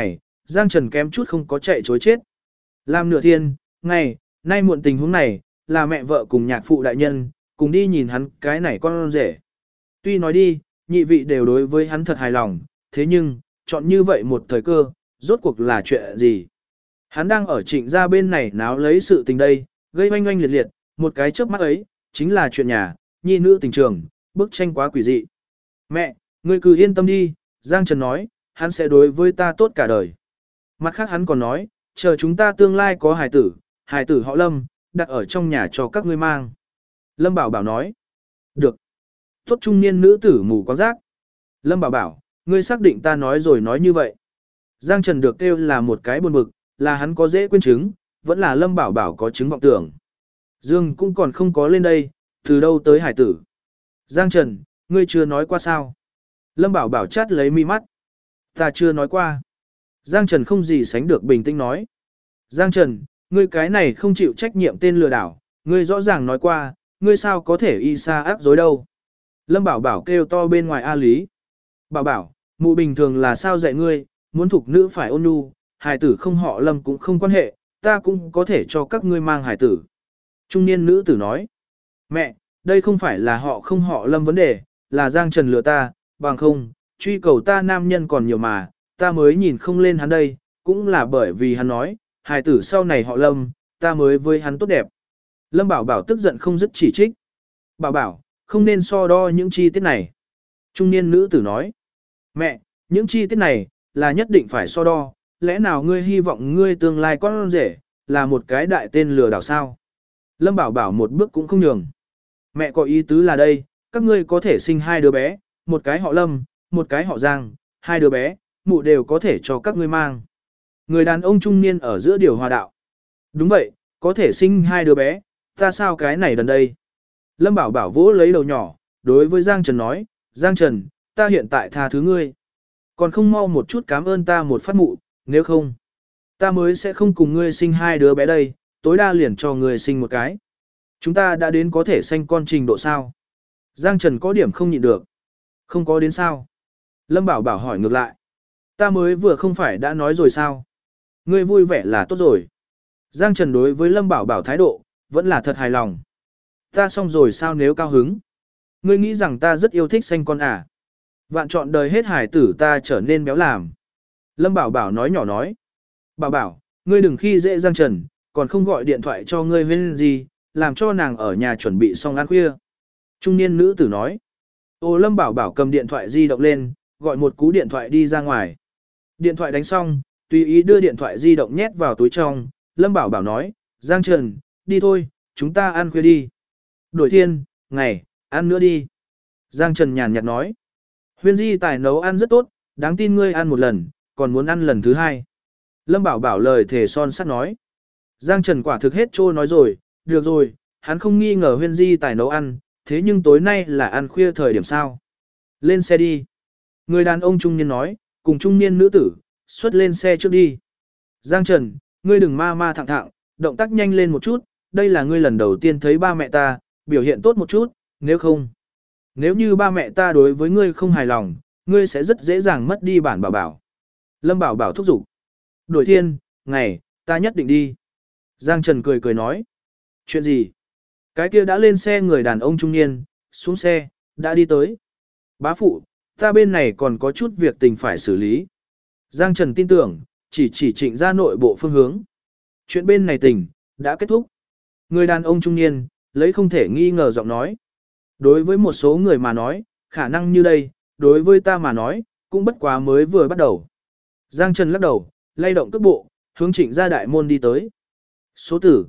[SPEAKER 1] Giang Trần kém chút không có chạy chối chết. Làm nửa thiên, ngày, nay muộn tình huống này, là mẹ vợ cùng nhạc phụ đại nhân, cùng đi nhìn hắn cái này con rể. Tuy nói đi, nhị vị đều đối với hắn thật hài lòng, thế nhưng, chọn như vậy một thời cơ, rốt cuộc là chuyện gì? Hắn đang ở Trịnh gia bên này náo lấy sự tình đây, gây oanh oanh liệt liệt, một cái chớp mắt ấy, chính là chuyện nhà, nhi nữ tình trường, bức tranh quá quỷ dị. Mẹ, ngươi cứ yên tâm đi, Giang Trần nói, hắn sẽ đối với ta tốt cả đời. Mặt khác hắn còn nói, chờ chúng ta tương lai có hài tử họ Lâm, đặt ở trong nhà cho các ngươi mang. Lâm Bảo Bảo nói, được. Tốt trung niên nữ tử mù quáng giác. Lâm Bảo Bảo, ngươi xác định ta nói rồi nói như vậy. Giang Trần được kêu là một cái buồn bực, là hắn có dễ quên chứng, vẫn là Lâm Bảo Bảo có chứng vọng tưởng. Dương cũng còn không có lên đây, từ đâu tới hải tử. Giang Trần, ngươi chưa nói qua sao? Lâm Bảo Bảo chát lấy mi mắt. Ta chưa nói qua. Giang Trần không gì sánh được bình tĩnh nói. Giang Trần, ngươi cái này không chịu trách nhiệm tên lừa đảo, ngươi rõ ràng nói qua, ngươi sao có thể y sa ác dối đâu. Lâm Bảo Bảo kêu to bên ngoài A Lý. Bảo Bảo, mụ bình thường là sao dạy ngươi, muốn thục nữ phải ôn nhu, hài tử không họ Lâm cũng không quan hệ, ta cũng có thể cho các ngươi mang hài tử. Trung niên nữ tử nói. Mẹ, đây không phải là họ không họ Lâm vấn đề, là Giang Trần lừa ta, bằng không, truy cầu ta nam nhân còn nhiều mà, ta mới nhìn không lên hắn đây, cũng là bởi vì hắn nói, hài tử sau này họ Lâm, ta mới với hắn tốt đẹp. Lâm Bảo Bảo tức giận không dứt chỉ trích. Bảo Bảo, không nên so đo những chi tiết này. Trung niên nữ tử nói. Mẹ, những chi tiết này, là nhất định phải so đo, lẽ nào ngươi hy vọng ngươi tương lai con rể, là một cái đại tên lừa đảo sao? Lâm Bảo Bảo một bước cũng không nhường. Mẹ có ý tứ là đây, các ngươi có thể sinh hai đứa bé, một cái họ Lâm, một cái họ Giang, hai đứa bé, mụ đều có thể cho các ngươi mang. Người đàn ông trung niên ở giữa điều hòa đạo. Đúng vậy, có thể sinh hai đứa bé, ta sao cái này đần đây? Lâm Bảo Bảo vỗ lấy đầu nhỏ, đối với Giang Trần nói, Giang Trần, ta hiện tại tha thứ ngươi. Còn không mau một chút cảm ơn ta một phát mụ, nếu không, ta mới sẽ không cùng ngươi sinh hai đứa bé đây, tối đa liền cho ngươi sinh một cái. Chúng ta đã đến có thể sanh con trình độ sao? Giang Trần có điểm không nhịn được. Không có đến sao? Lâm Bảo Bảo hỏi ngược lại. Ta mới vừa không phải đã nói rồi sao? Ngươi vui vẻ là tốt rồi. Giang Trần đối với Lâm Bảo Bảo thái độ, vẫn là thật hài lòng. Ta xong rồi sao nếu cao hứng? Ngươi nghĩ rằng ta rất yêu thích sanh con à? Vạn chọn đời hết hải tử ta trở nên béo làm. Lâm Bảo Bảo nói nhỏ nói. Bảo Bảo, ngươi đừng khi dễ Giang Trần, còn không gọi điện thoại cho ngươi huyên gì, làm cho nàng ở nhà chuẩn bị xong ăn khuya. Trung niên nữ tử nói. Ô Lâm Bảo Bảo cầm điện thoại di động lên, gọi một cú điện thoại đi ra ngoài. Điện thoại đánh xong, tùy ý đưa điện thoại di động nhét vào túi trong, Lâm Bảo Bảo nói, Giang Trần, đi thôi, chúng ta ăn khuya đi. Đổi thiên, ngày, ăn nữa đi. Giang Trần nhàn nhạt nói, Huyên Di tài nấu ăn rất tốt, đáng tin ngươi ăn một lần, còn muốn ăn lần thứ hai. Lâm Bảo Bảo lời thề son sắt nói. Giang Trần quả thực hết trô nói rồi, được rồi, hắn không nghi ngờ Huyên Di tài nấu ăn, thế nhưng tối nay là ăn khuya thời điểm sao. Lên xe đi. Người đàn ông trung niên nói, cùng trung niên nữ tử, xuất lên xe trước đi. Giang Trần, ngươi đừng ma ma thẳng thẳng, động tác nhanh lên một chút, đây là ngươi lần đầu tiên thấy ba mẹ ta, biểu hiện tốt một chút, nếu không. Nếu như ba mẹ ta đối với ngươi không hài lòng, ngươi sẽ rất dễ dàng mất đi bản Bảo Bảo. Lâm Bảo Bảo thúc giục. Đổi thiên, ngày, ta nhất định đi. Giang Trần cười cười nói. Chuyện gì? Cái kia đã lên xe người đàn ông trung niên, xuống xe, đã đi tới. Bá phụ, ta bên này còn có chút việc tình phải xử lý. Giang Trần tin tưởng, chỉ Trịnh ra nội bộ phương hướng. Chuyện bên này tình, đã kết thúc. Người đàn ông trung niên, lấy không thể nghi ngờ giọng nói. Đối với một số người mà nói, khả năng như đây, đối với ta mà nói, cũng bất quá mới vừa bắt đầu. Giang Trần lắc đầu, lay động cước bộ, hướng Trịnh ra đại môn đi tới. Số tử,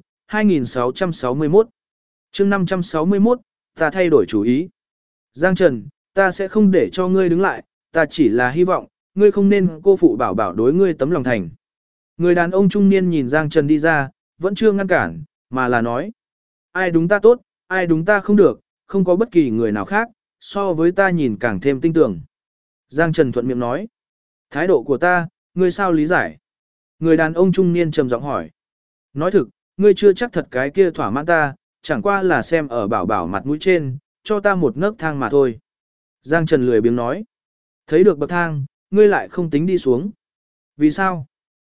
[SPEAKER 1] 2661. chương 561, ta thay đổi chủ ý. Giang Trần, ta sẽ không để cho ngươi đứng lại, ta chỉ là hy vọng, ngươi không nên cô phụ Bảo Bảo đối ngươi tấm lòng thành. Người đàn ông trung niên nhìn Giang Trần đi ra, vẫn chưa ngăn cản, mà là nói. Ai đúng ta tốt, ai đúng ta không được, không có bất kỳ người nào khác, so với ta nhìn càng thêm tinh tưởng. Giang Trần thuận miệng nói. Thái độ của ta, ngươi sao lý giải? Người đàn ông trung niên trầm giọng hỏi. Nói thực, ngươi chưa chắc thật cái kia thỏa mãn ta, chẳng qua là xem ở Bảo Bảo mặt mũi trên, cho ta một nấc thang mà thôi. Giang Trần lười biếng nói. Thấy được bậc thang, ngươi lại không tính đi xuống. Vì sao?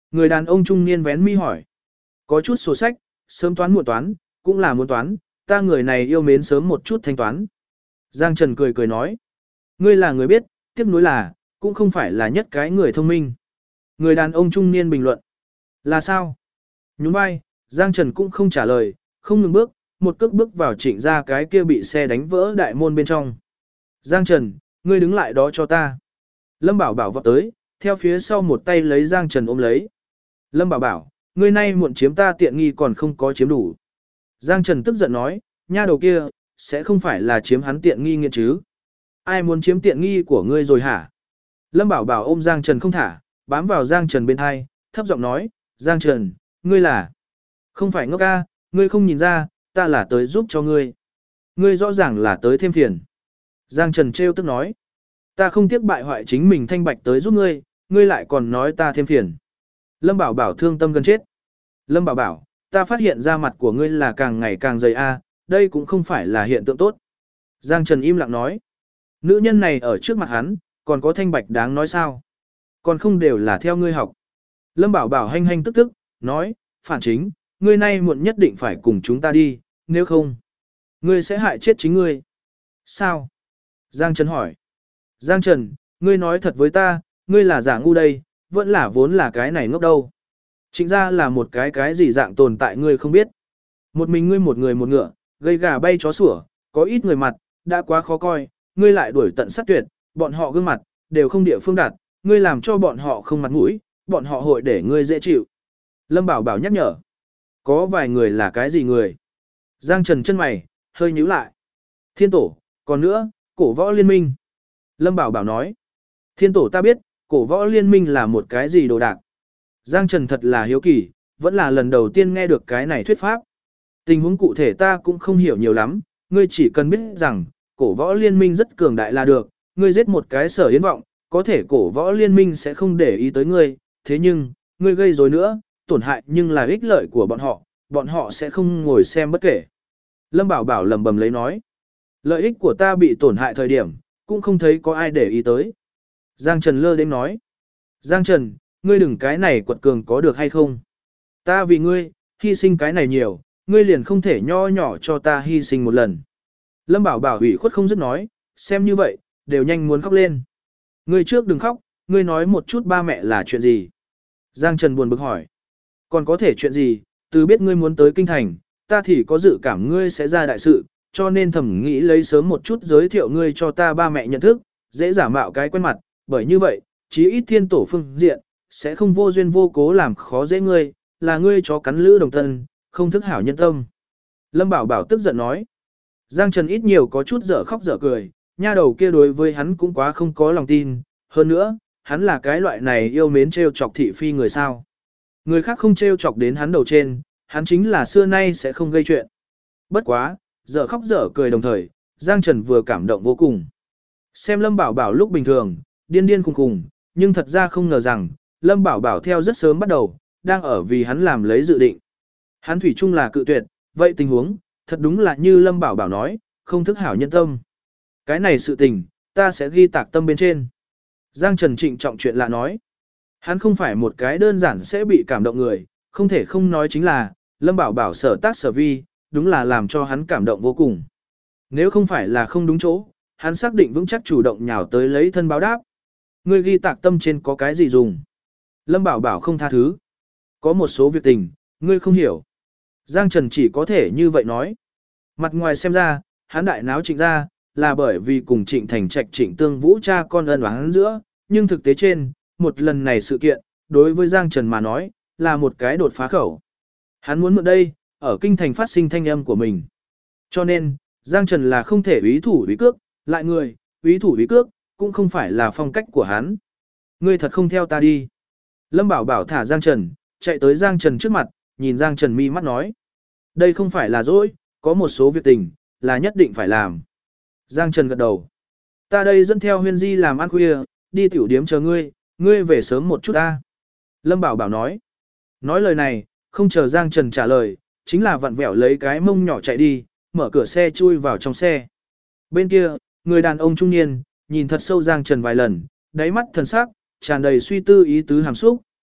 [SPEAKER 1] Người đàn ông trung niên vén mi hỏi. Có chút sổ sách, sớm toán muộn toán, cũng là muốn toán, ta người này yêu mến sớm một chút thanh toán. Giang Trần cười cười nói. Ngươi là người biết, tiếc nuối là, cũng không phải là nhất cái người thông minh. Người đàn ông trung niên bình luận. Là sao? Nhún vai, Giang Trần cũng không trả lời, không ngừng bước, một cước bước vào Trịnh gia cái kia bị xe đánh vỡ đại môn bên trong. Giang Trần, ngươi đứng lại đó cho ta. Lâm Bảo Bảo vọt tới, theo phía sau một tay lấy Giang Trần ôm lấy. Lâm Bảo Bảo, ngươi nay muộn chiếm ta tiện nghi còn không có chiếm đủ. Giang Trần tức giận nói, nha đầu kia, sẽ không phải là chiếm hắn tiện nghi nghiện chứ. Ai muốn chiếm tiện nghi của ngươi rồi hả? Lâm Bảo Bảo ôm Giang Trần không thả, bám vào Giang Trần bên hai, thấp giọng nói, Giang Trần, ngươi là... Không phải ngốc ca, ngươi không nhìn ra, ta là tới giúp cho ngươi. Ngươi rõ ràng là tới thêm phiền. Giang Trần trêu tức nói, ta không tiếc bại hoại chính mình thanh bạch tới giúp ngươi, ngươi lại còn nói ta thêm phiền. Lâm Bảo Bảo thương tâm gần chết. Lâm Bảo Bảo, ta phát hiện ra mặt của ngươi là càng ngày càng dày a, đây cũng không phải là hiện tượng tốt. Giang Trần im lặng nói, nữ nhân này ở trước mặt hắn, còn có thanh bạch đáng nói sao? Còn không đều là theo ngươi học. Lâm Bảo Bảo hanh hanh tức tức, nói, phản chính, ngươi nay muộn nhất định phải cùng chúng ta đi, nếu không, ngươi sẽ hại chết chính ngươi. Sao? Giang Trần hỏi. Giang Trần, ngươi nói thật với ta, ngươi là giả ngu đây, vẫn là vốn là cái này ngốc đâu. Chính ra là một cái gì dạng tồn tại ngươi không biết. Một mình ngươi một người một ngựa, gây gà bay chó sủa, có ít người mặt, đã quá khó coi, ngươi lại đuổi tận sát tuyệt, bọn họ gương mặt, đều không địa phương đặt, ngươi làm cho bọn họ không mặt mũi, bọn họ hội để ngươi dễ chịu. Lâm Bảo Bảo nhắc nhở. Có vài người là cái gì người? Giang Trần chân mày, hơi nhíu lại. Thiên tổ, còn nữa, cổ võ liên minh. Lâm Bảo Bảo nói. Thiên tổ ta biết, cổ võ liên minh là một cái gì đồ đạc. Giang Trần thật là hiếu kỳ, vẫn là lần đầu tiên nghe được cái này thuyết pháp. Tình huống cụ thể ta cũng không hiểu nhiều lắm, ngươi chỉ cần biết rằng, cổ võ liên minh rất cường đại là được, ngươi giết một cái Sở Yến Vọng, có thể cổ võ liên minh sẽ không để ý tới ngươi, thế nhưng, ngươi gây rối nữa, tổn hại nhưng là ích lợi của bọn họ sẽ không ngồi xem bất kể. Lâm Bảo Bảo lầm bầm lấy nói, lợi ích của ta bị tổn hại thời điểm, cũng không thấy có ai để ý tới. Giang Trần lơ đến nói, Giang Trần, ngươi đừng cái này quật cường có được hay không? Ta vì ngươi, hy sinh cái này nhiều, ngươi liền không thể nho nhỏ cho ta hy sinh một lần. Lâm Bảo Bảo ủy khuất không dứt nói, xem như vậy, đều nhanh muốn khóc lên. Ngươi trước đừng khóc, ngươi nói một chút ba mẹ là chuyện gì? Giang Trần buồn bực hỏi. Còn có thể chuyện gì, từ biết ngươi muốn tới kinh thành, ta thì có dự cảm ngươi sẽ ra đại sự, cho nên thầm nghĩ lấy sớm một chút giới thiệu ngươi cho ta ba mẹ nhận thức, dễ giả mạo cái quen mặt, bởi như vậy, chí ít thiên tổ phương diện, sẽ không vô duyên vô cố làm khó dễ ngươi, là ngươi chó cắn lữ đồng thân, không thức hảo nhân tâm. Lâm Bảo Bảo tức giận nói. Giang Trần ít nhiều có chút dở khóc dở cười, nha đầu kia đối với hắn cũng quá không có lòng tin, hơn nữa, hắn là cái loại này yêu mến trêu chọc thị phi người sao. Người khác không trêu chọc đến hắn đầu trên, hắn chính là xưa nay sẽ không gây chuyện. Bất quá, dở khóc dở cười đồng thời, Giang Trần vừa cảm động vô cùng. Xem Lâm Bảo Bảo lúc bình thường, điên điên khùng khùng, nhưng thật ra không ngờ rằng, Lâm Bảo Bảo theo rất sớm bắt đầu, đang ở vì hắn làm lấy dự định. Hắn thủy chung là cự tuyệt, vậy tình huống, thật đúng là như Lâm Bảo Bảo nói, không thức hảo nhân tâm. Cái này sự tình, ta sẽ ghi tạc tâm bên trên. Giang Trần trịnh trọng chuyện lạ nói. Hắn không phải một cái đơn giản sẽ bị cảm động người, không thể không nói chính là, Lâm Bảo Bảo sở tác sở vi, đúng là làm cho hắn cảm động vô cùng. Nếu không phải là không đúng chỗ, hắn xác định vững chắc chủ động nhào tới lấy thân báo đáp. Ngươi ghi tạc tâm trên có cái gì dùng? Lâm Bảo Bảo không tha thứ. Có một số việc tình, ngươi không hiểu. Giang Trần chỉ có thể như vậy nói. Mặt ngoài xem ra, hắn đại náo Trịnh ra, là bởi vì cùng Trịnh Thành Trạch Trịnh Tương Vũ cha con ân oán giữa, nhưng thực tế trên, một lần này sự kiện, đối với Giang Trần mà nói, là một cái đột phá khẩu. Hắn muốn mượn đây, ở kinh thành phát sinh thanh âm của mình. Cho nên, Giang Trần là không thể úy thủ úy cước, lại người, úy thủ úy cước, cũng không phải là phong cách của hắn. Ngươi thật không theo ta đi. Lâm Bảo Bảo thả Giang Trần, chạy tới Giang Trần trước mặt, nhìn Giang Trần mi mắt nói. Đây không phải là dối, có một số việc tình, là nhất định phải làm. Giang Trần gật đầu. Ta đây dẫn theo Huyên Di làm ăn khuya, đi tiểu điếm chờ ngươi, ngươi về sớm một chút ta. Lâm Bảo Bảo nói. Nói lời này, không chờ Giang Trần trả lời, chính là vặn vẹo lấy cái mông nhỏ chạy đi, mở cửa xe chui vào trong xe. Bên kia, người đàn ông trung niên, nhìn thật sâu Giang Trần vài lần, đáy mắt thần sắc, tràn đầy suy tư ý tứ hàm xúc,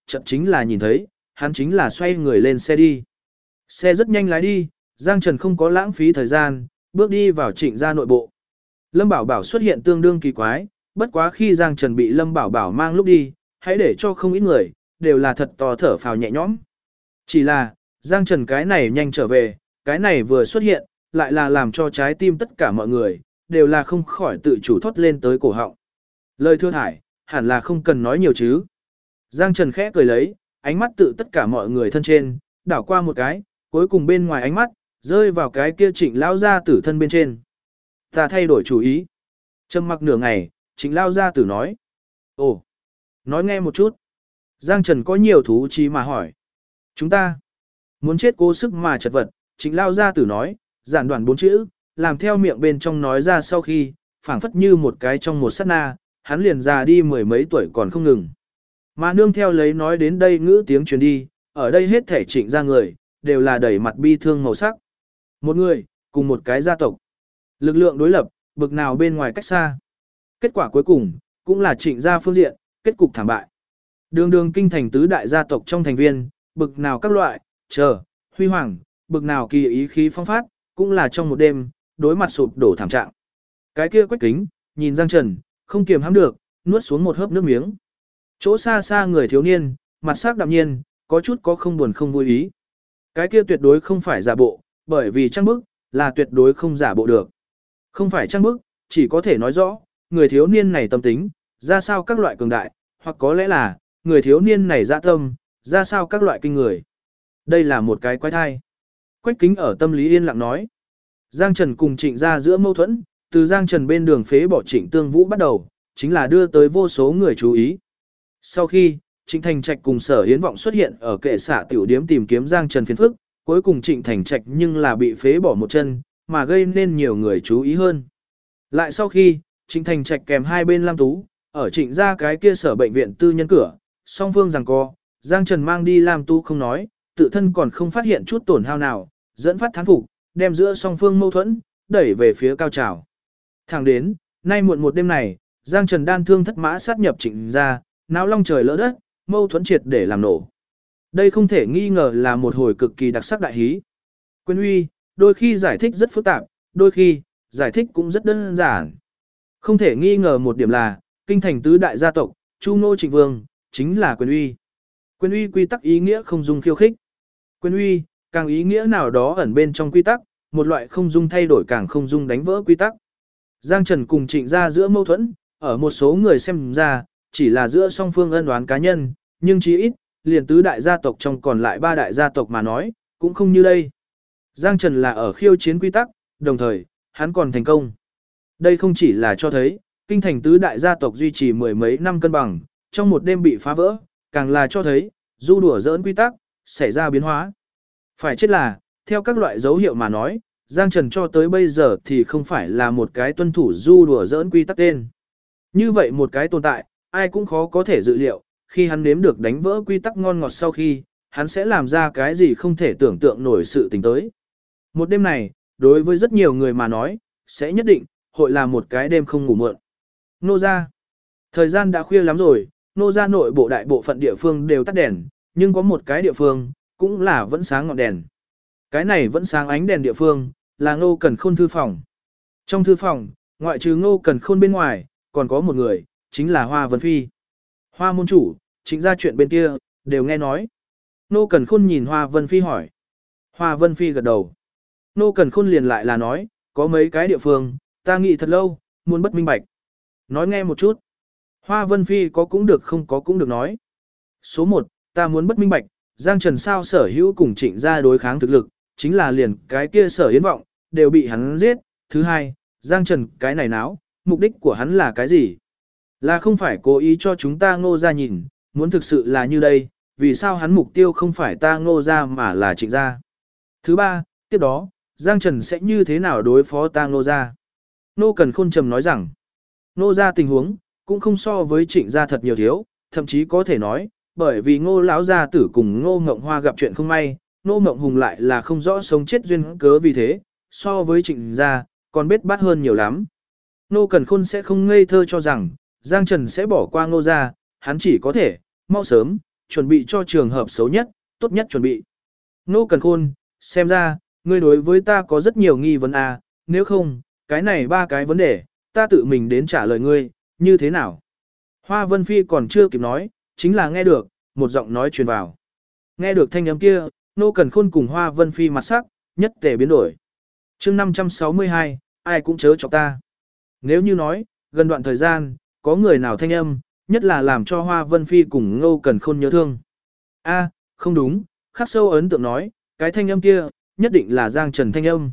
[SPEAKER 1] chợt chính là nhìn thấy, hắn chính là xoay người lên xe đi. Xe rất nhanh lái đi, Giang Trần không có lãng phí thời gian, bước đi vào Trịnh gia nội bộ. Lâm Bảo Bảo xuất hiện tương đương kỳ quái, bất quá khi Giang Trần bị Lâm Bảo Bảo mang lúc đi, hãy để cho không ít người, đều là thật to thở phào nhẹ nhõm. Chỉ là, Giang Trần cái này nhanh trở về, cái này vừa xuất hiện, lại là làm cho trái tim tất cả mọi người, đều là không khỏi tự chủ thoát lên tới cổ họng. Lời thưa thải, hẳn là không cần nói nhiều chứ. Giang Trần khẽ cười lấy, ánh mắt tự tất cả mọi người thân trên, đảo qua một cái, cuối cùng bên ngoài ánh mắt, rơi vào cái kia Trịnh lao gia tử thân bên trên. Ta thay đổi chủ ý. Trầm mặc nửa ngày, Trịnh lao gia tử nói. Ồ, nói nghe một chút. Giang Trần có nhiều thú chí mà hỏi. Chúng ta muốn chết cố sức mà chật vật, Trịnh lao gia tử nói, giản đoạn 4 chữ, làm theo miệng bên trong nói ra sau khi, phảng phất như một cái trong một sát na, hắn liền già đi mười mấy tuổi còn không ngừng. Mà nương theo lấy nói đến đây ngữ tiếng truyền đi, ở đây hết thể Trịnh gia người, đều là đẩy mặt bi thương màu sắc. Một người, cùng một cái gia tộc. Lực lượng đối lập, bực nào bên ngoài cách xa. Kết quả cuối cùng, cũng là Trịnh gia phương diện, kết cục thảm bại. Đường đường kinh thành tứ đại gia tộc trong thành viên, bực nào các loại, huy hoàng, bực nào kỳ ý khí phong phát, cũng là trong một đêm, đối mặt sụp đổ thảm trạng. Cái kia Quách Kính, nhìn Giang Trần, không kiềm hãm được, nuốt xuống một hớp nước miếng. Chỗ xa xa người thiếu niên, mặt sắc đạm nhiên, có chút có không buồn không vui ý. Cái kia tuyệt đối không phải giả bộ, bởi vì trang bức, là tuyệt đối không giả bộ được. Không phải trang bức, chỉ có thể nói rõ, người thiếu niên này tâm tính, ra sao các loại cường đại, hoặc có lẽ là, người thiếu niên này dạ tâm, ra sao các loại kinh người. Đây là một cái quái thai. Quách Kính ở tâm lý yên lặng nói. Giang Trần cùng Trịnh gia giữa mâu thuẫn, từ Giang Trần bên đường phế bỏ Trịnh Tương Vũ bắt đầu, chính là đưa tới vô số người chú ý. Sau khi, Trịnh Thành Trạch cùng Sở Hiến Vọng xuất hiện ở kệ xạ tiểu điếm tìm kiếm Giang Trần phiền phức, cuối cùng Trịnh Thành Trạch nhưng là bị phế bỏ một chân, mà gây nên nhiều người chú ý hơn. Lại sau khi, Trịnh Thành Trạch kèm hai bên Lam Tú, ở Trịnh gia cái kia sở bệnh viện tư nhân cửa, song phương giằng co, Giang Trần mang đi Lam Tú không nói, tự thân còn không phát hiện chút tổn hao nào, dẫn phát thán phục, đem giữa song phương mâu thuẫn, đẩy về phía cao trào. Thẳng đến, nay muộn một đêm này, Giang Trần đan thương thất mã sát nhập Trịnh gia, náo long trời lỡ đất, mâu thuẫn triệt để làm nổ. Đây không thể nghi ngờ là một hồi cực kỳ đặc sắc đại hí. Quyền uy, đôi khi giải thích rất phức tạp, đôi khi, giải thích cũng rất đơn giản. Không thể nghi ngờ một điểm là, kinh thành tứ đại gia tộc, Chu Nô Trịnh Vương, chính là quyền uy. Quyền uy quy tắc ý nghĩa không dung khiêu khích. Quyền uy, càng ý nghĩa nào đó ẩn bên trong quy tắc, một loại không dung thay đổi càng không dung đánh vỡ quy tắc. Giang Trần cùng Trịnh gia giữa mâu thuẫn, ở một số người xem ra, chỉ là giữa song phương ân oán cá nhân, nhưng chí ít, liền tứ đại gia tộc trong còn lại ba đại gia tộc mà nói, cũng không như đây. Giang Trần là ở khiêu chiến quy tắc, đồng thời, hắn còn thành công. Đây không chỉ là cho thấy, kinh thành tứ đại gia tộc duy trì mười mấy năm cân bằng, trong một đêm bị phá vỡ, càng là cho thấy, du đùa giỡn quy tắc, xảy ra biến hóa. Phải chết là, theo các loại dấu hiệu mà nói, Giang Trần cho tới bây giờ thì không phải là một cái tuân thủ du đùa giỡn quy tắc tên. Như vậy một cái tồn tại, ai cũng khó có thể dự liệu, khi hắn nếm được đánh vỡ quy tắc ngon ngọt sau khi, hắn sẽ làm ra cái gì không thể tưởng tượng nổi sự tình tới. Một đêm này, đối với rất nhiều người mà nói, sẽ nhất định, hội là một cái đêm không ngủ mượn. Nô gia. Thời gian đã khuya lắm rồi, nô gia nội bộ đại bộ phận địa phương đều tắt đèn, nhưng có một cái địa phương, cũng là vẫn sáng ngọn đèn. Cái này vẫn sáng ánh đèn địa phương, là Ngô Cẩn Khôn thư phòng. Trong thư phòng, ngoại trừ Ngô Cẩn Khôn bên ngoài, còn có một người, chính là Hoa Vân Phi. Hoa môn chủ, chính ra chuyện bên kia, đều nghe nói. Ngô Cẩn Khôn nhìn Hoa Vân Phi hỏi. Hoa Vân Phi gật đầu. Ngô Cẩn Khôn liền lại là nói, có mấy cái địa phương, ta nghĩ thật lâu, muốn bất minh bạch. Nói nghe một chút. Hoa Vân Phi có cũng được không có cũng được nói. Số 1, ta muốn bất minh bạch, Giang Trần sao sở hữu cùng Trịnh gia đối kháng thực lực, chính là liền cái kia Sở Yến Vọng, đều bị hắn giết. Thứ hai, Giang Trần cái này náo, mục đích của hắn là cái gì? Là không phải cố ý cho chúng ta Ngô gia nhìn, muốn thực sự là như đây, vì sao hắn mục tiêu không phải ta Ngô gia mà là Trịnh gia? Thứ ba, tiếp đó, Giang Trần sẽ như thế nào đối phó ta Ngô gia? Ngô Cẩn Khôn trầm nói rằng, Ngô gia tình huống, cũng không so với Trịnh gia thật nhiều thiếu, thậm chí có thể nói, bởi vì Ngô lão gia tử cùng Ngô Ngộng Hoa gặp chuyện không may, Ngô Ngộng Hùng lại là không rõ sống chết duyên cớ vì thế, so với Trịnh gia, còn bết bát hơn nhiều lắm. Ngô Cẩn Khôn sẽ không ngây thơ cho rằng, Giang Trần sẽ bỏ qua Ngô gia, hắn chỉ có thể, mau sớm, chuẩn bị cho trường hợp xấu nhất, tốt nhất chuẩn bị. Ngô Cẩn Khôn, xem ra, ngươi đối với ta có rất nhiều nghi vấn à, nếu không, cái này ba cái vấn đề, ta tự mình đến trả lời ngươi, như thế nào? Hoa Vân Phi còn chưa kịp nói, chính là nghe được, một giọng nói truyền vào. Nghe được thanh âm kia, Ngô Cẩn Khôn cùng Hoa Vân Phi mặt sắc, nhất tề biến đổi. chương 562, ai cũng chớ chọc ta. Nếu như nói, gần đoạn thời gian, có người nào thanh âm, nhất là làm cho Hoa Vân Phi cùng Ngô Cẩn Khôn nhớ thương. A, không đúng, khắc sâu ấn tượng nói, cái thanh âm kia, nhất định là Giang Trần thanh âm.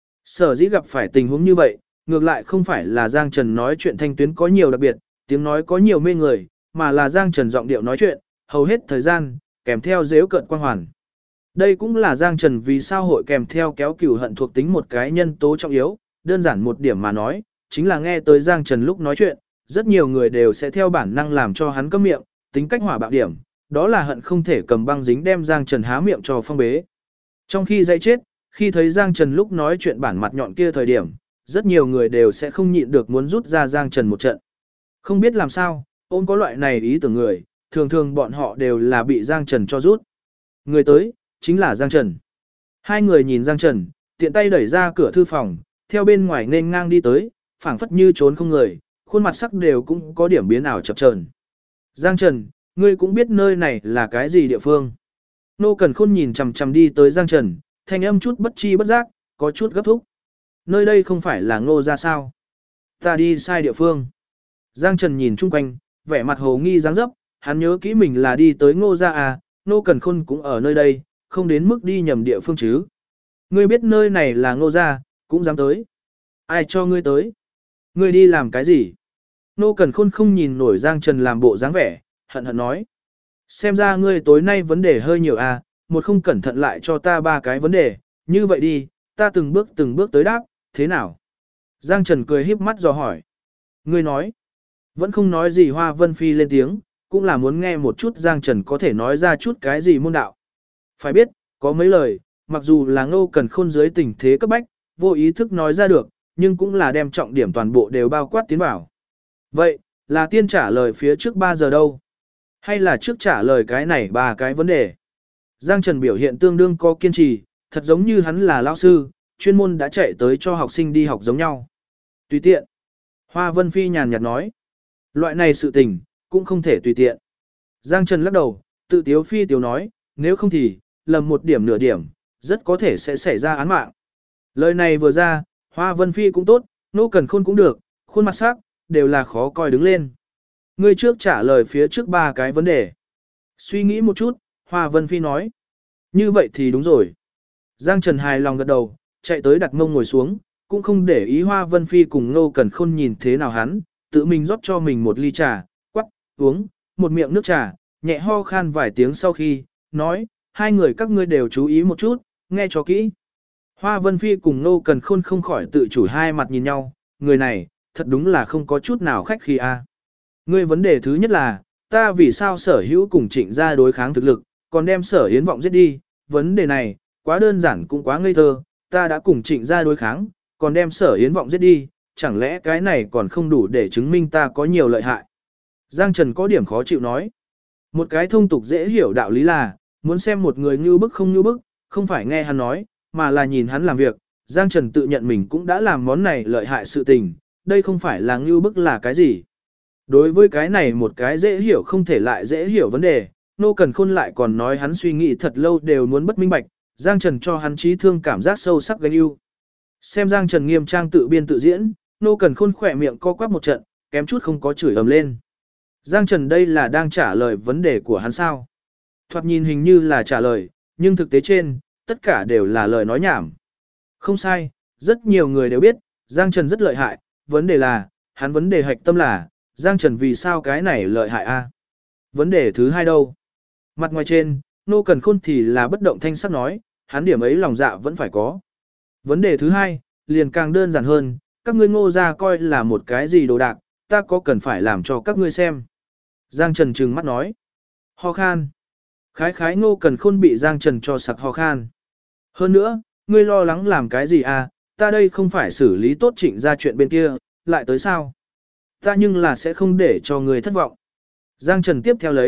[SPEAKER 1] Sở dĩ gặp phải tình huống như vậy, ngược lại không phải là Giang Trần nói chuyện thanh tuyến có nhiều đặc biệt, tiếng nói có nhiều mê người, mà là Giang Trần giọng điệu nói chuyện, hầu hết thời gian, kèm theo dếu cợt quang hoàn. Đây cũng là Giang Trần vì sao hội kèm theo kéo cửu hận thuộc tính một cái nhân tố trọng yếu, đơn giản một điểm mà nói, chính là nghe tới Giang Trần lúc nói chuyện, rất nhiều người đều sẽ theo bản năng làm cho hắn câm miệng, tính cách hỏa bạo điểm, đó là hận không thể cầm băng dính đem Giang Trần há miệng cho phong bế. Trong khi dậy chết, khi thấy Giang Trần lúc nói chuyện bản mặt nhọn kia thời điểm, rất nhiều người đều sẽ không nhịn được muốn rút ra Giang Trần một trận. Không biết làm sao, ôm có loại này ý tưởng người, thường thường bọn họ đều là bị Giang Trần cho rút. Người tới, chính là Giang Trần. Hai người nhìn Giang Trần, tiện tay đẩy ra cửa thư phòng, theo bên ngoài nên ngang đi tới, phảng phất như trốn không người, khuôn mặt sắc đều cũng có điểm biến ảo chập chờn. Giang Trần, ngươi cũng biết nơi này là cái gì địa phương. Nô Cẩn Khôn nhìn chằm chằm đi tới Giang Trần, thanh âm chút bất chi bất giác, có chút gấp thúc. Nơi đây không phải là Ngô gia sao? Ta đi sai địa phương. Giang Trần nhìn chung quanh, vẻ mặt hồ nghi dáng dấp, hắn nhớ kỹ mình là đi tới Ngô gia à, Nô Cẩn Khôn cũng ở nơi đây, không đến mức đi nhầm địa phương chứ. Ngươi biết nơi này là Ngô gia, cũng dám tới. Ai cho ngươi tới? Ngươi đi làm cái gì? Nô Cẩn Khôn không nhìn nổi Giang Trần làm bộ dáng vẻ, hận hận nói. Xem ra ngươi tối nay vấn đề hơi nhiều à, một không cẩn thận lại cho ta ba cái vấn đề, như vậy đi, ta từng bước tới đáp, thế nào? Giang Trần cười híp mắt dò hỏi. Ngươi nói, vẫn không nói gì Hoa Vân Phi lên tiếng, cũng là muốn nghe một chút Giang Trần có thể nói ra chút cái gì môn đạo. Phải biết, có mấy lời, mặc dù là Ngô Cẩn Khôn dưới tình thế cấp bách, vô ý thức nói ra được, nhưng cũng là đem trọng điểm toàn bộ đều bao quát tiến vào. Vậy, là tiên trả lời phía trước 3 giờ đâu? Hay là trước trả lời cái này ba cái vấn đề? Giang Trần biểu hiện tương đương có kiên trì, thật giống như hắn là lão sư, chuyên môn đã chạy tới cho học sinh đi học giống nhau. Tùy tiện. Hoa Vân Phi nhàn nhạt nói. Loại này sự tình, cũng không thể tùy tiện. Giang Trần lắc đầu, tự tiếu phi tiếu nói, nếu không thì, lầm một điểm nửa điểm, rất có thể sẽ xảy ra án mạng. Lời này vừa ra, Hoa Vân Phi cũng tốt, Nô Cẩn Khôn cũng được, khuôn mặt sắc, đều là khó coi đứng lên. Ngươi trước trả lời phía trước ba cái vấn đề. Suy nghĩ một chút, Hoa Vân Phi nói. Như vậy thì đúng rồi. Giang Trần hài lòng gật đầu, chạy tới đặt mông ngồi xuống, cũng không để ý Hoa Vân Phi cùng Ngô Cẩn Khôn nhìn thế nào hắn, tự mình rót cho mình một ly trà, quắc, uống, một miệng nước trà, nhẹ ho khan vài tiếng sau khi, nói, hai người các ngươi đều chú ý một chút, nghe cho kỹ. Hoa Vân Phi cùng Ngô Cẩn Khôn không khỏi tự chủ hai mặt nhìn nhau, người này, thật đúng là không có chút nào khách khí a. Ngươi vấn đề thứ nhất là, ta vì sao sở hữu cùng Trịnh gia đối kháng thực lực, còn đem sở hiến vọng giết đi, vấn đề này, quá đơn giản cũng quá ngây thơ, ta đã cùng Trịnh gia đối kháng, còn đem sở hiến vọng giết đi, chẳng lẽ cái này còn không đủ để chứng minh ta có nhiều lợi hại. Giang Trần có điểm khó chịu nói. Một cái thông tục dễ hiểu đạo lý là, muốn xem một người như bức không như bức, không phải nghe hắn nói, mà là nhìn hắn làm việc. Giang Trần tự nhận mình cũng đã làm món này lợi hại sự tình, đây không phải là như bức là cái gì. Đối với cái này một cái dễ hiểu không thể lại dễ hiểu vấn đề, Nô Cẩn Khôn lại còn nói hắn suy nghĩ thật lâu đều muốn bất minh bạch, Giang Trần cho hắn trí thương cảm giác sâu sắc gánh ưu. Xem Giang Trần nghiêm trang tự biên tự diễn, Nô Cẩn Khôn khỏe miệng co quắp một trận, kém chút không có chửi ầm lên. Giang Trần đây là đang trả lời vấn đề của hắn sao? Thoạt nhìn hình như là trả lời, nhưng thực tế trên, tất cả đều là lời nói nhảm. Không sai, rất nhiều người đều biết, Giang Trần rất lợi hại, vấn đề là, hắn vấn đề hạch tâm là, Giang Trần vì sao cái này lợi hại a? Vấn đề thứ hai đâu? Mặt ngoài trên, Nô Cẩn Khôn thì là bất động thanh sắc nói, hắn điểm ấy lòng dạ vẫn phải có. Vấn đề thứ hai, liền càng đơn giản hơn, các ngươi Ngô gia coi là một cái gì đồ đạc, ta có cần phải làm cho các ngươi xem. Giang Trần trừng mắt nói. Ho khan. Khái khái Ngô Cẩn Khôn bị Giang Trần cho sặc ho khan. Hơn nữa, ngươi lo lắng làm cái gì à, ta đây không phải xử lý tốt Trịnh gia chuyện bên kia, lại tới sao? Ta nhưng là sẽ không để cho ngươi thất vọng. Giang Trần tiếp theo lấy,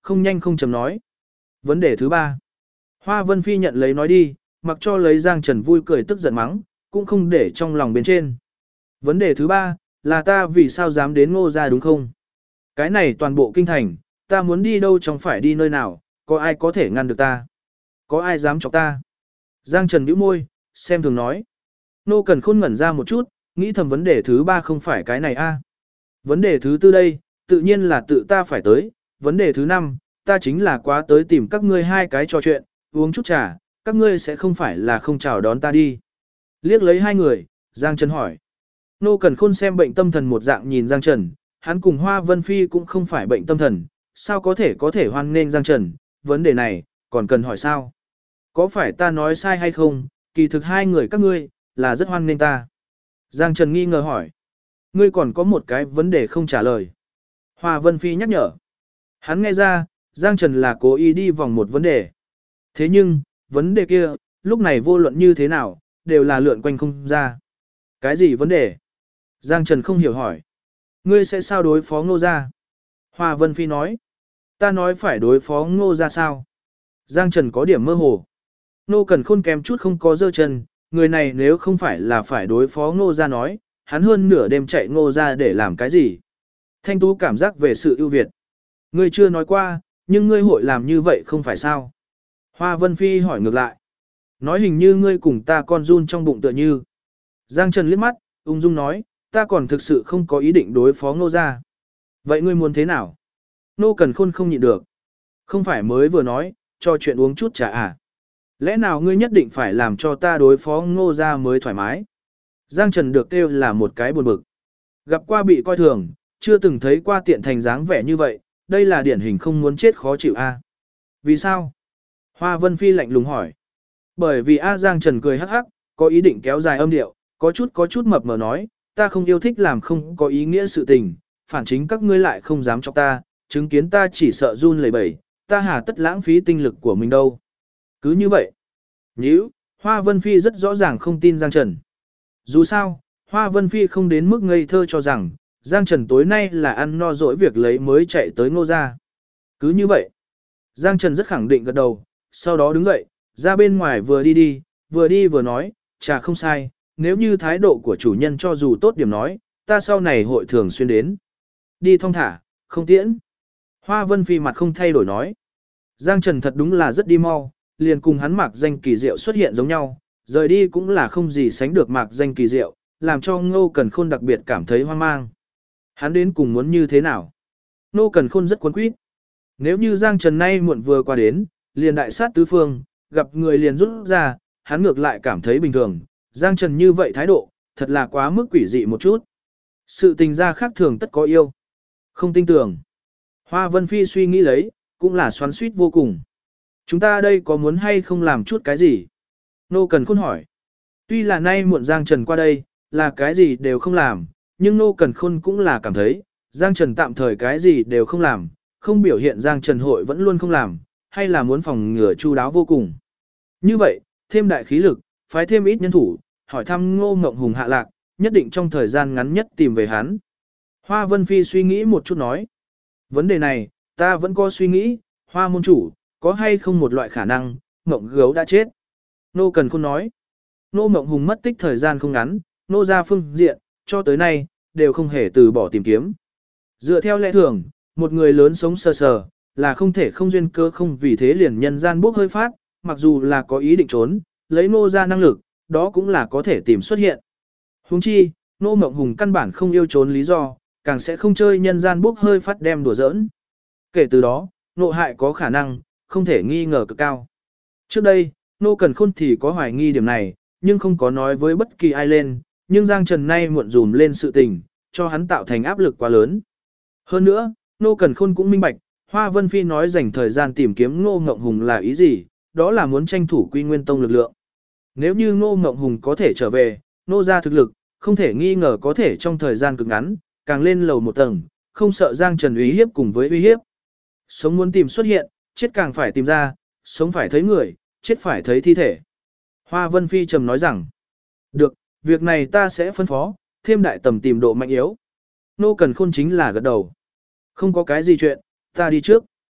[SPEAKER 1] không nhanh không chậm nói. Vấn đề thứ 3. Hoa Vân Phi nhận lấy nói đi, mặc cho lấy Giang Trần vui cười tức giận mắng, cũng không để trong lòng bên trên. Vấn đề thứ 3, là ta vì sao dám đến Ngô gia đúng không? Cái này toàn bộ kinh thành, ta muốn đi đâu chẳng phải đi nơi nào, có ai có thể ngăn được ta? Có ai dám chọc ta? Giang Trần nhíu môi, xem thường nói. Nô Cần Khôn ngẩn ra một chút, nghĩ thầm vấn đề thứ 3 không phải cái này a. Vấn đề thứ 4 đây, tự nhiên là tự ta phải tới. Vấn đề thứ 5, ta chính là quá tới tìm các ngươi hai cái trò chuyện, uống chút trà, các ngươi sẽ không phải là không chào đón ta đi. Liếc lấy hai người, Giang Trần hỏi. Nô Cần Khôn xem bệnh tâm thần một dạng nhìn Giang Trần, hắn cùng Hoa Vân Phi cũng không phải bệnh tâm thần, sao có thể hoan nghênh Giang Trần, vấn đề này, còn cần hỏi sao? Có phải ta nói sai hay không, kỳ thực hai người các ngươi, là rất hoan nghênh ta. Giang Trần nghi ngờ hỏi. Ngươi còn có một cái vấn đề không trả lời. Hoa Vân Phi nhắc nhở. Hắn nghe ra, Giang Trần là cố ý đi vòng một vấn đề. Thế nhưng, vấn đề kia, lúc này vô luận như thế nào, đều là lượn quanh không ra. Cái gì vấn đề? Giang Trần không hiểu hỏi. Ngươi sẽ sao đối phó Ngô gia? Hoa Vân Phi nói. Ta nói phải đối phó Ngô gia sao? Giang Trần có điểm mơ hồ. Nô Cần Khôn kém chút không có dơ chân, người này nếu không phải là phải đối phó Ngô gia nói, hắn hơn nửa đêm chạy Ngô gia để làm cái gì? Thanh Tú cảm giác về sự ưu việt. Ngươi chưa nói qua, nhưng ngươi hội làm như vậy không phải sao? Hoa Vân Phi hỏi ngược lại. Nói hình như ngươi cùng ta con run trong bụng tựa như. Giang Trần liếc mắt, ung dung nói, ta còn thực sự không có ý định đối phó Ngô gia. Vậy ngươi muốn thế nào? Nô Cần Khôn không nhịn được. Không phải mới vừa nói, cho chuyện uống chút trà à? Lẽ nào ngươi nhất định phải làm cho ta đối phó Ngô gia mới thoải mái? Giang Trần được kêu là một cái buồn bực. Gặp qua bị coi thường, chưa từng thấy qua tiện thành dáng vẻ như vậy, đây là điển hình không muốn chết khó chịu a. Vì sao? Hoa Vân Phi lạnh lùng hỏi. Bởi vì Giang Trần cười hắc hắc, có ý định kéo dài âm điệu, có chút mập mờ nói, ta không yêu thích làm không có ý nghĩa sự tình, phản chính các ngươi lại không dám chọc ta, chứng kiến ta chỉ sợ run lẩy bẩy, ta hà tất lãng phí tinh lực của mình đâu. Cứ như vậy. Nhíu, Hoa Vân Phi rất rõ ràng không tin Giang Trần. Dù sao, Hoa Vân Phi không đến mức ngây thơ cho rằng, Giang Trần tối nay là ăn no dỗi việc lấy mới chạy tới Ngô gia. Cứ như vậy. Giang Trần rất khẳng định gật đầu, sau đó đứng dậy, ra bên ngoài vừa đi vừa nói, chả không sai, nếu như thái độ của chủ nhân cho dù tốt điểm nói, ta sau này hội thường xuyên đến. Đi thong thả, không tiễn. Hoa Vân Phi mặt không thay đổi nói. Giang Trần thật đúng là rất đi mau, liền cùng hắn mạc danh kỳ diệu xuất hiện giống nhau, rời đi cũng là không gì sánh được mạc danh kỳ diệu, làm cho Ngô Cần Khôn đặc biệt cảm thấy hoang mang. Hắn đến cùng muốn như thế nào? Ngô Cần Khôn rất cuốn quýt. Nếu như Giang Trần nay muộn vừa qua đến, liền đại sát tứ phương, gặp người liền rút ra, hắn ngược lại cảm thấy bình thường, Giang Trần như vậy thái độ, thật là quá mức quỷ dị một chút. Sự tình ra khác thường tất có yêu. Không tin tưởng. Hoa Vân Phi suy nghĩ lấy, cũng là xoắn suýt vô cùng. Chúng ta đây có muốn hay không làm chút cái gì? Nô Cần Khôn hỏi. Tuy là nay muộn Giang Trần qua đây, là cái gì đều không làm, nhưng Nô Cần Khôn cũng là cảm thấy, Giang Trần tạm thời cái gì đều không làm, không biểu hiện Giang Trần hội vẫn luôn không làm, hay là muốn phòng ngừa chu đáo vô cùng. Như vậy, thêm đại khí lực, phái thêm ít nhân thủ, hỏi thăm Ngô Ngộng Hùng hạ lạc, nhất định trong thời gian ngắn nhất tìm về hắn. Hoa Vân Phi suy nghĩ một chút nói. Vấn đề này, ta vẫn có suy nghĩ, Hoa môn chủ, có hay không một loại khả năng, Ngộng gấu đã chết. Nô Cần Khôn nói. Ngô Ngộng Hùng mất tích thời gian không ngắn, nô gia phương diện, cho tới nay, đều không hề từ bỏ tìm kiếm. Dựa theo lẽ thường, một người lớn sống sờ sờ, là không thể không duyên cơ không vì thế liền nhân gian bốc hơi phát, mặc dù là có ý định trốn, lấy nô ra năng lực, đó cũng là có thể tìm xuất hiện. Huống chi, Nô Mộng Hùng căn bản không yêu trốn lý do, càng sẽ không chơi nhân gian bốc hơi phát đem đùa giỡn. Kể từ đó, nộ hại có khả năng, không thể nghi ngờ cực cao. Trước đây, Nô Cần Khôn thì có hoài nghi điểm này, nhưng không có nói với bất kỳ ai lên, nhưng Giang Trần nay muộn dùm lên sự tình, cho hắn tạo thành áp lực quá lớn. Hơn nữa, Nô Cần Khôn cũng minh bạch, Hoa Vân Phi nói dành thời gian tìm kiếm Ngô Ngộng Hùng là ý gì, đó là muốn tranh thủ Quy Nguyên Tông lực lượng. Nếu như Ngô Ngộng Hùng có thể trở về, nô ra thực lực, không thể nghi ngờ có thể trong thời gian cực ngắn, càng lên lầu một tầng, không sợ Giang Trần uy hiếp cùng với uy hiếp. Sống muốn tìm xuất hiện, chết càng phải tìm ra, sống phải thấy người, chết phải thấy thi thể. Hoa Vân Phi trầm nói rằng, được, việc này ta sẽ phân phó, thêm đại tầm tìm độ mạnh yếu. Nô Cần Khôn chính là gật đầu. Không có cái gì chuyện, ta đi trước.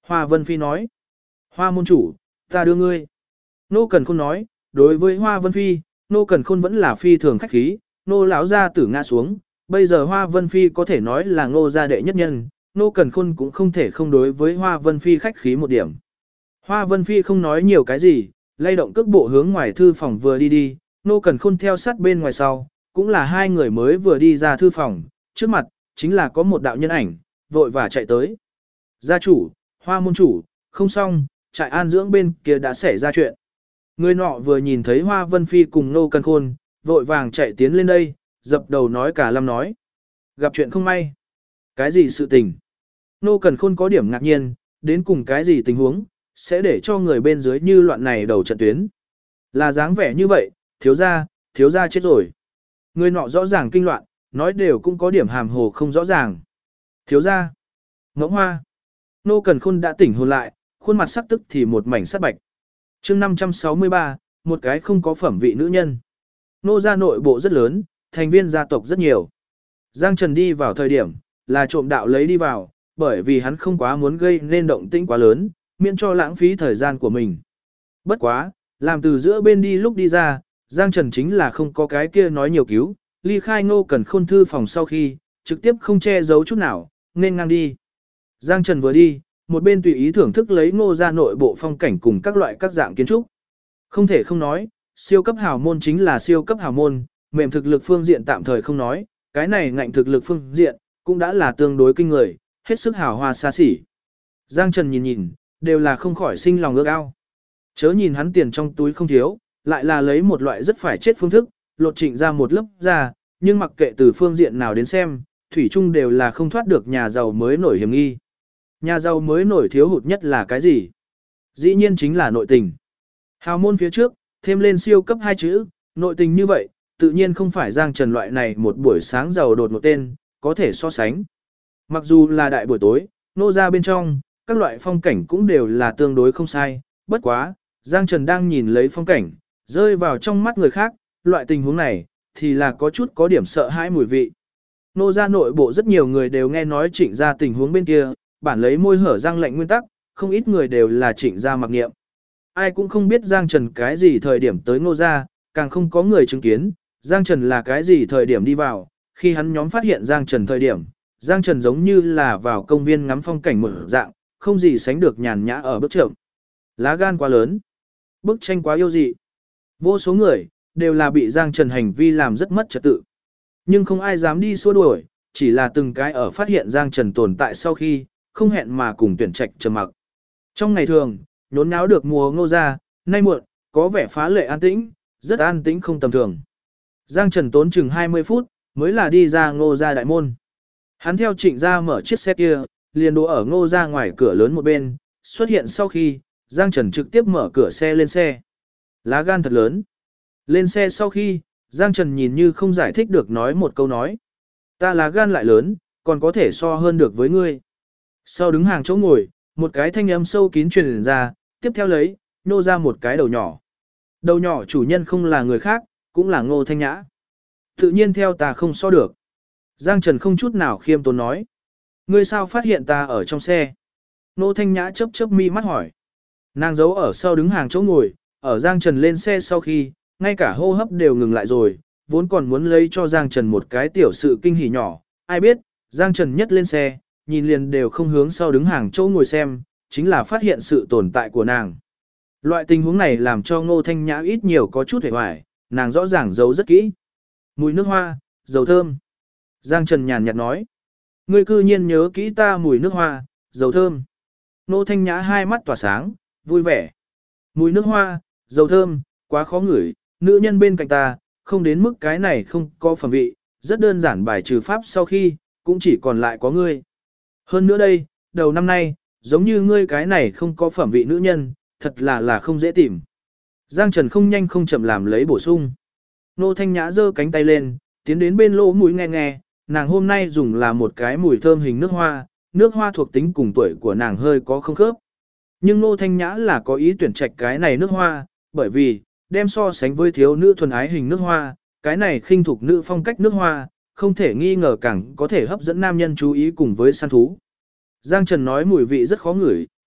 [SPEAKER 1] Hoa Vân Phi nói. Hoa môn chủ, ta đưa ngươi. Nô Cần Khôn nói, đối với Hoa Vân Phi, Nô Cần Khôn vẫn là phi thường khách khí, Nô lão gia tử ngã xuống, bây giờ Hoa Vân Phi có thể nói là Ngô gia đệ nhất nhân, Nô Cần Khôn cũng không thể không đối với Hoa Vân Phi khách khí một điểm. Hoa Vân Phi không nói nhiều cái gì, lay động cước bộ hướng ngoài thư phòng vừa đi đi, Nô Cần Khôn theo sát bên ngoài sau, cũng là hai người mới vừa đi ra thư phòng, trước mặt, chính là có một đạo nhân ảnh, vội vã chạy tới. Gia chủ, Hoa môn chủ, không xong, trại an dưỡng bên kia đã xảy ra chuyện. Người nọ vừa nhìn thấy Hoa Vân Phi cùng Nô Cần Khôn, vội vàng chạy tiến lên đây, dập đầu nói cả lâm nói. Gặp chuyện không may. Cái gì sự tình? Nô Cần Khôn có điểm ngạc nhiên, đến cùng cái gì tình huống, sẽ để cho người bên dưới như loạn này đầu trận tuyến. Là dáng vẻ như vậy, thiếu gia chết rồi. Người nọ rõ ràng kinh loạn, nói đều cũng có điểm hàm hồ không rõ ràng. Thiếu gia, Ngỗng Hoa. Nô Cần Khôn đã tỉnh hồn lại, khuôn mặt sắc tức thì một mảnh sắc bạch. Chương 563, một cái không có phẩm vị nữ nhân. Nô gia nội bộ rất lớn, thành viên gia tộc rất nhiều. Giang Trần đi vào thời điểm, là trộm đạo lấy đi vào, bởi vì hắn không quá muốn gây nên động tĩnh quá lớn, miễn cho lãng phí thời gian của mình. Bất quá, làm từ giữa bên đi lúc đi ra, Giang Trần chính là không có cái kia nói nhiều cứu, ly khai Ngô Cần Khôn thư phòng sau khi, trực tiếp không che giấu chút nào, nên ngang đi. Giang Trần vừa đi, một bên tùy ý thưởng thức lấy Ngô gia nội bộ phong cảnh cùng các loại các dạng kiến trúc. Không thể không nói, siêu cấp hào môn chính là siêu cấp hào môn, mềm thực lực phương diện tạm thời không nói, cái này ngạnh thực lực phương diện, cũng đã là tương đối kinh người, hết sức hào hoa xa xỉ. Giang Trần nhìn nhìn, đều là không khỏi sinh lòng ước ao. Chớ nhìn hắn tiền trong túi không thiếu, lại là lấy một loại rất phải chết phương thức, lột trịnh ra một lớp ra, nhưng mặc kệ từ phương diện nào đến xem, thủy chung đều là không thoát được nhà giàu mới nổi hiểm nghi. Nhà giàu mới nổi thiếu hụt nhất là cái gì? Dĩ nhiên chính là nội tình. Hào môn phía trước, thêm lên siêu cấp hai chữ, nội tình như vậy, tự nhiên không phải Giang Trần loại này một buổi sáng giàu đột một tên, có thể so sánh. Mặc dù là đại buổi tối, nô ra bên trong, các loại phong cảnh cũng đều là tương đối không sai, bất quá, Giang Trần đang nhìn lấy phong cảnh, rơi vào trong mắt người khác, loại tình huống này, thì là có chút có điểm sợ hãi mùi vị. Nô ra nội bộ rất nhiều người đều nghe nói Trịnh ra tình huống bên kia, bản lấy môi hở răng lệnh nguyên tắc, không ít người đều là Trịnh ra mặc nghiệm. Ai cũng không biết Giang Trần cái gì thời điểm tới Ngô ra, càng không có người chứng kiến, Giang Trần là cái gì thời điểm đi vào, khi hắn nhóm phát hiện Giang Trần thời điểm, Giang Trần giống như là vào công viên ngắm phong cảnh một dạng, không gì sánh được nhàn nhã ở bước chậm. Lá gan quá lớn, bức tranh quá yêu dị. Vô số người, đều là bị Giang Trần hành vi làm rất mất trật tự. Nhưng không ai dám đi xua đuổi, chỉ là từng cái ở phát hiện Giang Trần tồn tại sau khi, không hẹn mà cùng tuyển trạch trầm mặc. Trong ngày thường, nhốn nháo được mùa Ngô ra, nay muộn, có vẻ phá lệ an tĩnh, rất an tĩnh không tầm thường. Giang Trần tốn chừng 20 phút, mới là đi ra Ngô ra đại môn. Hắn theo Trịnh ra mở chiếc xe kia, liền đỗ ở Ngô ra ngoài cửa lớn một bên, xuất hiện sau khi, Giang Trần trực tiếp mở cửa xe lên xe. Lá gan thật lớn. Lên xe sau khi, Giang Trần nhìn như không giải thích được nói một câu nói. Ta lá gan lại lớn, còn có thể so hơn được với ngươi. Sau đứng hàng chỗ ngồi, một cái thanh âm sâu kín truyền ra, tiếp theo lấy, nô ra một cái đầu nhỏ. Đầu nhỏ chủ nhân không là người khác, cũng là Ngô Thanh Nhã. Tự nhiên theo ta không so được. Giang Trần không chút nào khiêm tốn nói. Ngươi sao phát hiện ta ở trong xe? Ngô Thanh Nhã chớp chớp mi mắt hỏi. Nàng giấu ở sau đứng hàng chỗ ngồi, ở Giang Trần lên xe sau khi, ngay cả hô hấp đều ngừng lại rồi, vốn còn muốn lấy cho Giang Trần một cái tiểu sự kinh hỉ nhỏ. Ai biết, Giang Trần nhất lên xe, nhìn liền đều không hướng sau đứng hàng chỗ ngồi xem, chính là phát hiện sự tồn tại của nàng. Loại tình huống này làm cho Ngô Thanh Nhã ít nhiều có chút hề hoài, nàng rõ ràng giấu rất kỹ. Mùi nước hoa, dầu thơm. Giang Trần nhàn nhạt nói. Ngươi cư nhiên nhớ kỹ ta mùi nước hoa, dầu thơm. Ngô Thanh Nhã hai mắt tỏa sáng, vui vẻ. Mùi nước hoa, dầu thơm, quá khó ngửi, nữ nhân bên cạnh ta, không đến mức cái này không có phẩm vị, rất đơn giản bài trừ pháp sau khi, cũng chỉ còn lại có ngươi. Hơn nữa đây, đầu năm nay, giống như ngươi cái này không có phẩm vị nữ nhân, thật là không dễ tìm. Giang Trần không nhanh không chậm làm lấy bổ sung. Nô Thanh Nhã giơ cánh tay lên, tiến đến bên lỗ mũi nghe nghe, nàng hôm nay dùng là một cái mùi thơm hình nước hoa thuộc tính cùng tuổi của nàng hơi có không khớp. Nhưng Nô Thanh Nhã là có ý tuyển trạch cái này nước hoa, bởi vì, đem so sánh với thiếu nữ thuần ái hình nước hoa, cái này khinh thục nữ phong cách nước hoa, không thể nghi ngờ càng có thể hấp dẫn nam nhân chú ý cùng với săn thú. Giang Trần nói mùi vị rất khó ngửi,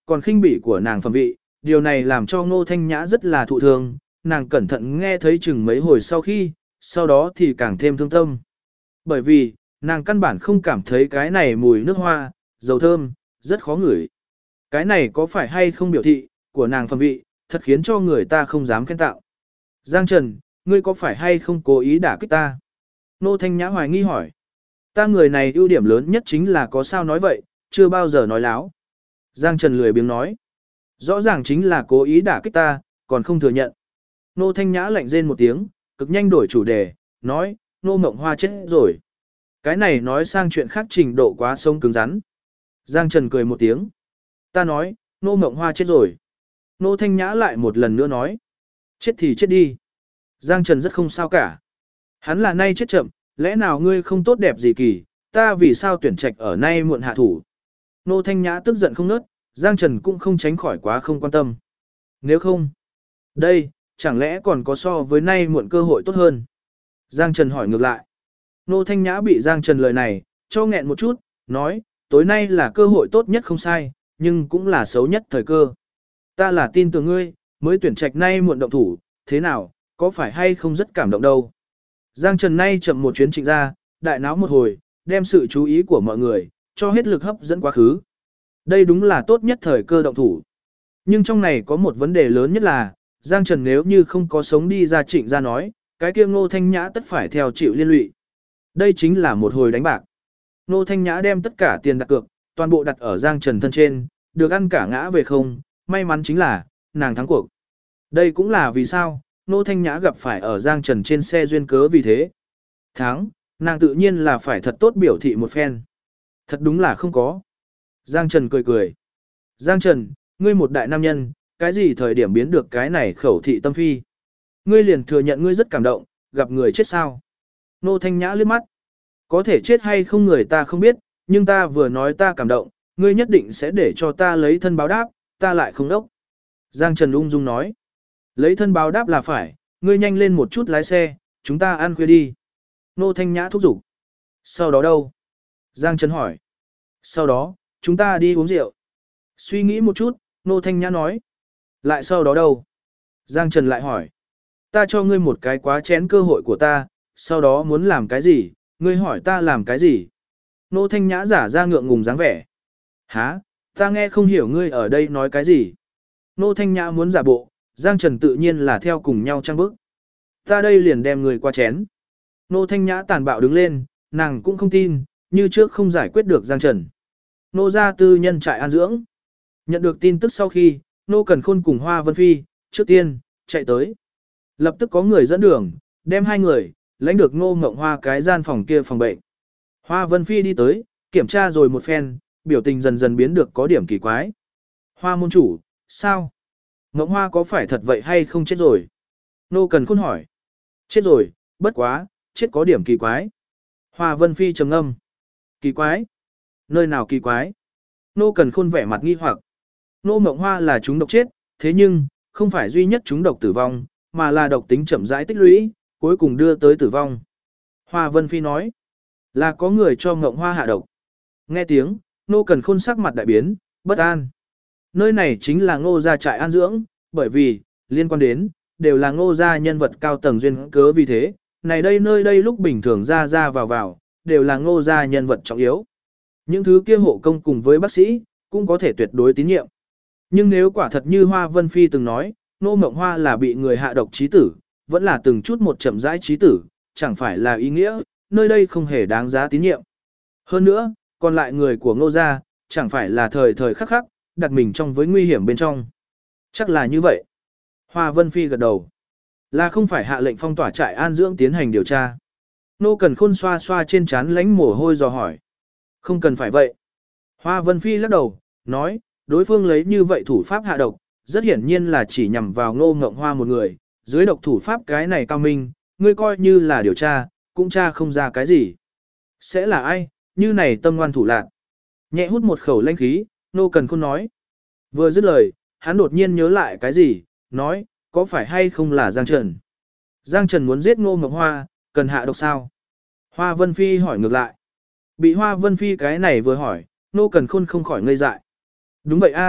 [SPEAKER 1] còn khinh bỉ của nàng phẩm vị, điều này làm cho Ngô Thanh Nhã rất là thụ thương, nàng cẩn thận nghe thấy chừng mấy hồi sau đó thì càng thêm thương tâm. Bởi vì, nàng căn bản không cảm thấy cái này mùi nước hoa, dầu thơm, rất khó ngửi. Cái này có phải hay không biểu thị, của nàng phẩm vị, thật khiến cho người ta không dám khen tạo. Giang Trần, ngươi có phải hay không cố ý đả kích ta? Ngô Thanh Nhã hoài nghi hỏi. Ta người này ưu điểm lớn nhất chính là có sao nói vậy, chưa bao giờ nói láo. Giang Trần lười biếng nói. Rõ ràng chính là cố ý đả kích ta, còn không thừa nhận. Ngô Thanh Nhã lạnh rên một tiếng, cực nhanh đổi chủ đề, nói, Ngô Mộng Hoa chết rồi. Cái này nói sang chuyện khác trình độ quá sông cứng rắn. Giang Trần cười một tiếng. Ta nói, Ngô Mộng Hoa chết rồi. Ngô Thanh Nhã lại một lần nữa nói. Chết thì chết đi. Giang Trần rất không sao cả. Hắn là nay chết chậm, lẽ nào ngươi không tốt đẹp gì kỳ, ta vì sao tuyển trạch ở nay muộn hạ thủ. Ngô Thanh Nhã tức giận không nớt, Giang Trần cũng không tránh khỏi quá không quan tâm. Nếu không, đây, chẳng lẽ còn có so với nay muộn cơ hội tốt hơn? Giang Trần hỏi ngược lại. Ngô Thanh Nhã bị Giang Trần lời này, cho nghẹn một chút, nói, tối nay là cơ hội tốt nhất không sai, nhưng cũng là xấu nhất thời cơ. Ta là tin tưởng ngươi, mới tuyển trạch nay muộn động thủ, thế nào, có phải hay không rất cảm động đâu. Giang Trần nay chậm một chuyến trịnh ra, đại náo một hồi, đem sự chú ý của mọi người, cho hết lực hấp dẫn quá khứ. Đây đúng là tốt nhất thời cơ động thủ. Nhưng trong này có một vấn đề lớn nhất là, Giang Trần nếu như không có sống đi ra trịnh ra nói, cái kia Ngô Thanh Nhã tất phải theo chịu liên lụy. Đây chính là một hồi đánh bạc. Ngô Thanh Nhã đem tất cả tiền đặt cược, toàn bộ đặt ở Giang Trần thân trên, được ăn cả ngã về không, may mắn chính là, nàng thắng cuộc. Đây cũng là vì sao, Ngô Thanh Nhã gặp phải ở Giang Trần trên xe duyên cớ vì thế. Thắng, nàng tự nhiên là phải thật tốt biểu thị một phen. Thật đúng là không có. Giang Trần cười cười. Giang Trần, ngươi một đại nam nhân, cái gì thời điểm biến được cái này khẩu thị tâm phi. Ngươi liền thừa nhận ngươi rất cảm động, gặp người chết sao. Ngô Thanh Nhã liếc mắt. Có thể chết hay không người ta không biết, nhưng ta vừa nói ta cảm động, ngươi nhất định sẽ để cho ta lấy thân báo đáp, ta lại không đốc. Giang Trần ung dung nói. Lấy thân báo đáp là phải, ngươi nhanh lên một chút lái xe, chúng ta ăn khuya đi. Ngô Thanh Nhã thúc giục. Sau đó đâu? Giang Trần hỏi. Sau đó, chúng ta đi uống rượu. Suy nghĩ một chút, Ngô Thanh Nhã nói. Lại sau đó đâu? Giang Trần lại hỏi. Ta cho ngươi một cái quá chén cơ hội của ta, sau đó muốn làm cái gì, ngươi hỏi ta làm cái gì? Ngô Thanh Nhã giả ra ngượng ngùng dáng vẻ. Hả, ta nghe không hiểu ngươi ở đây nói cái gì. Ngô Thanh Nhã muốn giả bộ, Giang Trần tự nhiên là theo cùng nhau trang bức. Ta đây liền đem người qua chén. Ngô Thanh Nhã tàn bạo đứng lên, nàng cũng không tin, như trước không giải quyết được Giang Trần. Ngô gia tư nhân trại an dưỡng. Nhận được tin tức sau khi, Ngô Cẩn Khôn cùng Hoa Vân Phi, trước tiên, chạy tới. Lập tức có người dẫn đường, đem hai người, lãnh được Ngô Ngộng Hoa cái gian phòng kia phòng bệnh. Hoa Vân Phi đi tới, kiểm tra rồi một phen, biểu tình dần dần biến được có điểm kỳ quái. Hoa môn chủ, sao? Ngộng Hoa có phải thật vậy hay không chết rồi? Ngô Cẩn Khôn hỏi. Chết rồi, bất quá, chết có điểm kỳ quái. Hoa Vân Phi trầm ngâm. Kỳ quái? Nơi nào kỳ quái? Ngô Cẩn Khôn vẻ mặt nghi hoặc. Ngô Ngộng Hoa là chúng độc chết, thế nhưng, không phải duy nhất chúng độc tử vong, mà là độc tính chậm rãi tích lũy, cuối cùng đưa tới tử vong. Hoa Vân Phi nói, là có người cho Ngộng Hoa hạ độc. Nghe tiếng, Ngô Cẩn Khôn sắc mặt đại biến, bất an. Nơi này chính là Ngô gia trại an dưỡng, bởi vì, liên quan đến, đều là Ngô gia nhân vật cao tầng duyên cớ vì thế, này đây nơi đây lúc bình thường ra ra vào, đều là Ngô gia nhân vật trọng yếu. Những thứ kia hộ công cùng với bác sĩ, cũng có thể tuyệt đối tín nhiệm. Nhưng nếu quả thật như Hoa Vân Phi từng nói, Ngô Mộng Hoa là bị người hạ độc chí tử, vẫn là từng chút một chậm rãi chí tử, chẳng phải là ý nghĩa, nơi đây không hề đáng giá tín nhiệm. Hơn nữa, còn lại người của Ngô gia, chẳng phải là thời thời khắc khắc, đặt mình trong với nguy hiểm bên trong. Chắc là như vậy. Hoa Vân Phi gật đầu. Là không phải hạ lệnh phong tỏa trại an dưỡng tiến hành điều tra. Ngô Cẩn Khôn xoa xoa trên trán lánh mồ hôi dò hỏi. Không cần phải vậy. Hoa Vân Phi lắc đầu, nói, đối phương lấy như vậy thủ pháp hạ độc, rất hiển nhiên là chỉ nhằm vào Ngô Ngộng Hoa một người, dưới độc thủ pháp cái này cao minh, ngươi coi như là điều tra, cũng tra không ra cái gì. Sẽ là ai, như này tâm ngoan thủ lạn. Nhẹ hút một khẩu lanh khí, Ngô Cẩn Khôn nói. Vừa dứt lời, hắn đột nhiên nhớ lại cái gì, nói, có phải hay không là Giang Trần. Giang Trần muốn giết Ngô Ngộng Hoa, cần hạ độc sao? Hoa Vân Phi hỏi ngược lại. Bị Hoa Vân Phi cái này vừa hỏi, Ngô Cẩn Khôn không khỏi ngây dại. Đúng vậy a,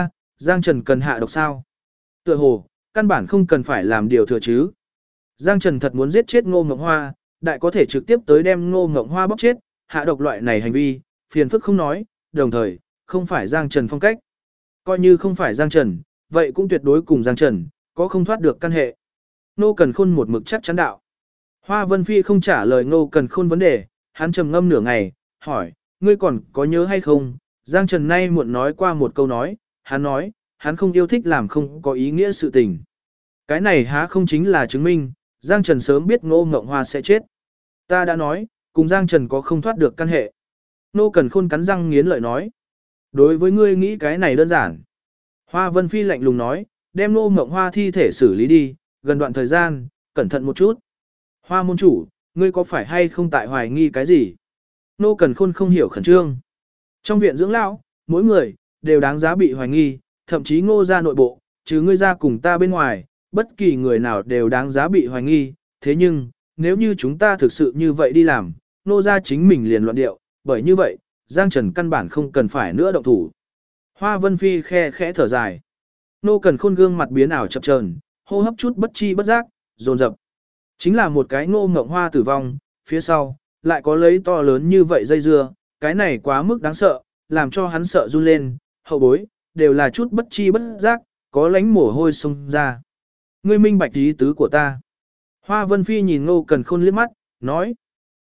[SPEAKER 1] Giang Trần cần hạ độc sao? Tựa hồ, căn bản không cần phải làm điều thừa chứ. Giang Trần thật muốn giết chết Ngô Ngộng Hoa, đại có thể trực tiếp tới đem Ngô Ngộng Hoa bóc chết, hạ độc loại này hành vi, phiền phức không nói, đồng thời, không phải Giang Trần phong cách. Coi như không phải Giang Trần, vậy cũng tuyệt đối cùng Giang Trần, có không thoát được căn hệ. Nô Cần Khôn một mực chắc chắn đạo. Hoa Vân Phi không trả lời Nô Cần Khôn vấn đề, hắn trầm ngâm nửa ngày, hỏi, ngươi còn có nhớ hay không? Giang Trần nay muộn nói qua một câu nói, hắn không yêu thích làm không có ý nghĩa sự tình. Cái này há không chính là chứng minh, Giang Trần sớm biết Ngô Ngộng Hoa sẽ chết. Ta đã nói, cùng Giang Trần có không thoát được căn hệ. Nô Cần Khôn cắn răng nghiến lợi nói. Đối với ngươi nghĩ cái này đơn giản. Hoa Vân Phi lạnh lùng nói, đem Ngô Ngộng Hoa thi thể xử lý đi, gần đoạn thời gian, cẩn thận một chút. Hoa môn chủ, ngươi có phải hay không tại hoài nghi cái gì? Nô Cần Khôn không hiểu khẩn trương. Trong viện dưỡng lão, mỗi người, đều đáng giá bị hoài nghi, thậm chí Ngô gia nội bộ, chứ ngươi ra cùng ta bên ngoài, bất kỳ người nào đều đáng giá bị hoài nghi. Thế nhưng, nếu như chúng ta thực sự như vậy đi làm, Ngô gia chính mình liền loạn điệu, bởi như vậy, Giang Trần căn bản không cần phải nữa động thủ. Hoa Vân Phi khe khẽ thở dài. Nô Cần Khôn gương mặt biến ảo chập chờn, hô hấp chút bất chi bất giác, dồn dập. Chính là một cái Ngô Ngộng Hoa tử vong, phía sau, lại có lấy to lớn như vậy dây dưa, cái này quá mức đáng sợ, làm cho hắn sợ run lên, hậu bối, đều là chút bất chi bất giác, có lánh mồ hôi xông ra. Ngươi minh bạch ý tứ của ta. Hoa Vân Phi nhìn Ngô Cần Khôn liếc mắt, nói.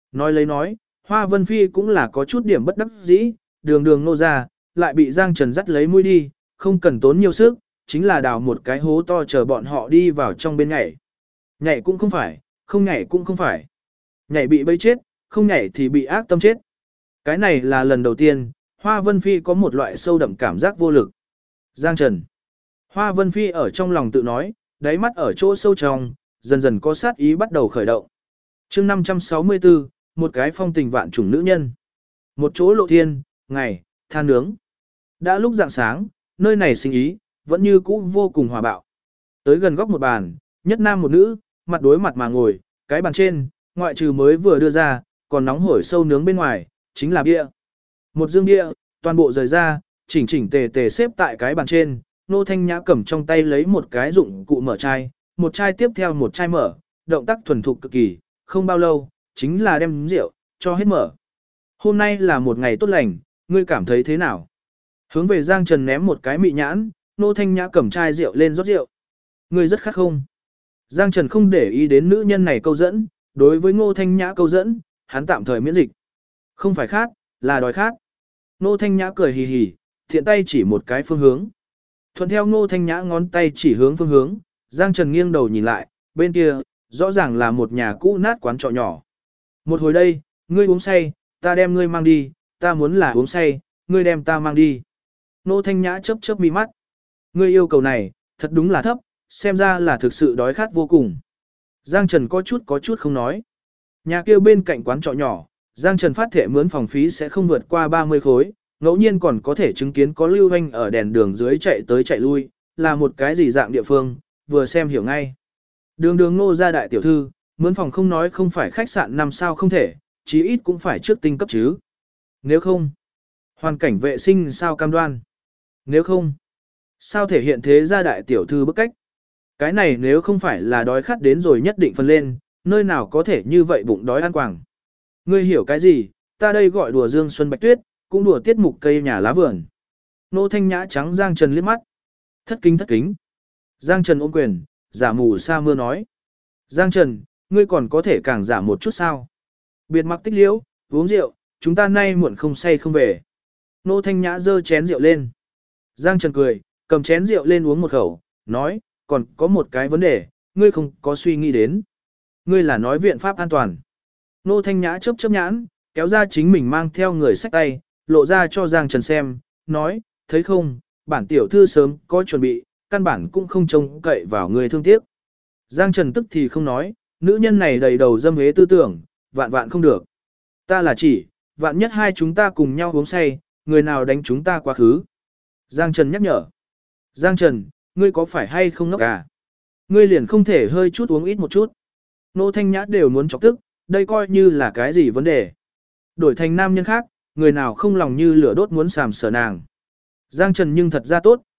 [SPEAKER 1] Nói, Hoa Vân Phi cũng là có chút điểm bất đắc dĩ, đường nô ra, lại bị Giang Trần dắt lấy mũi đi, không cần tốn nhiều sức, chính là đào một cái hố to chờ bọn họ đi vào trong bên nhảy. Nhảy cũng không phải, không nhảy cũng không phải. Nhảy bị bấy chết, không nhảy thì bị ác tâm chết. Cái này là lần đầu tiên, Hoa Vân Phi có một loại sâu đậm cảm giác vô lực. Giang Trần. Hoa Vân Phi ở trong lòng tự nói, đáy mắt ở chỗ sâu trong, dần dần có sát ý bắt đầu khởi động. chương 564, một cái phong tình vạn trùng nữ nhân. Một chỗ lộ thiên, ngày, than nướng. Đã lúc rạng sáng, nơi này sinh ý, vẫn như cũ vô cùng hòa bạo. Tới gần góc một bàn, nhất nam một nữ, mặt đối mặt mà ngồi, cái bàn trên, ngoại trừ mới vừa đưa ra, còn nóng hổi sâu nướng bên ngoài, chính là bia. Một dương bia, toàn bộ rời ra, chỉnh tề tề xếp tại cái bàn trên, Nô Thanh Nhã cầm trong tay lấy một cái dụng cụ mở chai, một chai tiếp theo một chai mở, động tác thuần thục cực kỳ, không bao lâu, chính là đem rượu, cho hết mở. Hôm nay là một ngày tốt lành, ngươi cảm thấy thế nào? Hướng về Giang Trần ném một cái mị nhãn, Nô Thanh Nhã cầm chai rượu lên rót rượu. Ngươi rất khát không? Giang Trần không để ý đến nữ nhân này câu dẫn, đối với Ngô Thanh Nhã câu dẫn, hắn tạm thời miễn dịch. Không phải khát, là đói khát. Ngô Thanh Nhã cười hì hì, thiện tay chỉ một cái phương hướng. Thuận theo Ngô Thanh Nhã ngón tay chỉ hướng phương hướng, Giang Trần nghiêng đầu nhìn lại, bên kia, rõ ràng là một nhà cũ nát quán trọ nhỏ. Một hồi đây, ngươi uống say, ta đem ngươi mang đi, ta muốn là uống say, ngươi đem ta mang đi. Ngô Thanh Nhã chớp chớp mi mắt. Ngươi yêu cầu này, thật đúng là thấp, xem ra là thực sự đói khát vô cùng. Giang Trần có chút không nói. Nhà kia bên cạnh quán trọ nhỏ, Giang Trần phát thệ mướn phòng phí sẽ không vượt qua 30 khối, ngẫu nhiên còn có thể chứng kiến có lưu hành ở đèn đường dưới chạy tới chạy lui, là một cái gì dạng địa phương, vừa xem hiểu ngay. Đường Ngô gia đại tiểu thư, mướn phòng không nói không phải khách sạn 5 sao không thể, chí ít cũng phải trước tinh cấp chứ. Nếu không, hoàn cảnh vệ sinh sao cam đoan. Nếu không, sao thể hiện thế gia đại tiểu thư bức cách. Cái này nếu không phải là đói khát đến rồi nhất định phân lên, nơi nào có thể như vậy bụng đói ăn quảng. Ngươi hiểu cái gì, ta đây gọi đùa Dương Xuân Bạch Tuyết, cũng đùa tiết mục cây nhà lá vườn. Nô Thanh Nhã trắng Giang Trần liếc mắt. Thất kính. Giang Trần ôm quyền, giả mù sa mưa nói. Giang Trần, ngươi còn có thể càng giả một chút sao? Biệt mặc tích liễu, uống rượu, chúng ta nay muộn không say không về. Nô Thanh Nhã giơ chén rượu lên. Giang Trần cười, cầm chén rượu lên uống một khẩu, nói, còn có một cái vấn đề, ngươi không có suy nghĩ đến. Ngươi là nói viện pháp an toàn. Nô Thanh Nhã chớp nhãn, kéo ra chính mình mang theo người sách tay, lộ ra cho Giang Trần xem, nói, thấy không, bản tiểu thư sớm có chuẩn bị, căn bản cũng không trông cậy vào người thương tiếc. Giang Trần tức thì không nói, nữ nhân này đầy đầu dâm hế tư tưởng, vạn không được. Ta là chỉ, vạn nhất hai chúng ta cùng nhau uống say, người nào đánh chúng ta quá khứ. Giang Trần nhắc nhở. Giang Trần, ngươi có phải hay không ngốc à? Ngươi liền không thể hơi chút uống ít một chút. Nô Thanh Nhã đều muốn chọc tức, đây coi như là cái gì vấn đề. Đổi thành nam nhân khác, người nào không lòng như lửa đốt muốn sàm sờ nàng. Giang Trần nhưng thật ra tốt,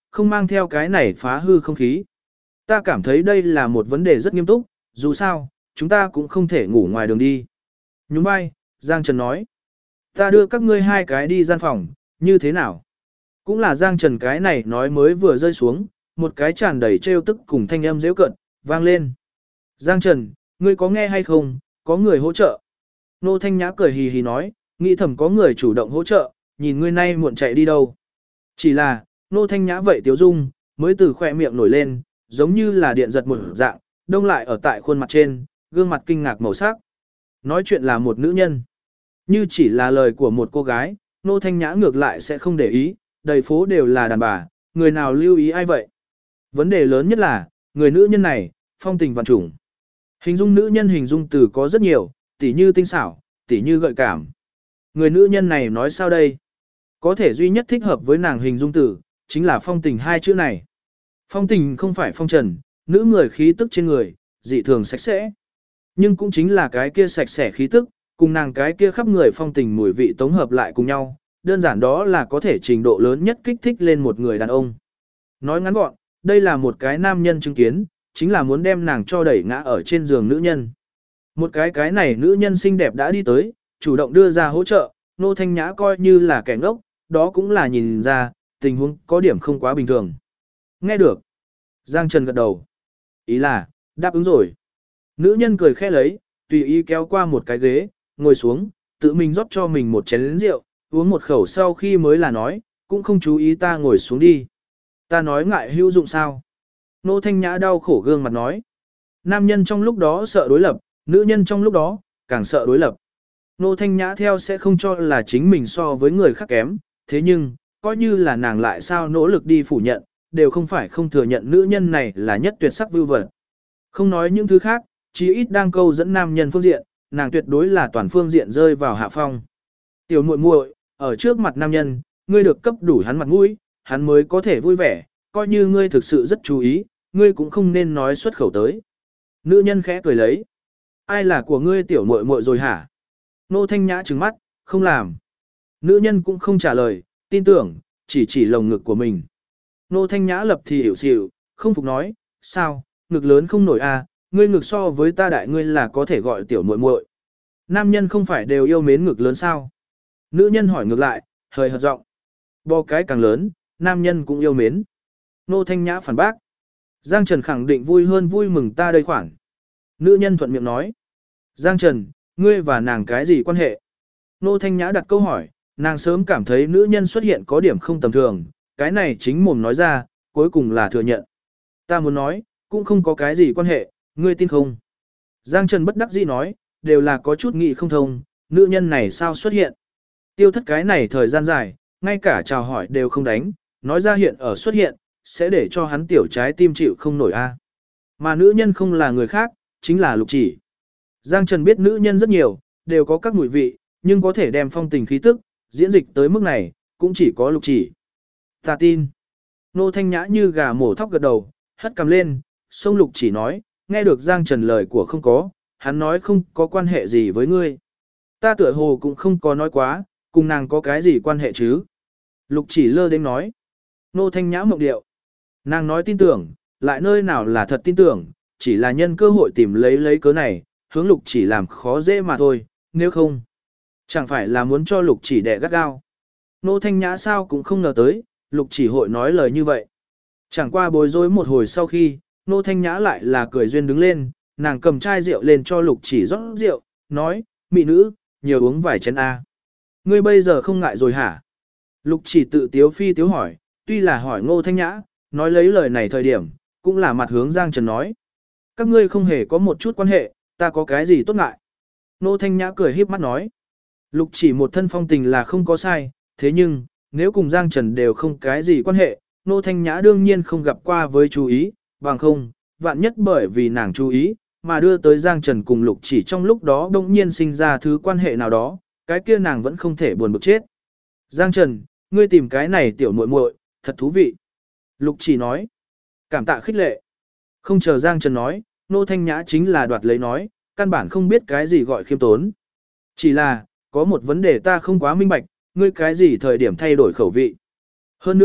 [SPEAKER 1] không mang theo cái này phá hư không khí. Ta cảm thấy đây là một vấn đề rất nghiêm túc, dù sao, chúng ta cũng không thể ngủ ngoài đường đi. Nhún vai, Giang Trần nói. Ta đưa các ngươi hai cái đi gian phòng, như thế nào? Cũng là Giang Trần cái này nói mới vừa rơi xuống, một cái tràn đầy trêu tức cùng thanh âm giễu cợt, vang lên. Giang Trần, ngươi có nghe hay không, có người hỗ trợ. Nô Thanh Nhã cười hì hì nói, nghĩ thầm có người chủ động hỗ trợ, nhìn ngươi nay muộn chạy đi đâu. Chỉ là, Nô Thanh Nhã vậy tiếu dung, mới từ khỏe miệng nổi lên, giống như là điện giật một dạng, đông lại ở tại khuôn mặt trên, gương mặt kinh ngạc màu sắc. Nói chuyện là một nữ nhân. Như chỉ là lời của một cô gái, Nô Thanh Nhã ngược lại sẽ không để ý, đầy phố đều là đàn bà, người nào lưu ý ai vậy. Vấn đề lớn nhất là, người nữ nhân này, phong tình vạn trùng. Hình dung nữ nhân hình dung từ có rất nhiều, tỉ như tinh xảo, tỉ như gợi cảm. Người nữ nhân này nói sao đây? Có thể duy nhất thích hợp với nàng hình dung từ, chính là phong tình hai chữ này. Phong tình không phải phong trần, nữ người khí tức trên người, dị thường sạch sẽ. Nhưng cũng chính là cái kia sạch sẽ khí tức, cùng nàng cái kia khắp người phong tình mùi vị tống hợp lại cùng nhau, đơn giản đó là có thể trình độ lớn nhất kích thích lên một người đàn ông. Nói ngắn gọn, đây là một cái nam nhân chứng kiến, chính là muốn đem nàng cho đẩy ngã ở trên giường nữ nhân. Một cái này nữ nhân xinh đẹp đã đi tới, chủ động đưa ra hỗ trợ, Nô Thanh Nhã coi như là kẻ ngốc, đó cũng là nhìn ra, tình huống có điểm không quá bình thường. Nghe được. Giang Trần gật đầu. Ý là, đáp ứng rồi. Nữ nhân cười khẽ lấy, tùy ý kéo qua một cái ghế, ngồi xuống, tự mình rót cho mình một chén rượu, uống một khẩu sau khi mới là nói, cũng không chú ý ta ngồi xuống đi. Ta nói ngại hữu dụng sao? Nô Thanh Nhã đau khổ gương mặt nói. Nam nhân trong lúc đó sợ đối lập, nữ nhân trong lúc đó, càng sợ đối lập. Nô Thanh Nhã theo sẽ không cho là chính mình so với người khác kém, thế nhưng, coi như là nàng lại sao nỗ lực đi phủ nhận, đều không phải không thừa nhận nữ nhân này là nhất tuyệt sắc vưu vật. Không nói những thứ khác, chí ít đang câu dẫn nam nhân phương diện, nàng tuyệt đối là toàn phương diện rơi vào hạ phong. Tiểu muội muội, ở trước mặt nam nhân, ngươi được cấp đủ hắn mặt mũi, hắn mới có thể vui vẻ, coi như ngươi thực sự rất chú ý, ngươi cũng không nên nói xuất khẩu tới. Nữ nhân khẽ cười lấy. Ai là của ngươi tiểu muội muội rồi hả? Nô Thanh Nhã trừng mắt, không làm. Nữ nhân cũng không trả lời, tin tưởng, chỉ lồng ngực của mình. Nô Thanh Nhã lập thì hiểu xỉu, không phục nói, sao, ngực lớn không nổi à, ngươi ngực so với ta đại ngươi là có thể gọi tiểu muội muội. Nam nhân không phải đều yêu mến ngực lớn sao? Nữ nhân hỏi ngược lại, hơi hợt giọng. Bò cái càng lớn, nam nhân cũng yêu mến. Nô Thanh Nhã phản bác. Giang Trần khẳng định vui hơn vui mừng ta đây khoản. Nữ nhân thuận miệng nói. Giang Trần, ngươi và nàng cái gì quan hệ? Nô Thanh Nhã đặt câu hỏi, nàng sớm cảm thấy nữ nhân xuất hiện có điểm không tầm thường, cái này chính mồm nói ra, cuối cùng là thừa nhận. Ta muốn nói, cũng không có cái gì quan hệ, ngươi tin không? Giang Trần bất đắc dĩ nói, đều là có chút nghị không thông, nữ nhân này sao xuất hiện? Tiêu thất cái này thời gian dài, ngay cả chào hỏi đều không đánh, nói ra hiện ở xuất hiện, sẽ để cho hắn tiểu trái tim chịu không nổi a. Mà nữ nhân không là người khác, chính là Lục Chỉ. Giang Trần biết nữ nhân rất nhiều, đều có các mùi vị, nhưng có thể đem phong tình khí tức, diễn dịch tới mức này, cũng chỉ có Lục Chỉ. Ta tin. Nô Thanh Nhã như gà mổ thóc gật đầu, hất cầm lên, sông Lục Chỉ nói, nghe được Giang Trần lời của không có, hắn nói không có quan hệ gì với ngươi. Ta tựa hồ cũng không có nói quá, cùng nàng có cái gì quan hệ chứ. Lục Chỉ lơ đến nói. Nô Thanh Nhã mộng điệu. Nàng nói tin tưởng, lại nơi nào là thật tin tưởng, chỉ là nhân cơ hội tìm lấy cớ này, hướng Lục Chỉ làm khó dễ mà thôi, nếu không. Chẳng phải là muốn cho Lục Chỉ đẻ gắt gao. Nô Thanh Nhã sao cũng không ngờ tới, Lục Chỉ hội nói lời như vậy. Chẳng qua bối rối một hồi sau khi, Nô Thanh Nhã lại là cười duyên đứng lên, nàng cầm chai rượu lên cho Lục Chỉ rót rượu, nói, mị nữ, nhiều uống vài chén A. Ngươi bây giờ không ngại rồi hả? Lục Chỉ tự tiếu phi tiếu hỏi, tuy là hỏi Ngô Thanh Nhã, nói lấy lời này thời điểm, cũng là mặt hướng Giang Trần nói. Các ngươi không hề có một chút quan hệ, ta có cái gì tốt ngại. Ngô Thanh Nhã cười híp mắt nói. Lục Chỉ một thân phong tình là không có sai, thế nhưng, nếu cùng Giang Trần đều không cái gì quan hệ, Ngô Thanh Nhã đương nhiên không gặp qua với chú ý, bằng không, vạn nhất bởi vì nàng chú ý, mà đưa tới Giang Trần cùng Lục Chỉ trong lúc đó đông nhiên sinh ra thứ quan hệ nào đó, cái kia nàng vẫn không thể buồn bực chết. Giang Trần, ngươi tìm cái này tiểu muội muội, thật thú vị. Lục Chỉ nói, cảm tạ khích lệ. Không chờ Giang Trần nói, Nô Thanh Nhã chính là đoạt lấy nói, căn bản không biết cái gì gọi khiêm tốn. Chỉ là, có một vấn đề ta không quá minh bạch, ngươi cái gì thời điểm thay đổi khẩu vị. Hơn nữa,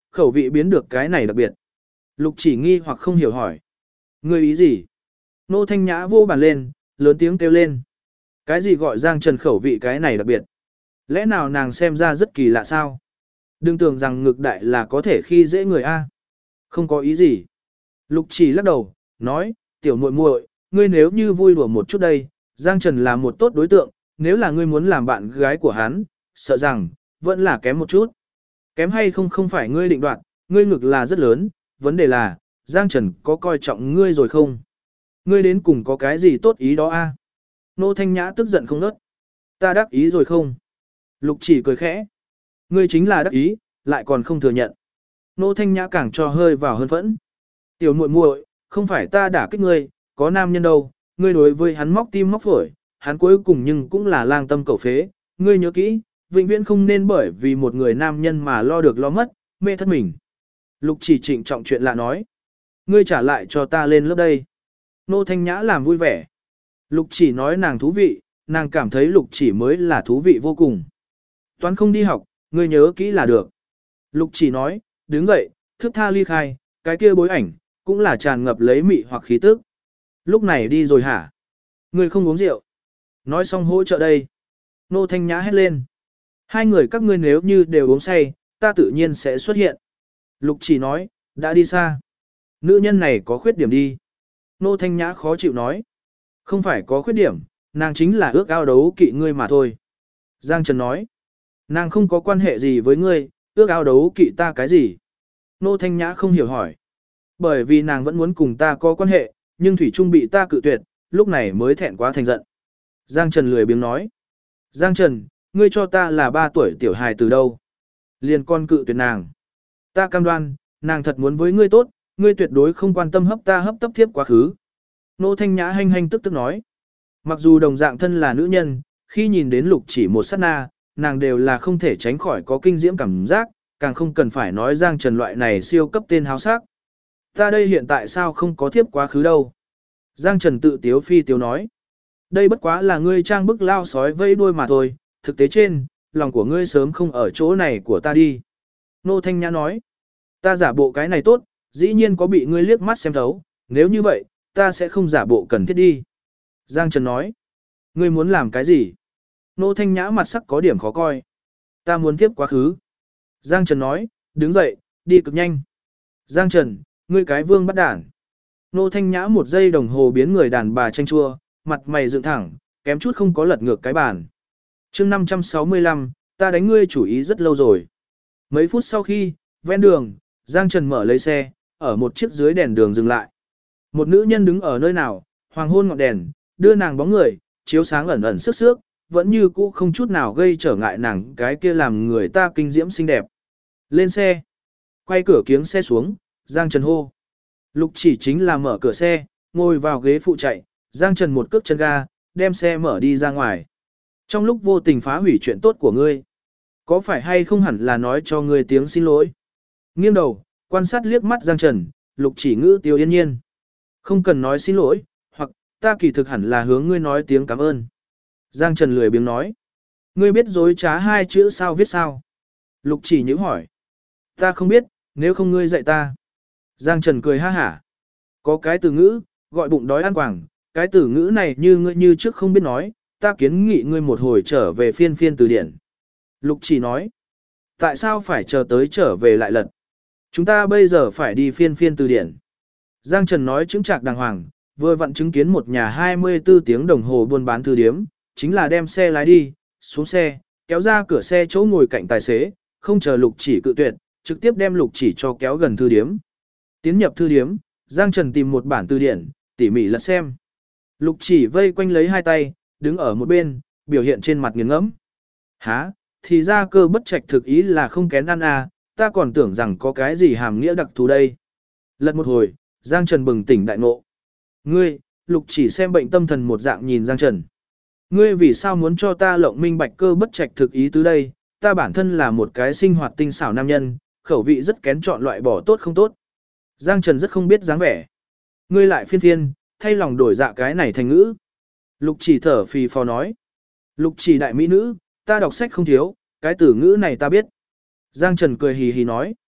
[SPEAKER 1] khẩu vị biến được cái này đặc biệt. Lục chỉ nghi hoặc không hiểu hỏi. Ngươi ý gì? Nô Thanh Nhã vô bàn lên, lớn tiếng kêu lên. Cái gì gọi Giang Trần khẩu vị cái này đặc biệt? Lẽ nào nàng xem ra rất kỳ lạ sao? Đừng tưởng rằng ngực đại là có thể khi dễ người a. Không có ý gì. Lục chỉ lắc đầu, nói, tiểu muội muội, ngươi nếu như vui đùa một chút đây, Giang Trần là một tốt đối tượng, nếu là ngươi muốn làm bạn gái của hắn, sợ rằng, vẫn là kém một chút. Kém hay không không phải ngươi định đoạt, ngươi ngực là rất lớn, vấn đề là, Giang Trần có coi trọng ngươi rồi không? Ngươi đến cùng có cái gì tốt ý đó a? Nô Thanh Nhã tức giận không nớt. Ta đắc ý rồi không? Lục chỉ cười khẽ. Ngươi chính là đắc ý, lại còn không thừa nhận. Nô Thanh Nhã càng cho hơi vào hơn phẫn. Tiểu muội muội, không phải ta đả kích ngươi, có nam nhân đâu, ngươi đối với hắn móc tim móc phổi, hắn cuối cùng nhưng cũng là lang tâm cầu phế, ngươi nhớ kỹ, vĩnh viễn không nên bởi vì một người nam nhân mà lo được lo mất, mê thất mình. Lục chỉ trịnh trọng chuyện lạ nói. Ngươi trả lại cho ta lên lớp đây. Nô Thanh Nhã làm vui vẻ. Lục chỉ nói nàng thú vị, nàng cảm thấy lục chỉ mới là thú vị vô cùng. Toán không đi học, ngươi nhớ kỹ là được. Lục chỉ nói, đứng dậy, thước tha ly khai, cái kia bối ảnh, cũng là tràn ngập lấy mị hoặc khí tức. Lúc này đi rồi hả? Ngươi không uống rượu. Nói xong hỗ trợ đây. Nô Thanh Nhã hét lên. Hai người các ngươi nếu như đều uống say, ta tự nhiên sẽ xuất hiện. Lục chỉ nói, đã đi xa. Nữ nhân này có khuyết điểm đi. Nô Thanh Nhã khó chịu nói. Không phải có khuyết điểm, nàng chính là ước ao đấu kỵ ngươi mà thôi. Giang Trần nói. Nàng không có quan hệ gì với ngươi, ước ao đấu kỵ ta cái gì? Nô Thanh Nhã không hiểu hỏi. Bởi vì nàng vẫn muốn cùng ta có quan hệ, nhưng Thủy Trung bị ta cự tuyệt, lúc này mới thẹn quá thành giận. Giang Trần lười biếng nói. Giang Trần, ngươi cho ta là 3 tuổi tiểu hài từ đâu? Liền con cự tuyệt nàng. Ta cam đoan, nàng thật muốn với ngươi tốt, ngươi tuyệt đối không quan tâm hấp tấp thiếp quá khứ. Nô Thanh Nhã hanh hanh tức tức nói. Mặc dù đồng dạng thân là nữ nhân, khi nhìn đến lục chỉ một sát na, nàng đều là không thể tránh khỏi có kinh diễm cảm giác, càng không cần phải nói Giang Trần loại này siêu cấp tên háo sắc. Ta đây hiện tại sao không có thiếp quá khứ đâu? Giang Trần tự tiếu phi tiếu nói. Đây bất quá là ngươi trang bức lao sói vẫy đuôi mà thôi, thực tế trên, lòng của ngươi sớm không ở chỗ này của ta đi. Nô Thanh Nhã nói. Ta giả bộ cái này tốt, dĩ nhiên có bị ngươi liếc mắt xem thấu, nếu như vậy, ta sẽ không giả bộ cần thiết đi. Giang Trần nói. Ngươi muốn làm cái gì? Nô Thanh Nhã mặt sắc có điểm khó coi. Ta muốn tiếp quá khứ. Giang Trần nói, đứng dậy, đi cực nhanh. Giang Trần, ngươi cái vương bắt đản. Nô Thanh Nhã 1 giây đồng hồ biến người đàn bà chanh chua, mặt mày dựng thẳng, kém chút không có lật ngược cái bàn. chương 565, ta đánh ngươi chủ ý rất lâu rồi. Mấy phút sau khi, ven đường, Giang Trần mở lấy xe, ở một chiếc dưới đèn đường dừng lại. Một nữ nhân đứng ở nơi nào, hoàng hôn ngọn đèn, đưa nàng bóng người, chiếu sáng ẩn ẩn sức sước, vẫn như cũ không chút nào gây trở ngại nàng cái kia làm người ta kinh diễm xinh đẹp. Lên xe, quay cửa kiếng xe xuống, Giang Trần hô. Lục chỉ chính là mở cửa xe, ngồi vào ghế phụ chạy, Giang Trần một cước chân ga, đem xe mở đi ra ngoài. Trong lúc vô tình phá hủy chuyện tốt của ngươi, có phải hay không hẳn là nói cho ngươi tiếng xin lỗi. Nghiêng đầu, quan sát liếc mắt Giang Trần, lục chỉ ngữ tiêu yên nhiên. Không cần nói xin lỗi, hoặc ta kỳ thực hẳn là hướng ngươi nói tiếng cảm ơn. Giang Trần lười biếng nói. Ngươi biết dối trá 2 chữ sao viết sao? Lục chỉ nhữ hỏi. Ta không biết, nếu không ngươi dạy ta. Giang Trần cười ha hả. Có cái từ ngữ, gọi bụng đói ăn quảng, cái từ ngữ này như ngươi như trước không biết nói, ta kiến nghị ngươi một hồi trở về phiên từ điển. Lục chỉ nói. Tại sao phải chờ tới trở về lại lật? Chúng ta bây giờ phải đi phiên từ điển. Giang Trần nói chứng trạc đàng hoàng, vừa vặn chứng kiến một nhà 24 tiếng đồng hồ buôn bán thư điếm, chính là đem xe lái đi, xuống xe, kéo ra cửa xe chỗ ngồi cạnh tài xế, không chờ lục chỉ cự tuyệt, trực tiếp đem lục chỉ cho kéo gần thư điếm. Tiến nhập thư điếm, Giang Trần tìm một bản từ điển, tỉ mỉ lật xem. Lục chỉ vây quanh lấy 2 tay, đứng ở một bên, biểu hiện trên mặt nghiền ngẫm. Hả, thì ra cơ bất trạch thực ý là không kén ăn à, ta còn tưởng rằng có cái gì hàm nghĩa đặc thù đây. Lật một hồi, Giang Trần bừng tỉnh đại ngộ. Ngươi, lục chỉ xem bệnh tâm thần một dạng nhìn Giang Trần. Ngươi vì sao muốn cho ta lộng minh bạch cơ bất trạch thực ý tứ đây, ta bản thân là một cái sinh hoạt tinh xảo nam nhân, khẩu vị rất kén chọn loại bỏ tốt không tốt. Giang Trần rất không biết dáng vẻ. Ngươi lại phiên, thay lòng đổi dạ cái này thành ngữ. Lục chỉ thở phì phò nói. Lục chỉ đại mỹ nữ, ta đọc sách không thiếu, cái từ ngữ này ta biết. Giang Trần cười hì hì nói.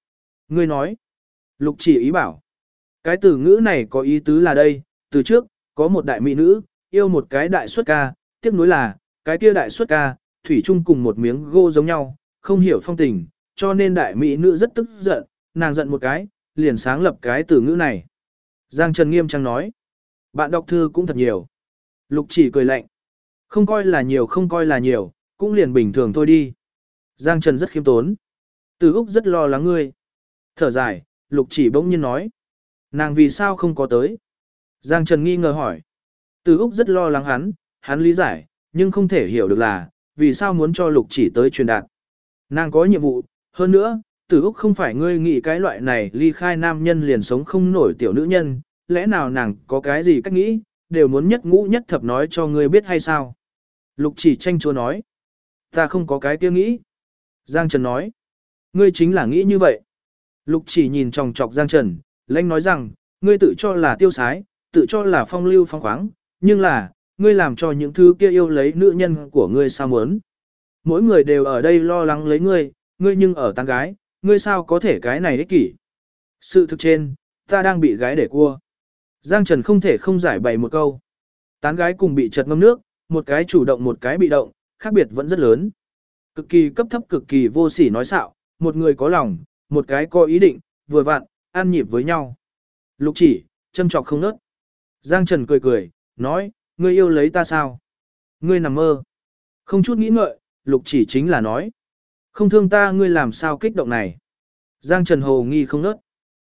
[SPEAKER 1] Ngươi nói. Lục chỉ ý bảo. Cái từ ngữ này có ý tứ là đây, từ trước, có một đại mỹ nữ, yêu một cái đại xuất ca, tiếc nuối là, cái kia đại xuất ca, thủy chung cùng một miếng gỗ giống nhau, không hiểu phong tình, cho nên đại mỹ nữ rất tức giận, nàng giận một cái, liền sáng lập cái từ ngữ này. Giang Trần nghiêm trang nói, bạn đọc thư cũng thật nhiều. Lục chỉ cười lạnh, không coi là nhiều không coi là nhiều, cũng liền bình thường thôi đi. Giang Trần rất khiêm tốn. Từ Úc rất lo lắng ngươi. Thở dài, Lục chỉ bỗng nhiên nói, nàng vì sao không có tới? Giang Trần nghi ngờ hỏi. Từ Úc rất lo lắng hắn lý giải, nhưng không thể hiểu được là, vì sao muốn cho Lục chỉ tới truyền đạt. Nàng có nhiệm vụ, hơn nữa, Từ Úc không phải ngươi nghĩ cái loại này ly khai nam nhân liền sống không nổi tiểu nữ nhân, lẽ nào nàng có cái gì cách nghĩ, đều muốn nhất ngũ nhất thập nói cho ngươi biết hay sao? Lục chỉ tranh chúa nói, ta không có cái kia nghĩ. Giang Trần nói, ngươi chính là nghĩ như vậy. Lục chỉ nhìn tròng trọc Giang Trần, lãnh nói rằng, ngươi tự cho là tiêu sái, tự cho là phong lưu phong khoáng, nhưng là, ngươi làm cho những thứ kia yêu lấy nữ nhân của ngươi sao muốn. Mỗi người đều ở đây lo lắng lấy ngươi nhưng ở tán gái, ngươi sao có thể cái này ích kỷ. Sự thực trên, ta đang bị gái để cua. Giang Trần không thể không giải bày một câu. Tán gái cùng bị chật ngâm nước, một cái chủ động một cái bị động, khác biệt vẫn rất lớn. Cực kỳ cấp thấp cực kỳ vô sỉ nói xạo, một người có lòng, một cái có ý định, vừa vặn, ăn nhịp với nhau. Lục chỉ, châm chọc không nớt. Giang Trần cười cười, nói, ngươi yêu lấy ta sao? Ngươi nằm mơ. Không chút nghĩ ngợi, Lục chỉ chính là nói. Không thương ta ngươi làm sao kích động này. Giang Trần hồ nghi không nớt.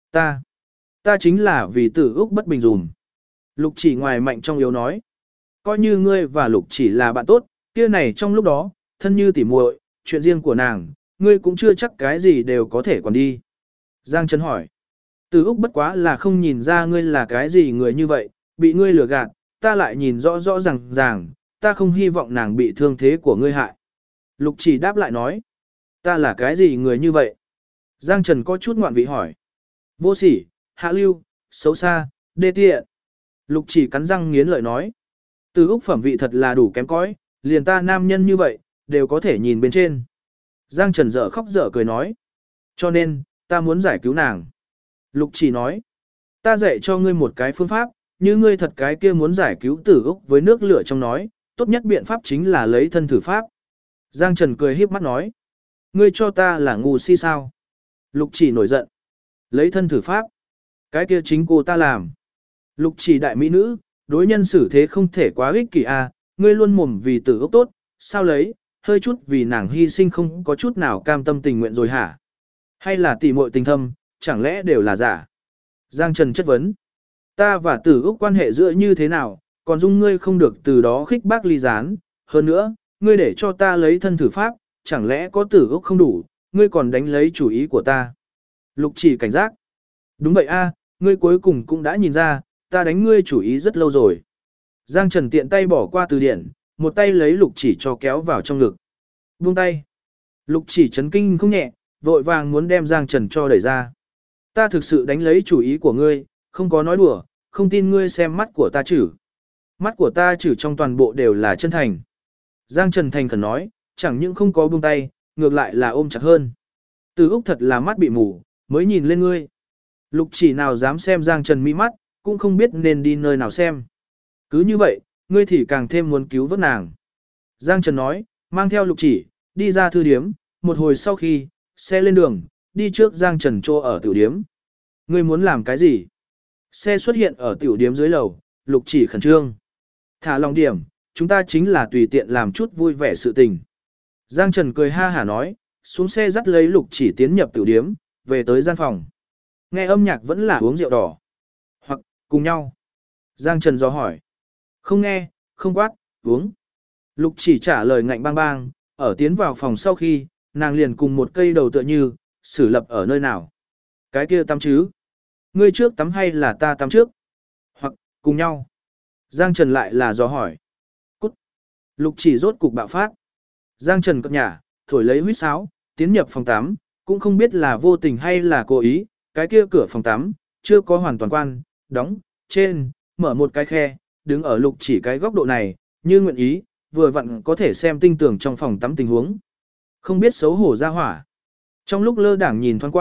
[SPEAKER 1] Ta chính là vì Tử Úc bất bình dùm. Lục chỉ ngoài mạnh trong yếu nói. Coi như ngươi và Lục chỉ là bạn tốt, kia này trong lúc đó, thân như tỉ muội, chuyện riêng của nàng, ngươi cũng chưa chắc cái gì đều có thể còn đi. Giang Trần hỏi. Tử Úc bất quá là không nhìn ra ngươi là cái gì người như vậy, bị ngươi lừa gạt, ta lại nhìn rõ rõ ràng, ta không hy vọng nàng bị thương thế của ngươi hại. Lục chỉ đáp lại nói. Ta là cái gì người như vậy? Giang Trần có chút ngoạn vị hỏi. Vô sỉ, hạ lưu, xấu xa, đê tiện. Lục chỉ cắn răng nghiến lợi nói. Từ Úc phẩm vị thật là đủ kém cỏi, liền ta nam nhân như vậy, đều có thể nhìn bên trên. Giang Trần dở khóc dở cười nói. Cho nên, ta muốn giải cứu nàng. Lục chỉ nói. Ta dạy cho ngươi một cái phương pháp, như ngươi thật cái kia muốn giải cứu Tử Úc với nước lửa trong nói, tốt nhất biện pháp chính là lấy thân thử pháp. Giang Trần cười híp mắt nói. Ngươi cho ta là ngu si sao? Lục chỉ nổi giận. Lấy thân thử pháp. Cái kia chính cô ta làm. Lục chỉ đại mỹ nữ, đối nhân xử thế không thể quá ích kỷ à, ngươi luôn mồm vì Tử Úc tốt, sao lấy, hơi chút vì nàng hy sinh không có chút nào cam tâm tình nguyện rồi hả? Hay là tỉ muội tình thâm, chẳng lẽ đều là giả? Giang Trần chất vấn. Ta và Tử Úc quan hệ giữa như thế nào, còn dung ngươi không được từ đó khích bác ly gián, hơn nữa, ngươi để cho ta lấy thân thử pháp, chẳng lẽ có Tử Úc không đủ, ngươi còn đánh lấy chủ ý của ta. Lục chỉ cảnh giác. Đúng vậy a, ngươi cuối cùng cũng đã nhìn ra, ta đánh ngươi chủ ý rất lâu rồi. Giang Trần tiện tay bỏ qua từ điển, một tay lấy lục chỉ cho kéo vào trong ngực. Buông tay. Lục chỉ chấn kinh không nhẹ, vội vàng muốn đem Giang Trần cho đẩy ra. Ta thực sự đánh lấy chủ ý của ngươi, không có nói đùa, không tin ngươi xem mắt của ta chử. Mắt của ta chử trong toàn bộ đều là chân thành. Giang Trần thành khẩn nói, chẳng những không có buông tay, ngược lại là ôm chặt hơn. Từ Úc thật là mắt bị mù, mới nhìn lên ngươi. Lục chỉ nào dám xem Giang Trần mi mắt, cũng không biết nên đi nơi nào xem. Cứ như vậy, ngươi thì càng thêm muốn cứu vớt nàng. Giang Trần nói, mang theo lục chỉ, đi ra thư điếm, một hồi sau khi, xe lên đường, đi trước Giang Trần chỗ ở tiểu điếm. Ngươi muốn làm cái gì? Xe xuất hiện ở tiểu điếm dưới lầu, lục chỉ khẩn trương. Thả lòng điểm, chúng ta chính là tùy tiện làm chút vui vẻ sự tình. Giang Trần cười ha hả nói, xuống xe dắt lấy lục chỉ tiến nhập tiểu điếm, về tới gian phòng. Nghe âm nhạc vẫn là uống rượu đỏ. Hoặc, cùng nhau. Giang Trần dò hỏi. Không nghe, không quát, uống. Lục chỉ trả lời ngạnh bang bang, ở tiến vào phòng sau khi, nàng liền cùng một cây đầu tựa như, xử lập ở nơi nào. Cái kia tắm chứ. Ngươi trước tắm hay là ta tắm trước? Hoặc, cùng nhau. Giang Trần lại là dò hỏi. Cút. Lục chỉ rốt cục bạo phát. Giang Trần cập nhả, thổi lấy huýt sáo, tiến nhập phòng tắm, cũng không biết là vô tình hay là cố ý, cái kia cửa phòng tắm, chưa có hoàn toàn quan, đóng, trên, mở một cái khe, đứng ở lục chỉ cái góc độ này, như nguyện ý, vừa vặn có thể xem tinh tường trong phòng tắm tình huống. Không biết xấu hổ ra hỏa. Trong lúc lơ đảng nhìn thoáng qua,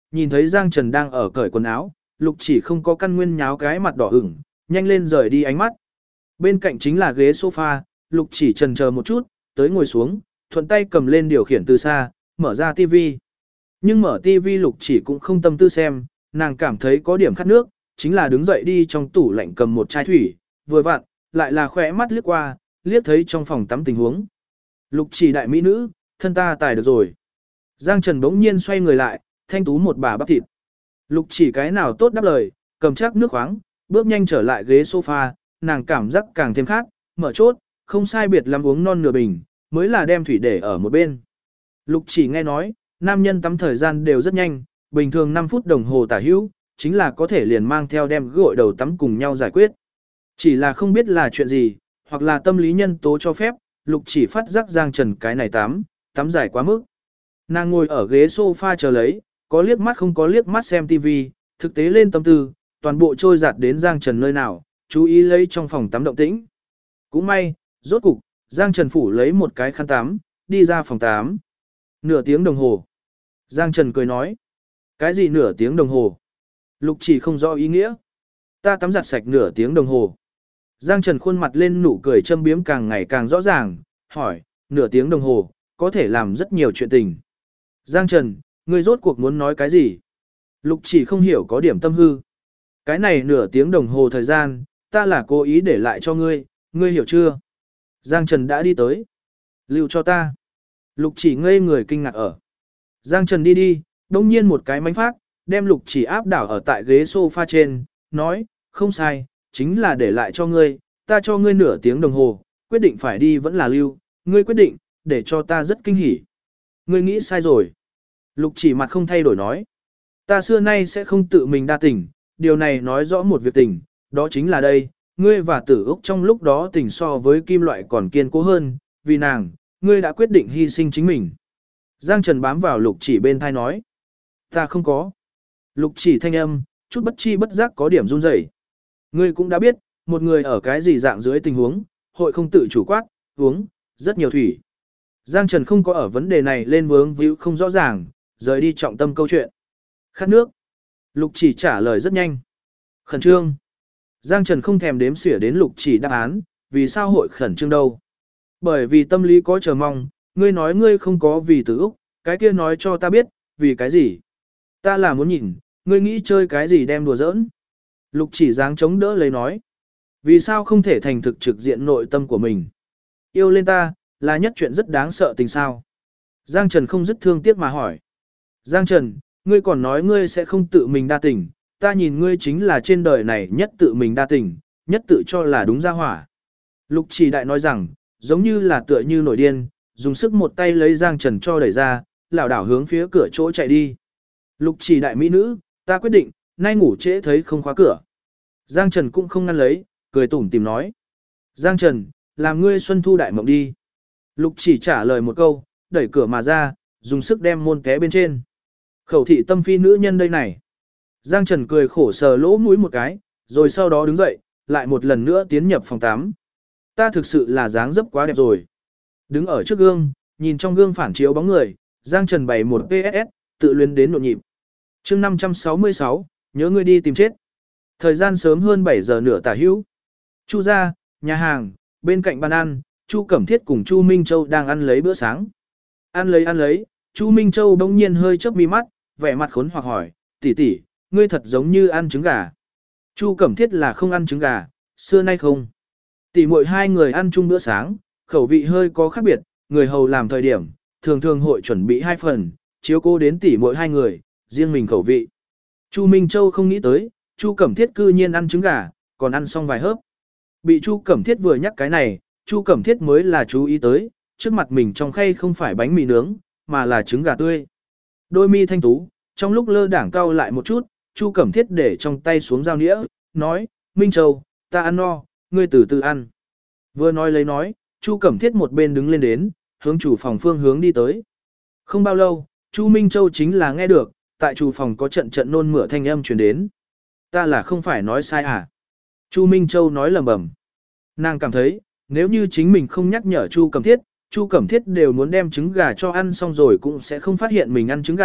[SPEAKER 1] nhìn thấy Giang Trần đang ở cởi quần áo, Lục Chỉ không có căn nguyên nháo cái mặt đỏ ửng, nhanh lên rời đi ánh mắt. Bên cạnh chính là ghế sofa, Lục Chỉ chần chờ một chút, tới ngồi xuống, thuận tay cầm lên điều khiển từ xa, mở ra tivi. Nhưng mở tivi Lục Chỉ cũng không tâm tư xem, nàng cảm thấy có điểm khát nước, chính là đứng dậy đi trong tủ lạnh cầm một chai thủy, vừa vặn, lại là khỏe mắt liếc qua, liếc thấy trong phòng tắm tình huống. Lục Chỉ đại mỹ nữ, thân ta tài được rồi. Giang Trần bỗng nhiên xoay người lại, thanh tú một bà bắp thịt. Lục Chỉ cái nào tốt đáp lời, cầm chắc nước khoáng, bước nhanh trở lại ghế sofa, nàng cảm giác càng thêm khát, mở chốt, không sai biệt lắm uống non nửa bình, mới là đem thủy để ở một bên. Lục Chỉ nghe nói, nam nhân tắm thời gian đều rất nhanh, bình thường 5 phút đồng hồ tả hữu, chính là có thể liền mang theo đem gội đầu tắm cùng nhau giải quyết. Chỉ là không biết là chuyện gì, hoặc là tâm lý nhân tố cho phép, Lục Chỉ phát giác Giang Trần cái này tắm dài quá mức. Nàng ngồi ở ghế sofa chờ lấy, có liếc mắt không có liếc mắt xem tivi, thực tế lên tâm tư, toàn bộ trôi giạt đến Giang Trần nơi nào, chú ý lấy trong phòng tắm động tĩnh. Cũng may, rốt cục, Giang Trần phủ lấy một cái khăn tắm, đi ra phòng tắm. Nửa tiếng đồng hồ. Giang Trần cười nói. Cái gì nửa tiếng đồng hồ? Lục Chỉ không rõ ý nghĩa. Ta tắm giặt sạch nửa tiếng đồng hồ. Giang Trần khuôn mặt lên nụ cười châm biếm càng ngày càng rõ ràng, hỏi, nửa tiếng đồng hồ, có thể làm rất nhiều chuyện tình. Giang Trần, ngươi rốt cuộc muốn nói cái gì? Lục Chỉ không hiểu có điểm tâm hư. Cái này nửa tiếng đồng hồ thời gian, ta là cố ý để lại cho ngươi, ngươi hiểu chưa? Giang Trần đã đi tới. Lưu cho ta. Lục Chỉ ngây người kinh ngạc ở. Giang Trần đi, đông nhiên một cái mánh phát, đem Lục Chỉ áp đảo ở tại ghế sofa trên, nói, không sai, chính là để lại cho ngươi, ta cho ngươi nửa tiếng đồng hồ, quyết định phải đi vẫn là lưu, ngươi quyết định, để cho ta rất kinh hỉ. Ngươi nghĩ sai rồi. Lục Chỉ mặt không thay đổi nói, ta xưa nay sẽ không tự mình đa tình, điều này nói rõ một việc tình, đó chính là đây, ngươi và Tử Úc trong lúc đó tình so với kim loại còn kiên cố hơn, vì nàng, ngươi đã quyết định hy sinh chính mình. Giang Trần bám vào Lục Chỉ bên thai nói, ta không có. Lục Chỉ thanh âm, chút bất chi bất giác có điểm run rẩy. Ngươi cũng đã biết, một người ở cái gì dạng dưới tình huống, hội không tự chủ quát, uống, rất nhiều thủy. Giang Trần không có ở vấn đề này lên vướng víu không rõ ràng, rời đi trọng tâm câu chuyện. Khát nước. Lục Chỉ trả lời rất nhanh. Khẩn trương. Giang Trần không thèm đếm xỉa đến Lục Chỉ đáp án, vì sao hội khẩn trương đâu. Bởi vì tâm lý có chờ mong, ngươi nói ngươi không có vì Tử Úc, cái kia nói cho ta biết, vì cái gì. Ta là muốn nhìn, ngươi nghĩ chơi cái gì đem đùa giỡn. Lục Chỉ dáng chống đỡ lấy nói. Vì sao không thể thành thực trực diện nội tâm của mình. Yêu lên ta, là nhất chuyện rất đáng sợ tình sao. Giang Trần không dứt thương tiếc mà hỏi. Giang Trần, ngươi còn nói ngươi sẽ không tự mình đa tình, ta nhìn ngươi chính là trên đời này nhất tự mình đa tình, nhất tự cho là đúng ra hỏa. Lục Chỉ đại nói rằng, giống như là tựa như nổi điên, dùng sức một tay lấy Giang Trần cho đẩy ra, lảo đảo hướng phía cửa chỗ chạy đi. Lục Chỉ đại mỹ nữ, ta quyết định, nay ngủ trễ thấy không khóa cửa. Giang Trần cũng không ngăn lấy, cười tủm tìm nói. Giang Trần, làm ngươi xuân thu đại mộng đi. Lục Chỉ trả lời một câu, đẩy cửa mà ra, dùng sức đem môn té bên trên. Khẩu thị tâm phi nữ nhân đây này. Giang Trần cười khổ sờ lỗ mũi một cái, rồi sau đó đứng dậy, lại một lần nữa tiến nhập phòng 8. Ta thực sự là dáng dấp quá đẹp rồi. Đứng ở trước gương, nhìn trong gương phản chiếu bóng người, Giang Trần bày một PSS, tự luyến đến nhộn nhịp. Chương 566, nhớ ngươi đi tìm chết. Thời gian sớm hơn 7 giờ nửa tả hữu. Chu gia, nhà hàng, bên cạnh bàn ăn, Chu Cẩm Thiết cùng Chu Minh Châu đang ăn lấy bữa sáng. Ăn lấy, Chu Minh Châu bỗng nhiên hơi chớp mi mắt, vẻ mặt khốn hoặc hỏi, tỷ tỷ, ngươi thật giống như ăn trứng gà. Chu Cẩm Thiết là không ăn trứng gà, xưa nay không. Tỷ muội hai người ăn chung bữa sáng, khẩu vị hơi có khác biệt, người hầu làm thời điểm, thường thường hội chuẩn bị 2 phần, chiếu cố đến tỷ muội hai người, riêng mình khẩu vị. Chu Minh Châu không nghĩ tới, Chu Cẩm Thiết cư nhiên ăn trứng gà, còn ăn xong vài hớp. Bị Chu Cẩm Thiết vừa nhắc cái này, Chu Cẩm Thiết mới là chú ý tới, trước mặt mình trong khay không phải bánh mì nướng, mà là trứng gà tươi. Đôi mi thanh tú, trong lúc lơ đảng cau lại một chút, Chu Cẩm Thiết để trong tay xuống dao nĩa, nói, Minh Châu, ta ăn no, ngươi từ từ ăn. Vừa nói lấy nói, Chu Cẩm Thiết một bên đứng lên đến, hướng chủ phòng phương hướng đi tới. Không bao lâu, Chu Minh Châu chính là nghe được, tại chủ phòng có trận trận nôn mửa thanh âm truyền đến. Ta là không phải nói sai à? Chu Minh Châu nói lầm bầm. Nàng cảm thấy, nếu như chính mình không nhắc nhở Chu Cẩm Thiết đều muốn đem trứng gà cho ăn xong rồi cũng sẽ không phát hiện mình ăn trứng gà,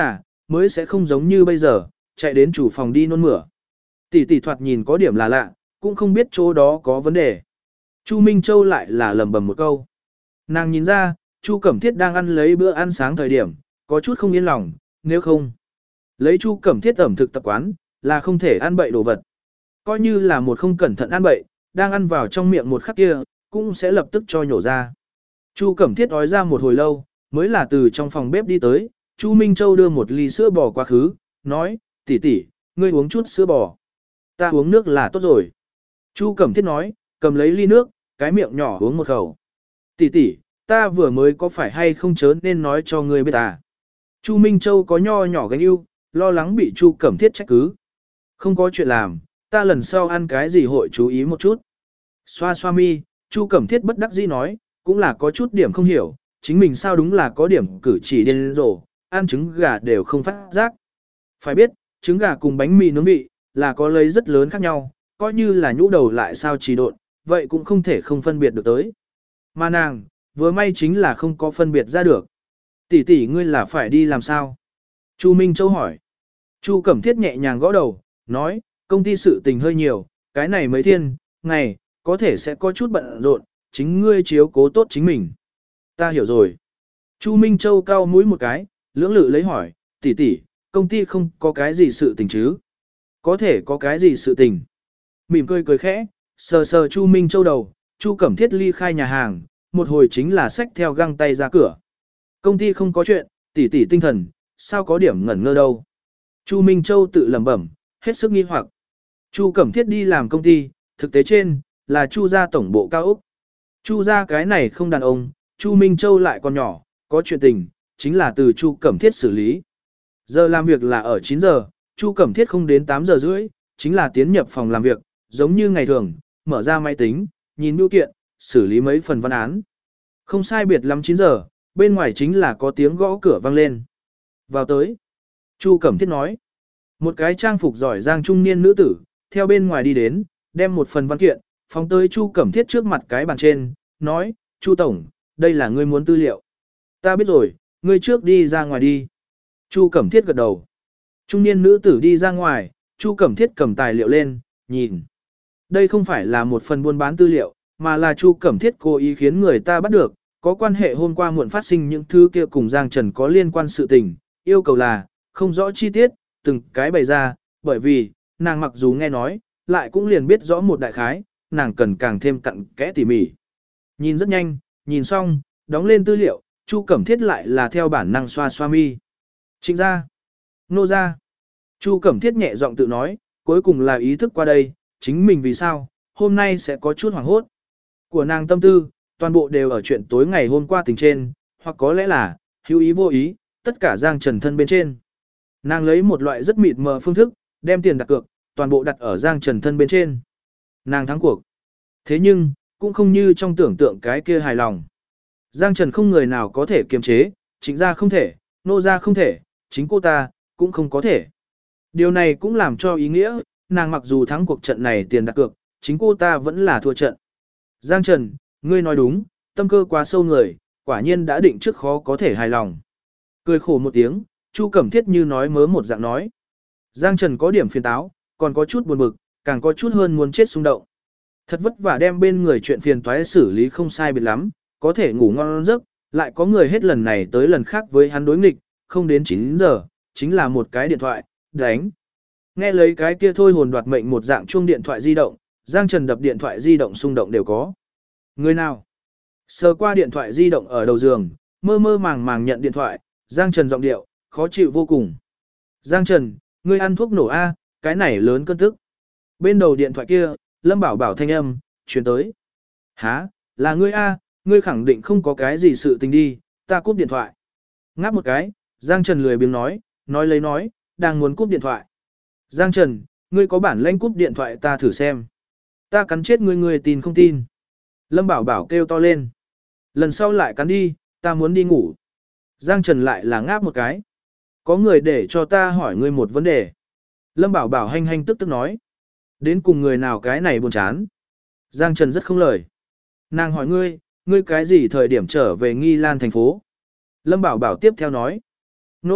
[SPEAKER 1] mới sẽ không giống như bây giờ, chạy đến chủ phòng đi nôn mửa. Tỷ tỷ thoạt nhìn có điểm là lạ, cũng không biết chỗ đó có vấn đề. Chu Minh Châu lại là lầm bầm một câu. Nàng nhìn ra, Chu Cẩm Thiết đang ăn lấy bữa ăn sáng thời điểm, có chút không yên lòng, nếu không. Lấy Chu Cẩm Thiết ẩm thực tập quán, là không thể ăn bậy đồ vật. Coi như là một không cẩn thận ăn bậy, đang ăn vào trong miệng một khắc kia, cũng sẽ lập tức cho nhổ ra. Chu Cẩm Thiết ói ra một hồi lâu, mới là từ trong phòng bếp đi tới, Chu Minh Châu đưa một ly sữa bò quá khứ, nói, tỷ tỷ, ngươi uống chút sữa bò. Ta uống nước là tốt rồi. Chu Cẩm Thiết nói, cầm lấy ly nước, cái miệng nhỏ uống một khẩu. Tỷ tỷ, ta vừa mới có phải hay không chớ nên nói cho ngươi biết à. Chu Minh Châu có nho nhỏ gánh ưu, lo lắng bị Chu Cẩm Thiết trách cứ. Không có chuyện làm, ta lần sau ăn cái gì hội chú ý một chút. Xoa xoa mi, Chu Cẩm Thiết bất đắc dĩ nói, cũng là có chút điểm không hiểu, chính mình sao đúng là có điểm cử chỉ điên rồ, ăn trứng gà đều không phát giác. Phải biết, trứng gà cùng bánh mì nướng vị, là có lấy rất lớn khác nhau, coi như là nhũ đầu lại sao trì độn, vậy cũng không thể không phân biệt được tới. Mà nàng, vừa may chính là không có phân biệt ra được. Tỷ tỷ ngươi là phải đi làm sao? Chu Minh Châu hỏi. Chu Cẩm Thiết nhẹ nhàng gõ đầu, nói, công ty sự tình hơi nhiều, cái này mấy thiên, ngày, có thể sẽ có chút bận rộn, chính ngươi chiếu cố tốt chính mình. Ta hiểu rồi. Chu Minh Châu cau mũi một cái, lưỡng lự lấy hỏi, tỷ tỷ, công ty không có cái gì sự tình chứ? Có thể có cái gì sự tình? Mỉm cười cười khẽ, sờ sờ Chu Minh Châu đầu, Chu Cẩm Thiết ly khai nhà hàng, một hồi chính là xách theo găng tay ra cửa. Công ty không có chuyện, tỷ tỷ tinh thần, sao có điểm ngẩn ngơ đâu? Chu Minh Châu tự lẩm bẩm, hết sức nghi hoặc. Chu Cẩm Thiết đi làm công ty, thực tế trên, là Chu gia tổng bộ cao ốc. Chu gia cái này không đàn ông, Chu Minh Châu lại còn nhỏ, có chuyện tình, chính là từ Chu Cẩm Thiết xử lý. Giờ làm việc là ở 9 giờ, Chu Cẩm Thiết không đến 8 giờ rưỡi, chính là tiến nhập phòng làm việc, giống như ngày thường, mở ra máy tính, nhìn bưu kiện, xử lý mấy phần văn án. Không sai biệt lắm 9 giờ, bên ngoài chính là có tiếng gõ cửa vang lên. Vào tới. Chu Cẩm Thiết nói. Một cái trang phục giỏi giang trung niên nữ tử, theo bên ngoài đi đến, đem một phần văn kiện, phóng tới Chu Cẩm Thiết trước mặt cái bàn trên, nói, Chu Tổng, đây là ngươi muốn tư liệu. Ta biết rồi, ngươi trước đi ra ngoài đi. Chu Cẩm Thiết gật đầu. Trung niên nữ tử đi ra ngoài, Chu Cẩm Thiết cầm tài liệu lên, nhìn. Đây không phải là một phần buôn bán tư liệu, mà là Chu Cẩm Thiết cố ý khiến người ta bắt được, có quan hệ hôm qua muộn phát sinh những thứ kia cùng Giang Trần có liên quan sự tình, yêu cầu là, không rõ chi tiết, từng cái bày ra, bởi vì, nàng mặc dù nghe nói, lại cũng liền biết rõ một đại khái, nàng cần càng thêm cặn kẽ tỉ mỉ. Nhìn rất nhanh, nhìn xong, đóng lên tư liệu, Chu Cẩm Thiết lại là theo bản năng xoa xoa mi. Trịnh ra, nô ra. Chu Cẩm Thiết nhẹ giọng tự nói, cuối cùng là ý thức qua đây, chính mình vì sao, hôm nay sẽ có chút hoảng hốt. Của nàng tâm tư, toàn bộ đều ở chuyện tối ngày hôm qua tình trên, hoặc có lẽ là, hữu ý vô ý, tất cả Giang Trần thân bên trên. Nàng lấy một loại rất mịt mờ phương thức, đem tiền đặt cược, toàn bộ đặt ở Giang Trần thân bên trên. Nàng thắng cuộc. Thế nhưng, cũng không như trong tưởng tượng cái kia hài lòng. Giang Trần không người nào có thể kiềm chế, Trịnh gia không thể, nô gia không thể, chính cô ta, cũng không có thể. Điều này cũng làm cho ý nghĩa, nàng mặc dù thắng cuộc trận này tiền đặt cược, chính cô ta vẫn là thua trận. Giang Trần, ngươi nói đúng, tâm cơ quá sâu người, quả nhiên đã định trước khó có thể hài lòng. Cười khổ một tiếng, Chu Cẩm Thiết như nói mớ một dạng nói. Giang Trần có điểm phiền táo, còn có chút buồn bực, càng có chút hơn muốn chết xung động. Thật vất vả đem bên người chuyện phiền toái xử lý không sai biệt lắm, có thể ngủ ngon giấc, lại có người hết lần này tới lần khác với hắn đối nghịch, không đến 9 giờ, chính là một cái điện thoại, đánh. Nghe lấy cái kia thôi hồn đoạt mệnh một dạng chuông điện thoại di động, Giang Trần đập điện thoại di động xung động đều có. Người nào? Sờ qua điện thoại di động ở đầu giường, mơ mơ màng màng nhận điện thoại, Giang Trần giọng điệu, khó chịu vô cùng. Giang Trần, ngươi ăn thuốc nổ A, cái này lớn cơn tức. Bên đầu điện thoại kia, Lâm Bảo Bảo thanh âm, chuyển tới. Hả, là ngươi A, ngươi khẳng định không có cái gì sự tình đi, ta cúp điện thoại. Ngáp một cái, Giang Trần lười biếng nói lấy nói, đang muốn cúp điện thoại. Giang Trần, ngươi có bản lĩnh cúp điện thoại ta thử xem. Ta cắn chết ngươi, ngươi tin không tin. Lâm Bảo Bảo kêu to lên. Lần sau lại cắn đi, ta muốn đi ngủ. Giang Trần lại là ngáp một cái. Có người để cho ta hỏi ngươi một vấn đề. Lâm Bảo Bảo hanh hanh tức tức nói. Đến cùng người nào cái này buồn chán. Giang Trần rất không lời. Nàng hỏi ngươi cái gì thời điểm trở về Nghi Lan thành phố. Lâm Bảo Bảo tiếp theo nói. Nô,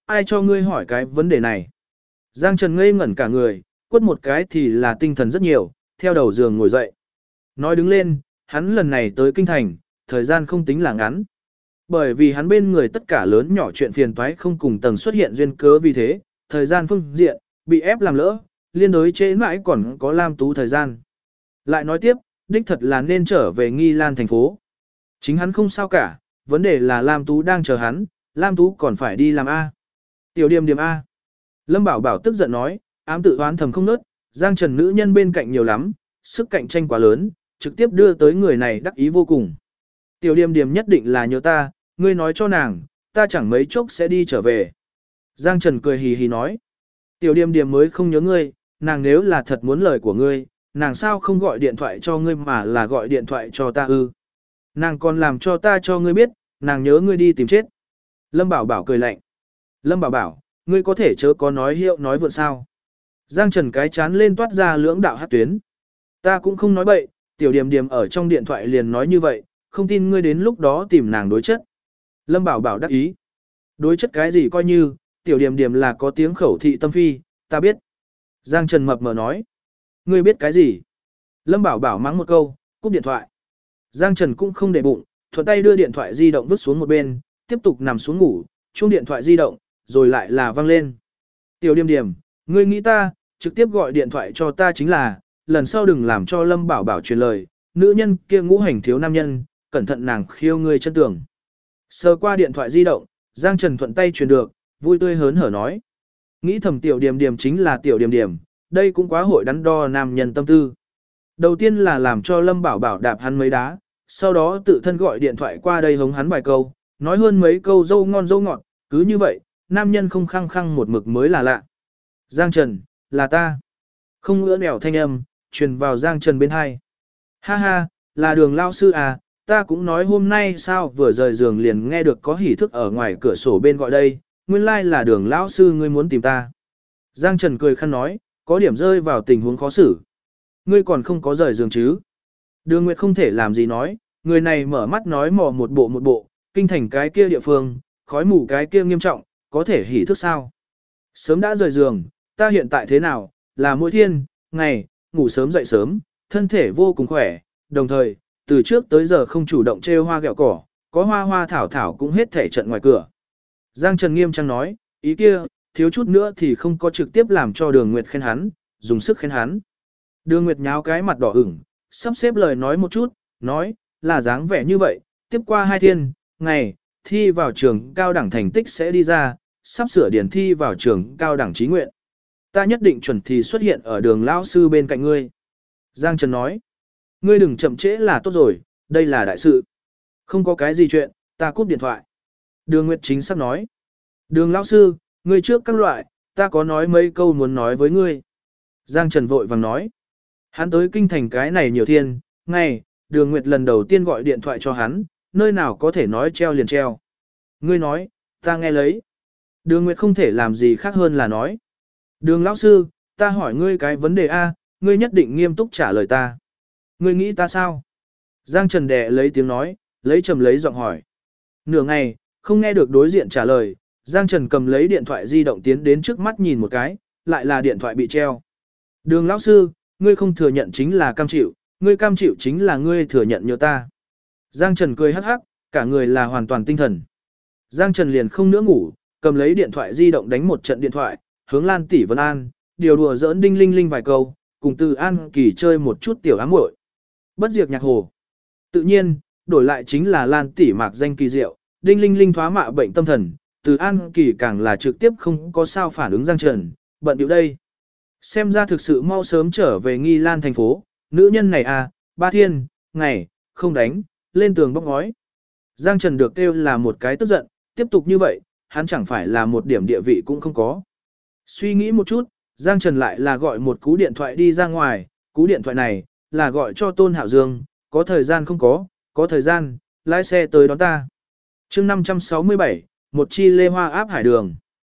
[SPEAKER 1] ai cho ngươi hỏi cái vấn đề này? Giang Trần ngây ngẩn cả người, quất một cái thì là tinh thần rất nhiều, theo đầu giường ngồi dậy. Nói đứng lên, hắn lần này tới kinh thành, thời gian không tính là ngắn. Bởi vì hắn bên người tất cả lớn nhỏ chuyện phiền toái không cùng tầng xuất hiện duyên cớ vì thế, thời gian phương diện, bị ép làm lỡ, liên đối trễ mãi còn có Lam Tú thời gian. Lại nói tiếp, đích thật là nên trở về Nghi Lan thành phố. Chính hắn không sao cả, vấn đề là Lam Tú đang chờ hắn, Lam Tú còn phải đi làm A. Tiểu Điềm Điềm A. Lâm Bảo Bảo tức giận nói, ám tự oán thầm không nớt, Giang Trần nữ nhân bên cạnh nhiều lắm, sức cạnh tranh quá lớn, trực tiếp đưa tới người này đắc ý vô cùng. Tiểu Điềm Điềm nhất định là nhớ ta, ngươi nói cho nàng, ta chẳng mấy chốc sẽ đi trở về. Giang Trần cười hì hì nói, Tiểu Điềm Điềm mới không nhớ ngươi, nàng nếu là thật muốn lời của ngươi, nàng sao không gọi điện thoại cho ngươi mà là gọi điện thoại cho ta ư. Nàng còn làm cho ta cho ngươi biết, nàng nhớ ngươi đi tìm chết. Lâm Bảo Bảo cười lạnh. Lâm Bảo Bảo, ngươi có thể chớ có nói hiệu nói vượn sao. Giang Trần cái chán lên toát ra lưỡng đạo hát tuyến. Ta cũng không nói bậy, Tiểu Điềm Điềm ở trong điện thoại liền nói như vậy, không tin ngươi đến lúc đó tìm nàng đối chất. Lâm Bảo Bảo đắc ý. Đối chất cái gì coi như, Tiểu Điềm Điềm là có tiếng khẩu thị tâm phi, ta biết. Giang Trần mập mờ nói. Ngươi biết cái gì? Lâm Bảo Bảo mắng một câu, cúp điện thoại. Giang Trần cũng không để bụng, thuận tay đưa điện thoại di động vứt xuống một bên, tiếp tục nằm xuống ngủ, chuông điện thoại di động, rồi lại là vang lên. Tiểu Điềm Điềm, ngươi nghĩ ta, trực tiếp gọi điện thoại cho ta chính là, lần sau đừng làm cho Lâm Bảo Bảo truyền lời, nữ nhân kia ngũ hành thiếu nam nhân, cẩn thận nàng khiêu ngươi chân tường. Sờ qua điện thoại di động, Giang Trần thuận tay truyền được, vui tươi hớn hở nói. Nghĩ thầm Tiểu Điềm Điềm chính là Tiểu Điềm Điềm, đây cũng quá hội đắn đo nam nhân tâm tư. Đầu tiên là làm cho Lâm Bảo Bảo đạp hắn mấy đá, sau đó tự thân gọi điện thoại qua đây hống hắn vài câu, nói hơn mấy câu dâu ngon dâu ngọt, cứ như vậy, nam nhân không khăng khăng một mực mới là lạ. Giang Trần, là ta. Không ngỡ nẻo thanh âm, truyền vào Giang Trần bên hai. Ha ha, là Đường lao sư à, ta cũng nói hôm nay sao vừa rời giường liền nghe được có hỉ thức ở ngoài cửa sổ bên gọi đây, nguyên lai là Đường lão sư ngươi muốn tìm ta. Giang Trần cười khăn nói, có điểm rơi vào tình huống khó xử. Ngươi còn không có rời giường chứ? Đường Nguyệt không thể làm gì nói, người này mở mắt nói mò một bộ, kinh thành cái kia địa phương, khói mù cái kia nghiêm trọng, có thể hỉ thức sao? Sớm đã rời giường, ta hiện tại thế nào, là mỗi thiên, ngày, ngủ sớm dậy sớm, thân thể vô cùng khỏe, đồng thời, từ trước tới giờ không chủ động trêu hoa gẹo cỏ, có hoa hoa thảo thảo cũng hết thể trận ngoài cửa. Giang Trần nghiêm trang nói, ý kia, thiếu chút nữa thì không có trực tiếp làm cho Đường Nguyệt khen hắn, dùng sức khen hắn. Đường Nguyệt nháo cái mặt đỏ ửng, sắp xếp lời nói một chút, nói, là dáng vẻ như vậy, tiếp qua 2 thiên, ngày, thi vào trường cao đẳng thành tích sẽ đi ra, sắp sửa điển thi vào trường cao đẳng trí nguyện. Ta nhất định chuẩn thì xuất hiện ở Đường lão sư bên cạnh ngươi. Giang Trần nói, ngươi đừng chậm trễ là tốt rồi, đây là đại sự. Không có cái gì chuyện, ta cúp điện thoại. Đường Nguyệt chính xác nói, Đường lão sư, ngươi trước các loại, ta có nói mấy câu muốn nói với ngươi. Giang Trần vội vàng nói, hắn tới kinh thành cái này nhiều thiên, ngày, Đường Nguyệt lần đầu tiên gọi điện thoại cho hắn, nơi nào có thể nói treo liền treo. Ngươi nói, ta nghe lấy. Đường Nguyệt không thể làm gì khác hơn là nói. Đường lão sư, ta hỏi ngươi cái vấn đề A, ngươi nhất định nghiêm túc trả lời ta. Ngươi nghĩ ta sao? Giang Trần đè lấy tiếng nói, lấy trầm lấy giọng hỏi. Nửa ngày, không nghe được đối diện trả lời, Giang Trần cầm lấy điện thoại di động tiến đến trước mắt nhìn một cái, lại là điện thoại bị treo. Đường lão sư, ngươi không thừa nhận chính là cam chịu, ngươi cam chịu chính là ngươi thừa nhận nhớ ta. Giang Trần cười hắc hắc, cả người là hoàn toàn tinh thần. Giang Trần liền không nữa ngủ, cầm lấy điện thoại di động đánh một trận điện thoại, hướng Lan tỷ Vân An, điều đùa giỡn đinh linh linh vài câu, cùng Từ An Kỳ chơi một chút tiểu ám muội. Bất diệt nhạc hồ. Tự nhiên, đổi lại chính là Lan tỷ mạc danh kỳ diệu, đinh linh linh thoá mạ bệnh tâm thần, Từ An Kỳ càng là trực tiếp không có sao phản ứng Giang Trần, bận điệu đây. Xem ra thực sự mau sớm trở về Nghi Lan thành phố, nữ nhân này à, 3 thiên, ngày, không đánh, lên tường bóc ngói. Giang Trần được kêu là một cái tức giận, tiếp tục như vậy, hắn chẳng phải là một điểm địa vị cũng không có. Suy nghĩ một chút, Giang Trần lại là gọi một cú điện thoại đi ra ngoài, cú điện thoại này, là gọi cho Tôn Hạo Dương, có thời gian không có thời gian, lái xe tới đón ta. chương 567, một chi lê hoa áp hải đường.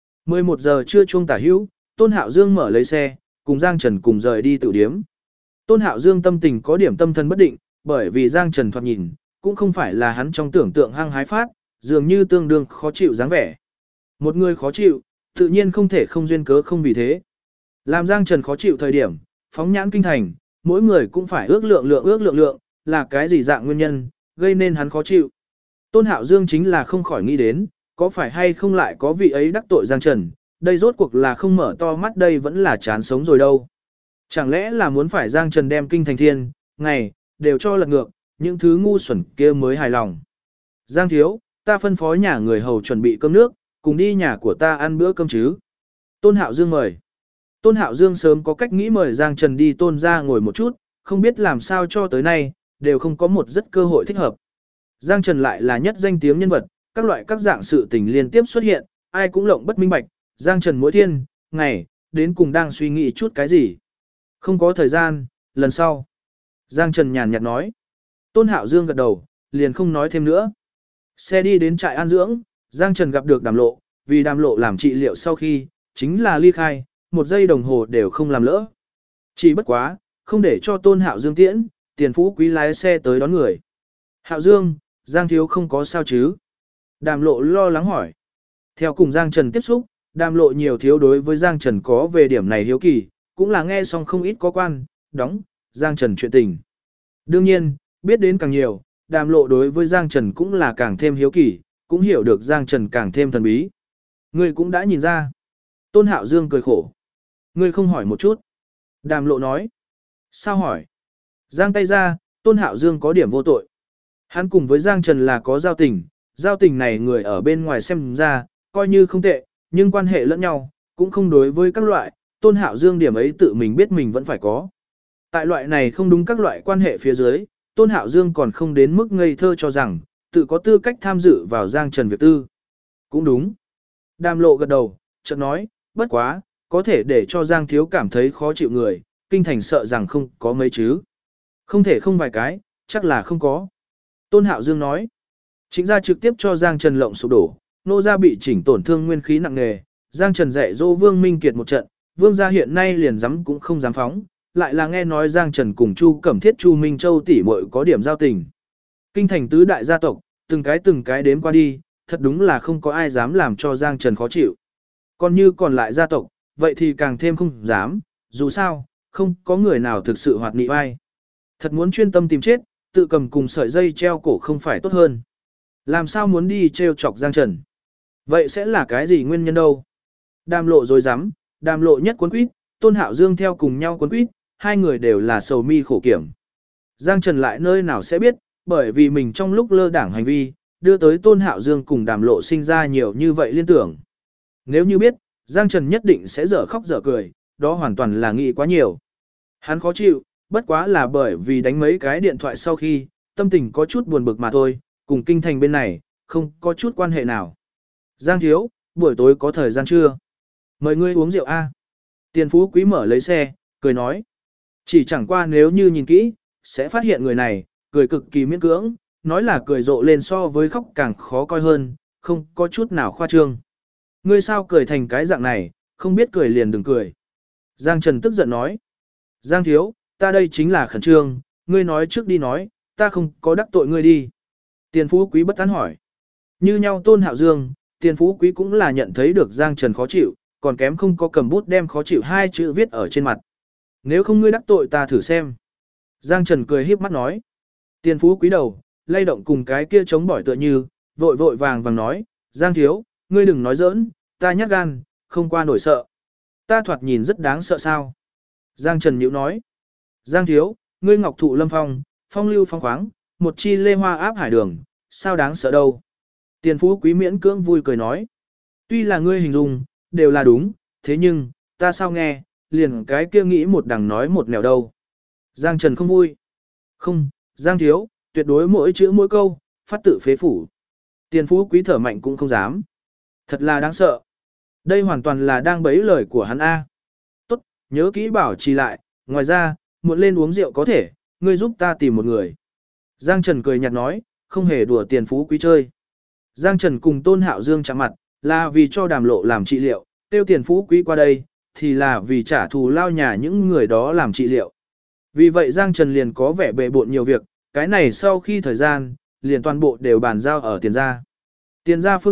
[SPEAKER 1] 11 giờ trưa chuông tả hữu, Tôn Hạo Dương mở lấy xe, cùng Giang Trần cùng rời đi tự điếm. Tôn Hạo Dương tâm tình có điểm tâm thần bất định, bởi vì Giang Trần thoạt nhìn, cũng không phải là hắn trong tưởng tượng hăng hái phát, dường như tương đương khó chịu dáng vẻ. Một người khó chịu, tự nhiên không thể không duyên cớ không vì thế. Làm Giang Trần khó chịu thời điểm, phóng nhãn kinh thành, mỗi người cũng phải ước lượng, là cái gì dạng nguyên nhân, gây nên hắn khó chịu. Tôn Hạo Dương chính là không khỏi nghĩ đến, có phải hay không lại có vị ấy đắc tội Giang Trần, đây rốt cuộc là không mở to mắt đây vẫn là chán sống rồi đâu. Chẳng lẽ là muốn phải Giang Trần đem kinh thành thiên, ngày, đều cho lật ngược, những thứ ngu xuẩn kia mới hài lòng. Giang thiếu, ta phân phó nhà người hầu chuẩn bị cơm nước, cùng đi nhà của ta ăn bữa cơm chứ. Tôn Hạo Dương mời. Tôn Hạo Dương sớm có cách nghĩ mời Giang Trần đi Tôn ra ngồi một chút, không biết làm sao cho tới nay, đều không có một rất cơ hội thích hợp. Giang Trần lại là nhất danh tiếng nhân vật, các loại các dạng sự tình liên tiếp xuất hiện, ai cũng lộng bất minh bạch, Giang Trần mỗi thiên, ngày, đến cùng đang suy nghĩ chút cái gì. Không có thời gian, lần sau. Giang Trần nhàn nhạt nói. Tôn Hạo Dương gật đầu, liền không nói thêm nữa. Xe đi đến trại an dưỡng, Giang Trần gặp được Đàm Lộ, vì Đàm Lộ làm trị liệu sau khi, chính là ly khai, 1 giây đồng hồ đều không làm lỡ. Chỉ bất quá, không để cho Tôn Hạo Dương tiễn, Tiền Phú Quý lái xe tới đón người. Hạo Dương, Giang thiếu không có sao chứ? Đàm Lộ lo lắng hỏi. Theo cùng Giang Trần tiếp xúc, Đàm Lộ nhiều thiếu đối với Giang Trần có về điểm này hiếu kỳ, cũng là nghe xong không ít có quan, đóng, Giang Trần chuyện tình. Đương nhiên, biết đến càng nhiều, Đàm Lộ đối với Giang Trần cũng là càng thêm hiếu kỳ, cũng hiểu được Giang Trần càng thêm thần bí. Ngươi cũng đã nhìn ra. Tôn Hạo Dương cười khổ. Ngươi không hỏi một chút. Đàm Lộ nói. Sao hỏi? Giang tay ra, Tôn Hạo Dương có điểm vô tội. Hắn cùng với Giang Trần là có giao tình này người ở bên ngoài xem ra, coi như không tệ, nhưng quan hệ lẫn nhau, cũng không đối với các loại, Tôn Hạo Dương điểm ấy tự mình biết mình vẫn phải có. Tại loại này không đúng các loại quan hệ phía dưới, Tôn Hạo Dương còn không đến mức ngây thơ cho rằng, tự có tư cách tham dự vào Giang Trần việc tư. Cũng đúng. Đàm Lộ gật đầu, chợt nói, bất quá, có thể để cho Giang Thiếu cảm thấy khó chịu người, kinh thành sợ rằng không có mấy chứ. Không thể không vài cái, chắc là không có. Tôn Hạo Dương nói, chính ra trực tiếp cho Giang Trần lộng sụp đổ, nô gia bị chỉnh tổn thương nguyên khí nặng nề, Giang Trần dạy dỗ Vương Minh Kiệt một trận, Vương gia hiện nay liền dám cũng không dám phóng, lại là nghe nói Giang Trần cùng Chu Cẩm Thiết Chu Minh Châu tỷ muội có điểm giao tình. Kinh thành tứ đại gia tộc, từng cái đếm qua đi, thật đúng là không có ai dám làm cho Giang Trần khó chịu. Còn như còn lại gia tộc, vậy thì càng thêm không dám, dù sao, không có người nào thực sự hoạt nị vai. Thật muốn chuyên tâm tìm chết, tự cầm cùng sợi dây treo cổ không phải tốt hơn. Làm sao muốn đi treo chọc Giang Trần? Vậy sẽ là cái gì nguyên nhân đâu? Đàm Lộ rồi dám, Đàm Lộ nhất cuốn quýt, Tôn Hạo Dương theo cùng nhau cuốn quýt, hai người đều là sầu mi khổ kiểm. Giang Trần lại nơi nào sẽ biết, bởi vì mình trong lúc lơ đảng hành vi, đưa tới Tôn Hạo Dương cùng Đàm Lộ sinh ra nhiều như vậy liên tưởng. Nếu như biết, Giang Trần nhất định sẽ dở khóc dở cười, đó hoàn toàn là nghĩ quá nhiều. Hắn khó chịu, bất quá là bởi vì đánh mấy cái điện thoại sau khi, tâm tình có chút buồn bực mà thôi, cùng kinh thành bên này, không có chút quan hệ nào. Giang thiếu, buổi tối có thời gian chưa? Mời ngươi uống rượu A. Tiền Phú Quý mở lấy xe, cười nói. Chỉ chẳng qua nếu như nhìn kỹ, sẽ phát hiện người này, cười cực kỳ miễn cưỡng, nói là cười rộ lên so với khóc càng khó coi hơn, không có chút nào khoa trương. Ngươi sao cười thành cái dạng này, không biết cười liền đừng cười. Giang Trần tức giận nói. Giang thiếu, ta đây chính là khẩn trương, ngươi nói trước đi nói, ta không có đắc tội ngươi đi. Tiền Phú Quý bất tán hỏi. Như nhau Tôn Hạo Dương, Tiền Phú Quý cũng là nhận thấy được Giang Trần khó chịu, còn kém không có cầm bút đem khó chịu hai chữ viết ở trên mặt. Nếu không ngươi đắc tội ta thử xem. Giang Trần cười híp mắt nói. Tiền Phú Quý đầu, lay động cùng cái kia chống bỏi tựa như, vội vội vàng vàng nói, Giang thiếu, ngươi đừng nói giỡn, ta nhát gan, không qua nổi sợ. Ta thoạt nhìn rất đáng sợ sao. Giang Trần nhíu nói. Giang thiếu, ngươi ngọc thụ lâm phong, phong lưu phong khoáng, một chi lê hoa áp hải đường, sao đáng sợ đâu. Tiền Phú Quý miễn cưỡng vui cười nói. Tuy là ngươi hình dung, đều là đúng, thế nhưng, ta sao nghe, liền cái kia nghĩ một đằng nói một nẻo đâu. Giang Trần không vui. Không, Giang thiếu, tuyệt đối mỗi chữ mỗi câu, phát tự phế phủ. Tiền Phú Quý thở mạnh cũng không dám. Thật là đáng sợ. Đây hoàn toàn là đang bấy lời của hắn A. Tốt, nhớ kỹ bảo trì lại, ngoài ra, muộn lên uống rượu có thể, ngươi giúp ta tìm một người. Giang Trần cười nhạt nói, không hề đùa Tiền Phú Quý chơi. Giang Trần cùng Tôn Hạo Dương chạm mặt, là vì cho Đàm Lộ làm trị liệu, tiêu Tiền Phú Quý qua đây, thì là vì trả thù lao nhà những người đó làm trị liệu. Vì vậy Giang Trần liền có vẻ bệ bộn nhiều việc, cái này sau khi thời gian, liền toàn bộ đều bàn giao ở tiền gia. Tiền gia phương diện,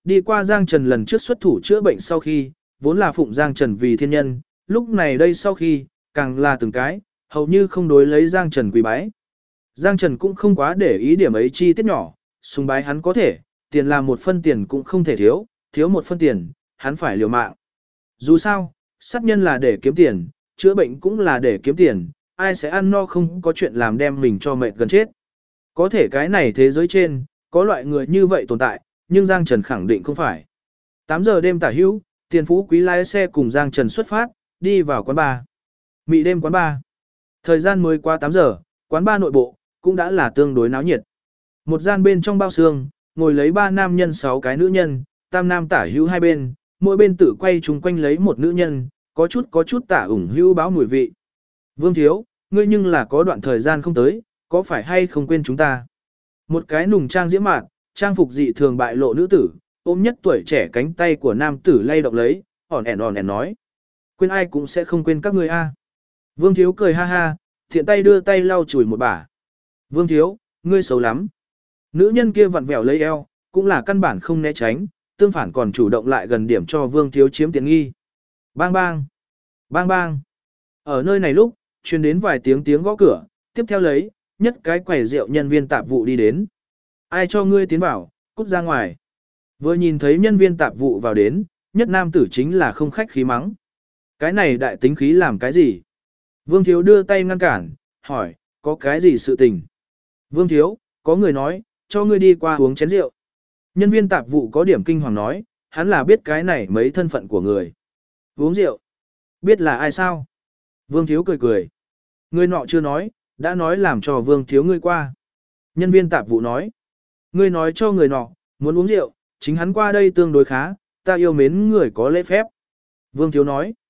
[SPEAKER 1] Đi qua Giang Trần lần trước xuất thủ chữa bệnh sau khi, vốn là phụng Giang Trần vì thiên nhân, lúc này đây sau khi, càng là từng cái, hầu như không đối lấy Giang Trần quỳ bái. Giang Trần cũng không quá để ý điểm ấy chi tiết nhỏ, sùng bái hắn có thể, tiền là 1 phân tiền cũng không thể thiếu, thiếu 1 phân tiền, hắn phải liều mạng. Dù sao, sát nhân là để kiếm tiền, chữa bệnh cũng là để kiếm tiền, ai sẽ ăn no không có chuyện làm đem mình cho mệt gần chết. Có thể cái này thế giới trên, có loại người như vậy tồn tại, nhưng Giang Trần khẳng định không phải. 8 giờ đêm tả hữu, Tiền Phú Quý lái xe cùng Giang Trần xuất phát, đi vào quán bar. Mị đêm quán bar. Thời gian mới qua 8 giờ, quán bar nội bộ cũng đã là tương đối náo nhiệt. Một gian bên trong bao xương, ngồi lấy 3 nam nhân 6 cái nữ nhân, tam nam tả hữu hai bên, mỗi bên tự quay chung quanh lấy một nữ nhân, có chút tả ủng hữu báo mùi vị. Vương Thiếu, ngươi nhưng là có đoạn thời gian không tới, có phải hay không quên chúng ta? Một cái nùng trang diễm mạn, trang phục dị thường bại lộ nữ tử, ôm nhất tuổi trẻ cánh tay của nam tử lay động lấy, ỏn ẻn nói. Quên ai cũng sẽ không quên các ngươi a. Vương Thiếu cười ha ha, thiện tay đưa tay lau chùi một bả. Vương Thiếu, ngươi xấu lắm. Nữ nhân kia vặn vẹo lấy eo, cũng là căn bản không né tránh, tương phản còn chủ động lại gần điểm cho Vương Thiếu chiếm tiện nghi. Bang bang, bang bang. Ở nơi này lúc, truyền đến vài tiếng gõ cửa, tiếp theo lấy, nhất cái quầy rượu nhân viên tạp vụ đi đến. Ai cho ngươi tiến vào, cút ra ngoài. Vừa nhìn thấy nhân viên tạp vụ vào đến, nhất nam tử chính là không khách khí mắng. Cái này đại tính khí làm cái gì? Vương Thiếu đưa tay ngăn cản, hỏi, có cái gì sự tình? Vương Thiếu, có người nói, cho ngươi đi qua uống chén rượu. Nhân viên tạp vụ có điểm kinh hoàng nói, hắn là biết cái này mấy thân phận của người. Uống rượu. Biết là ai sao? Vương Thiếu cười cười. Người nọ chưa nói, đã nói làm cho Vương Thiếu ngươi qua. Nhân viên tạp vụ nói. Ngươi nói cho người nọ, muốn uống rượu, chính hắn qua đây tương đối khá, ta yêu mến người có lễ phép. Vương Thiếu nói.